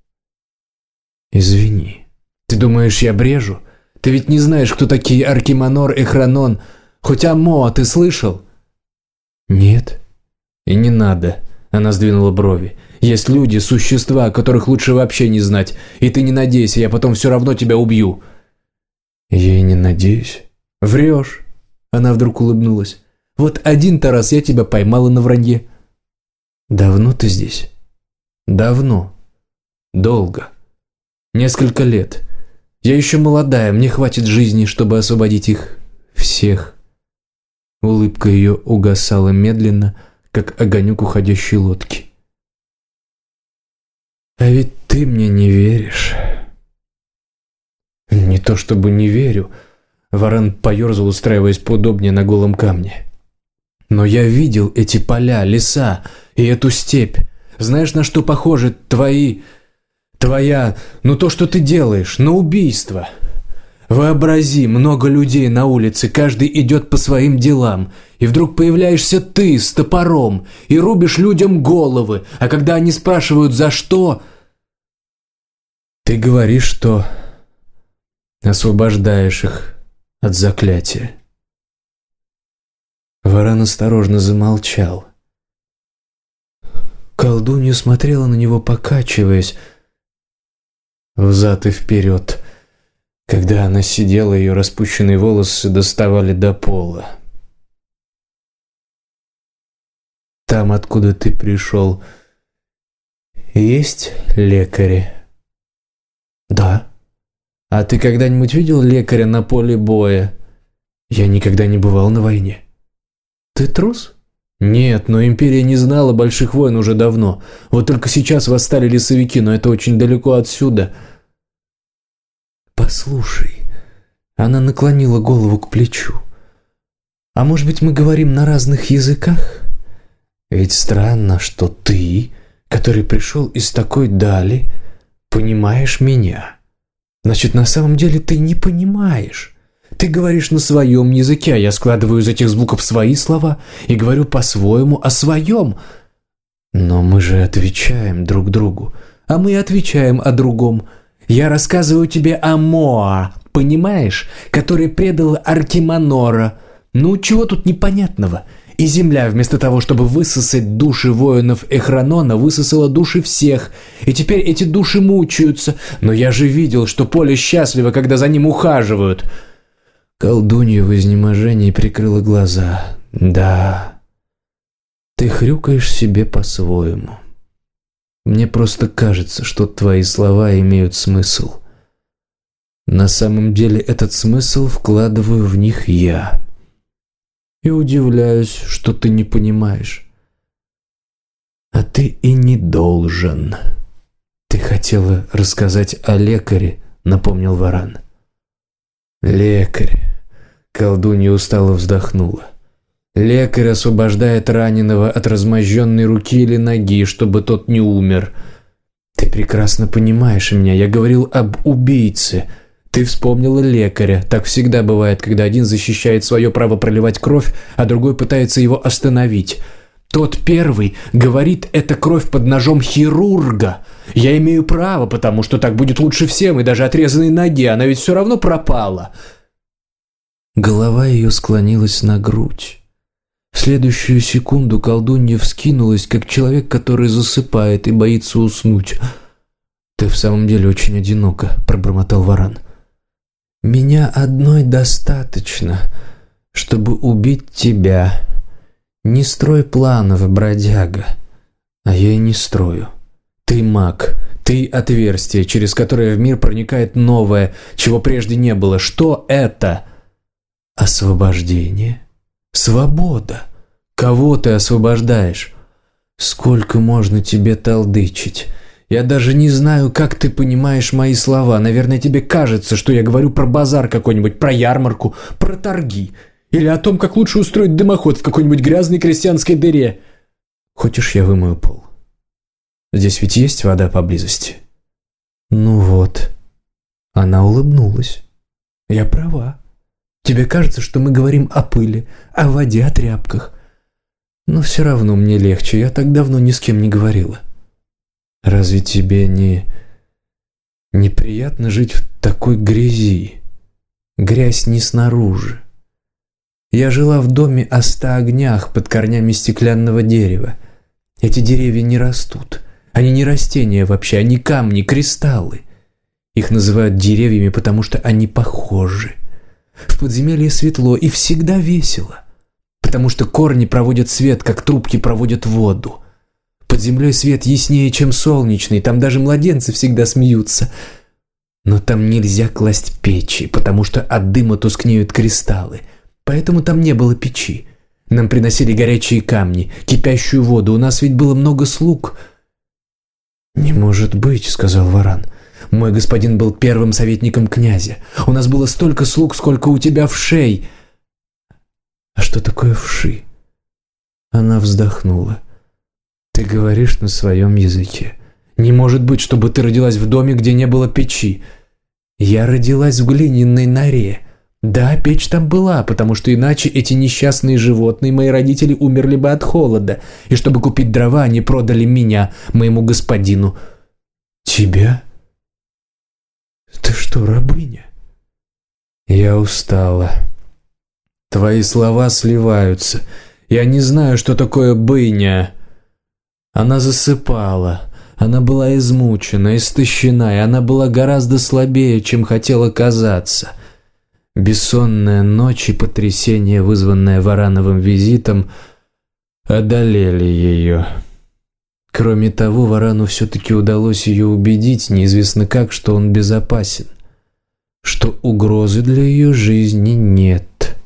Извини, ты думаешь, я брежу? Ты ведь не знаешь, кто такие Аркиманор и Хронон. Хоть о Моа ты слышал? Нет. И не надо. Она сдвинула брови. Есть люди, существа, которых лучше вообще не знать. И ты не надейся, я потом все равно тебя убью. Я и не надеюсь. Врешь. Она вдруг улыбнулась. Вот один-то раз я тебя поймала на вранье. Давно ты здесь? Давно. Долго. Несколько лет. Я еще молодая, мне хватит жизни, чтобы освободить их всех. Улыбка ее угасала медленно, как огонек уходящей лодки. А ведь ты мне не веришь. Не то чтобы не верю. Варан поерзал, устраиваясь поудобнее на голом камне. Но я видел эти поля, леса и эту степь. Знаешь, на что похожи то, что ты делаешь, на убийство. Вообрази, много людей на улице, каждый идет по своим делам, и вдруг появляешься ты с топором и рубишь людям головы, а когда они спрашивают, за что, ты говоришь, что освобождаешь их от заклятия. Варан осторожно замолчал. Колдунья смотрела на него, покачиваясь взад и вперед. Когда она сидела, ее распущенные волосы доставали до пола. Там, откуда ты пришел, есть лекари? Да. А ты когда-нибудь видел лекаря на поле боя? Я никогда не бывал на войне. Ты трус? Нет, но империя не знала больших войн уже давно. Вот только сейчас восстали лесовики, но это очень далеко отсюда. Послушай, она наклонила голову к плечу. А может быть, мы говорим на разных языках? Ведь странно, что ты, который пришел из такой дали, понимаешь меня. Значит, на самом деле ты не понимаешь. Ты говоришь на своем языке, а я складываю из этих звуков свои слова и говорю по-своему о своем. Но мы же отвечаем друг другу, а мы отвечаем о другом. Я рассказываю тебе о Моа, понимаешь, который предал Аркиманора. Ну, чего тут непонятного? И земля, вместо того, чтобы высосать души воинов Эхронона, высосала души всех. И теперь эти души мучаются. Но я же видел, что поле счастливо, когда за ним ухаживают. Колдунья в изнеможении прикрыла глаза. Да, ты хрюкаешь себе по-своему. Мне просто кажется, что твои слова имеют смысл. На самом деле этот смысл вкладываю в них я. И удивляюсь, что ты не понимаешь. А ты и не должен. Ты хотела рассказать о лекаре, напомнил Варан. Лекарь. Колдунья устало вздохнула. Лекарь освобождает раненого от размозженной руки или ноги, чтобы тот не умер. Ты прекрасно понимаешь меня. Я говорил об убийце. Ты вспомнила лекаря. Так всегда бывает, когда один защищает свое право проливать кровь, а другой пытается его остановить. Тот первый говорит, это кровь под ножом хирурга. Я имею право, потому что так будет лучше всем, и даже отрезанной ноги, она ведь все равно пропала. Голова ее склонилась на грудь. В следующую секунду колдунья вскинулась, как человек, который засыпает и боится уснуть. «Ты в самом деле очень одинока», — пробормотал Варан. «Меня одной достаточно, чтобы убить тебя. Не строй планов, бродяга». «А я и не строю. Ты маг, ты отверстие, через которое в мир проникает новое, чего прежде не было. Что это?» «Освобождение. Свобода. Кого ты освобождаешь? Сколько можно тебе толдычить? Я даже не знаю, как ты понимаешь мои слова. Наверное, тебе кажется, что я говорю про базар какой-нибудь, про ярмарку, про торги. Или о том, как лучше устроить дымоход в какой-нибудь грязной крестьянской дыре. Хочешь, я вымою пол? Здесь ведь есть вода поблизости. Ну вот. Она улыбнулась. Я права. Тебе кажется, что мы говорим о пыли, о воде, о тряпках. Но все равно мне легче. Я так давно ни с кем не говорила. Разве тебе неприятно жить в такой грязи? Грязь не снаружи. Я жила в доме о 100 огнях под корнями стеклянного дерева. Эти деревья не растут. Они не растения вообще, они камни, кристаллы. Их называют деревьями, потому что они похожи. В подземелье светло и всегда весело, потому что корни проводят свет, как трубки проводят воду. Под землей свет яснее, чем солнечный, там даже младенцы всегда смеются. Но там нельзя класть печи, потому что от дыма тускнеют кристаллы. Поэтому там не было печи. Нам приносили горячие камни, кипящую воду. У нас ведь было много слуг. «Не может быть», — сказал Варан. «Мой господин был первым советником князя. У нас было столько слуг, сколько у тебя вшей». «А что такое вши?» Она вздохнула. «Ты говоришь на своем языке. Не может быть, чтобы ты родилась в доме, где не было печи. Я родилась в глиняной норе. Да, печь там была, потому что иначе эти несчастные животные, мои родители, умерли бы от холода. И чтобы купить дрова, они продали меня, моему господину». «Тебя? Ты что, рабыня?» «Я устала. Твои слова сливаются. Я не знаю, что такое быня». Она засыпала. Она была измучена, истощена, и она была гораздо слабее, чем хотела казаться. Бессонная ночь и потрясение, вызванное Варановым визитом, одолели ее. Кроме того, Варану все-таки удалось ее убедить, неизвестно как, что он безопасен, что угрозы для ее жизни нет.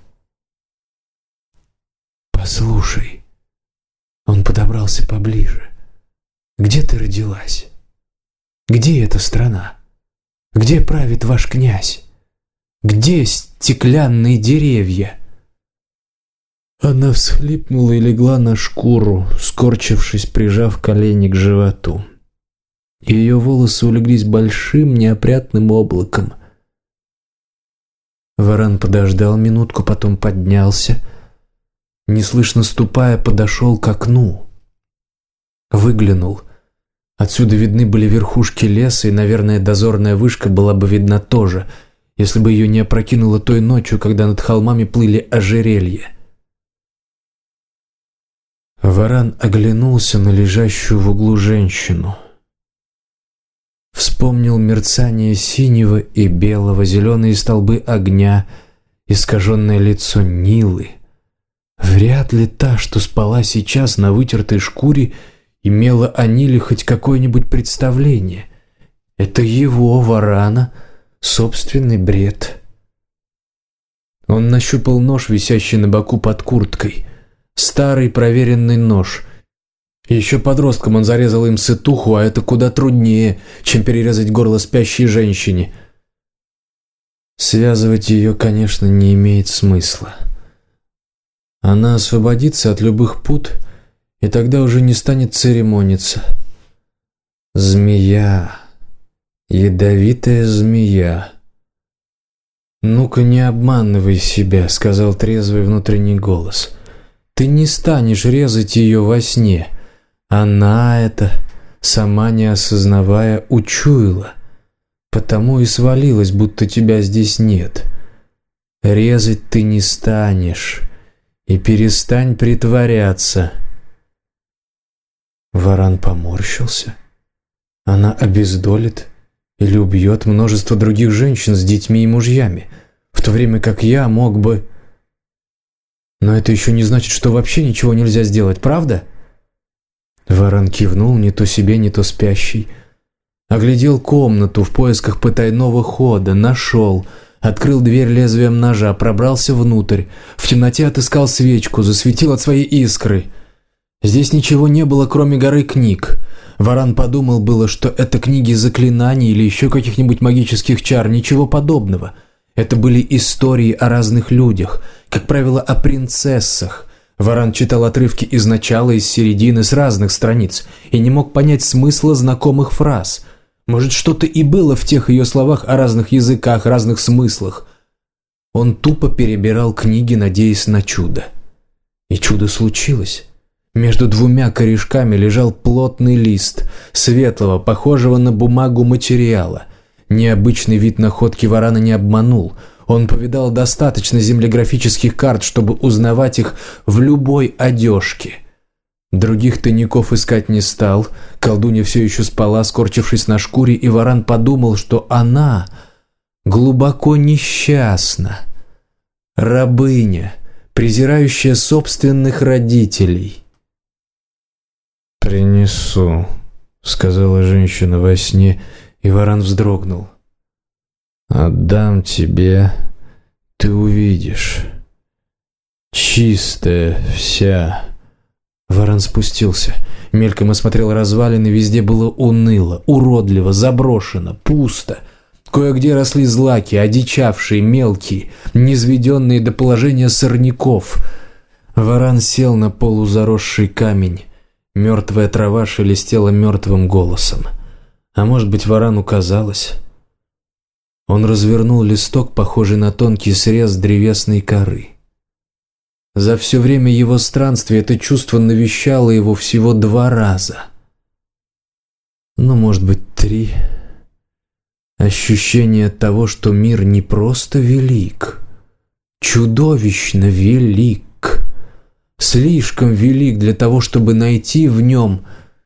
«Послушай», он подобрался поближе, «где ты родилась? Где эта страна? Где правит ваш князь? Где стеклянные деревья?» Она всхлипнула и легла на шкуру, скорчившись, прижав колени к животу. Ее волосы улеглись большим неопрятным облаком. Варан подождал минутку, потом поднялся. Неслышно ступая, подошел к окну. Выглянул. Отсюда видны были верхушки леса, и, наверное, дозорная вышка была бы видна тоже, если бы ее не опрокинуло той ночью, когда над холмами плыли ожерелья. Варан оглянулся на лежащую в углу женщину. Вспомнил мерцание синего и белого, зеленые столбы огня, искаженное лицо Нилы. Вряд ли та, что спала сейчас на вытертой шкуре, имела о Ниле хоть какое-нибудь представление. Это его, Варана, собственный бред. Он нащупал нож, висящий на боку под курткой. Старый проверенный нож. Еще подростком он зарезал им сытуху, а это куда труднее, чем перерезать горло спящей женщине. Связывать ее, конечно, не имеет смысла. Она освободится от любых пут, и тогда уже не станет церемониться. Змея. Ядовитая змея. «Ну-ка, не обманывай себя», — сказал трезвый внутренний голос. «Ты не станешь резать ее во сне». Она это, сама не осознавая, учуяла, потому и свалилась, будто тебя здесь нет. Резать ты не станешь, и перестань притворяться. Варан поморщился. Она обездолит или убьет множество других женщин с детьми и мужьями, в то время как я мог бы... Но это еще не значит, что вообще ничего нельзя сделать, правда? Варан кивнул, не то себе, не то спящий. Оглядел комнату в поисках потайного хода, нашел, открыл дверь лезвием ножа, пробрался внутрь, в темноте отыскал свечку, засветил от своей искры. Здесь ничего не было, кроме горы книг. Варан подумал было, что это книги заклинаний или еще каких-нибудь магических чар, ничего подобного. Это были истории о разных людях, как правило, о принцессах. Варан читал отрывки из начала, из середины, с разных страниц, и не мог понять смысла знакомых фраз. Может, что-то и было в тех ее словах о разных языках, разных смыслах. Он тупо перебирал книги, надеясь на чудо. И чудо случилось. Между двумя корешками лежал плотный лист, светлого, похожего на бумагу материала. Необычный вид находки Варана не обманул. Он повидал достаточно землеграфических карт, чтобы узнавать их в любой одежке. Других тайников искать не стал. Колдунья все еще спала, скорчившись на шкуре, и Варан подумал, что она глубоко несчастна. Рабыня, презирающая собственных родителей. «Принесу», — сказала женщина во сне, и Варан вздрогнул. «Отдам тебе, ты увидишь. Чистая вся». Варан спустился, мельком осмотрел развалины, везде было уныло, уродливо, заброшено, пусто. Кое-где росли злаки, одичавшие, мелкие, низведенные до положения сорняков. Варан сел на полузаросший камень. Мертвая трава шелестела мертвым голосом. А может быть, Варану казалось? Он развернул листок, похожий на тонкий срез древесной коры. За все время его странствия это чувство навещало его всего 2 раза. Ну, может быть, 3. Ощущение того, что мир не просто велик, чудовищно велик. Слишком велик для того, чтобы найти в нем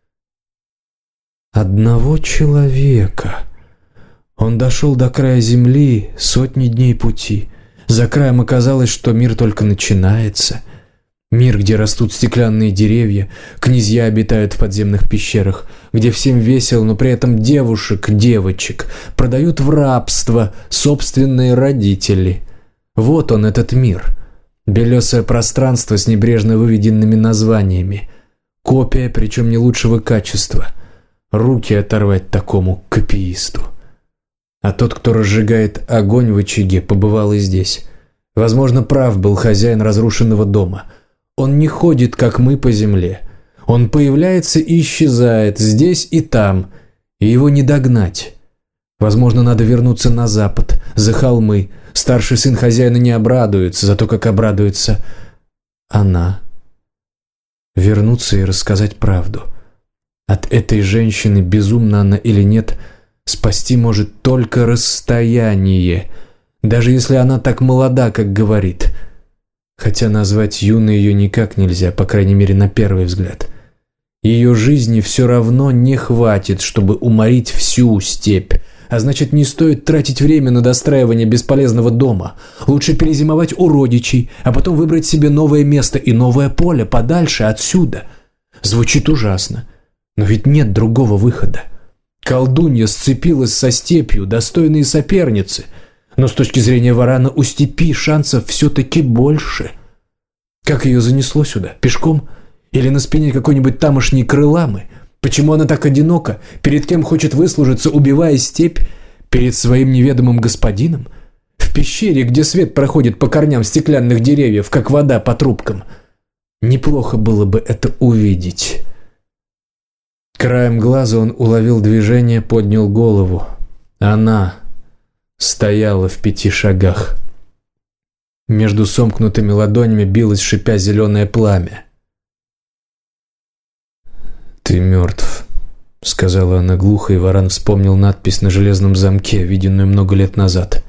одного человека. Он дошел до края земли, сотни дней пути. За краем оказалось, что мир только начинается. Мир, где растут стеклянные деревья, князья обитают в подземных пещерах, где всем весело, но при этом девочек продают в рабство собственные родители. Вот он, этот мир. Белесое пространство с небрежно выведенными названиями. Копия, причем не лучшего качества. Руки оторвать такому копиисту. А тот, кто разжигает огонь в очаге, побывал и здесь. Возможно, прав был хозяин разрушенного дома. Он не ходит, как мы, по земле. Он появляется и исчезает здесь и там, и его не догнать. Возможно, надо вернуться на запад, за холмы. Старший сын хозяина не обрадуется, зато как обрадуется она. Вернуться и рассказать правду. От этой женщины, безумна она или нет, спасти может только расстояние, даже если она так молода, как говорит. Хотя назвать юной ее никак нельзя, по крайней мере, на первый взгляд. Ее жизни все равно не хватит, чтобы уморить всю степь. А значит, не стоит тратить время на достраивание бесполезного дома. Лучше перезимовать у родичей, а потом выбрать себе новое место и новое поле подальше отсюда. Звучит ужасно, но ведь нет другого выхода. Колдунья сцепилась со степью, достойные соперницы. Но с точки зрения Варана у степи шансов все-таки больше. Как ее занесло сюда? Пешком? Или на спине какой-нибудь тамошней крыламы? Почему она так одинока? Перед кем хочет выслужиться, убивая степь? Перед своим неведомым господином? В пещере, где свет проходит по корням стеклянных деревьев, как вода по трубкам? Неплохо было бы это увидеть. Краем глаза он уловил движение, поднял голову. Она стояла в 5 шагах. Между сомкнутыми ладонями билось, шипя, зеленое пламя. «Ты мертв», — сказала она глухо, и Варан вспомнил надпись на железном замке, виденную много лет назад.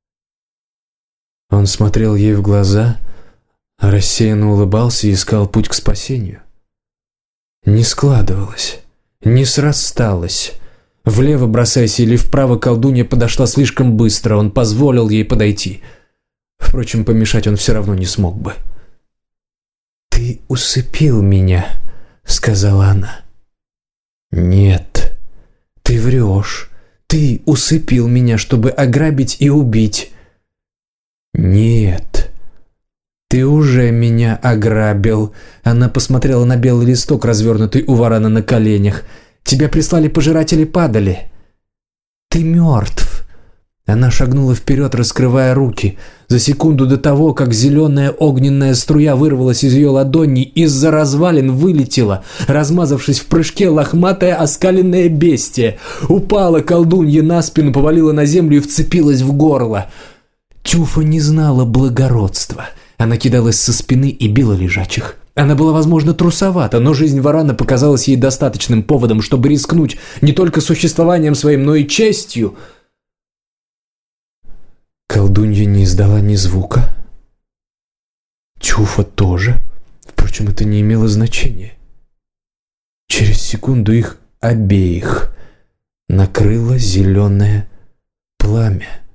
Он смотрел ей в глаза, рассеянно улыбался и искал путь к спасению. Не складывалось, не срасталось. Влево бросайся или вправо, колдунья подошла слишком быстро, он позволил ей подойти. Впрочем, помешать он все равно не смог бы. «Ты усыпил меня», — сказала она. «Нет, ты врешь. Ты усыпил меня, чтобы ограбить и убить». «Нет, ты уже меня ограбил». Она посмотрела на белый листок, развернутый у Варана на коленях. Тебя прислали пожиратели падали. Ты мертв». Она шагнула вперед, раскрывая руки. За секунду до того, как зеленая огненная струя вырвалась из ее ладони, из-за развалин вылетела, размазавшись в прыжке, лохматое оскаленное бестие. Упала колдунья на спину, повалила на землю и вцепилась в горло. Тюфа не знала благородства. Она кидалась со спины и била лежачих. Она была, возможно, трусовата, но жизнь варана показалась ей достаточным поводом, чтобы рискнуть не только существованием своим, но и честью. Колдунья не издала ни звука. Тюфа тоже. Впрочем, это не имело значения. Через секунду их обеих накрыло зеленое пламя.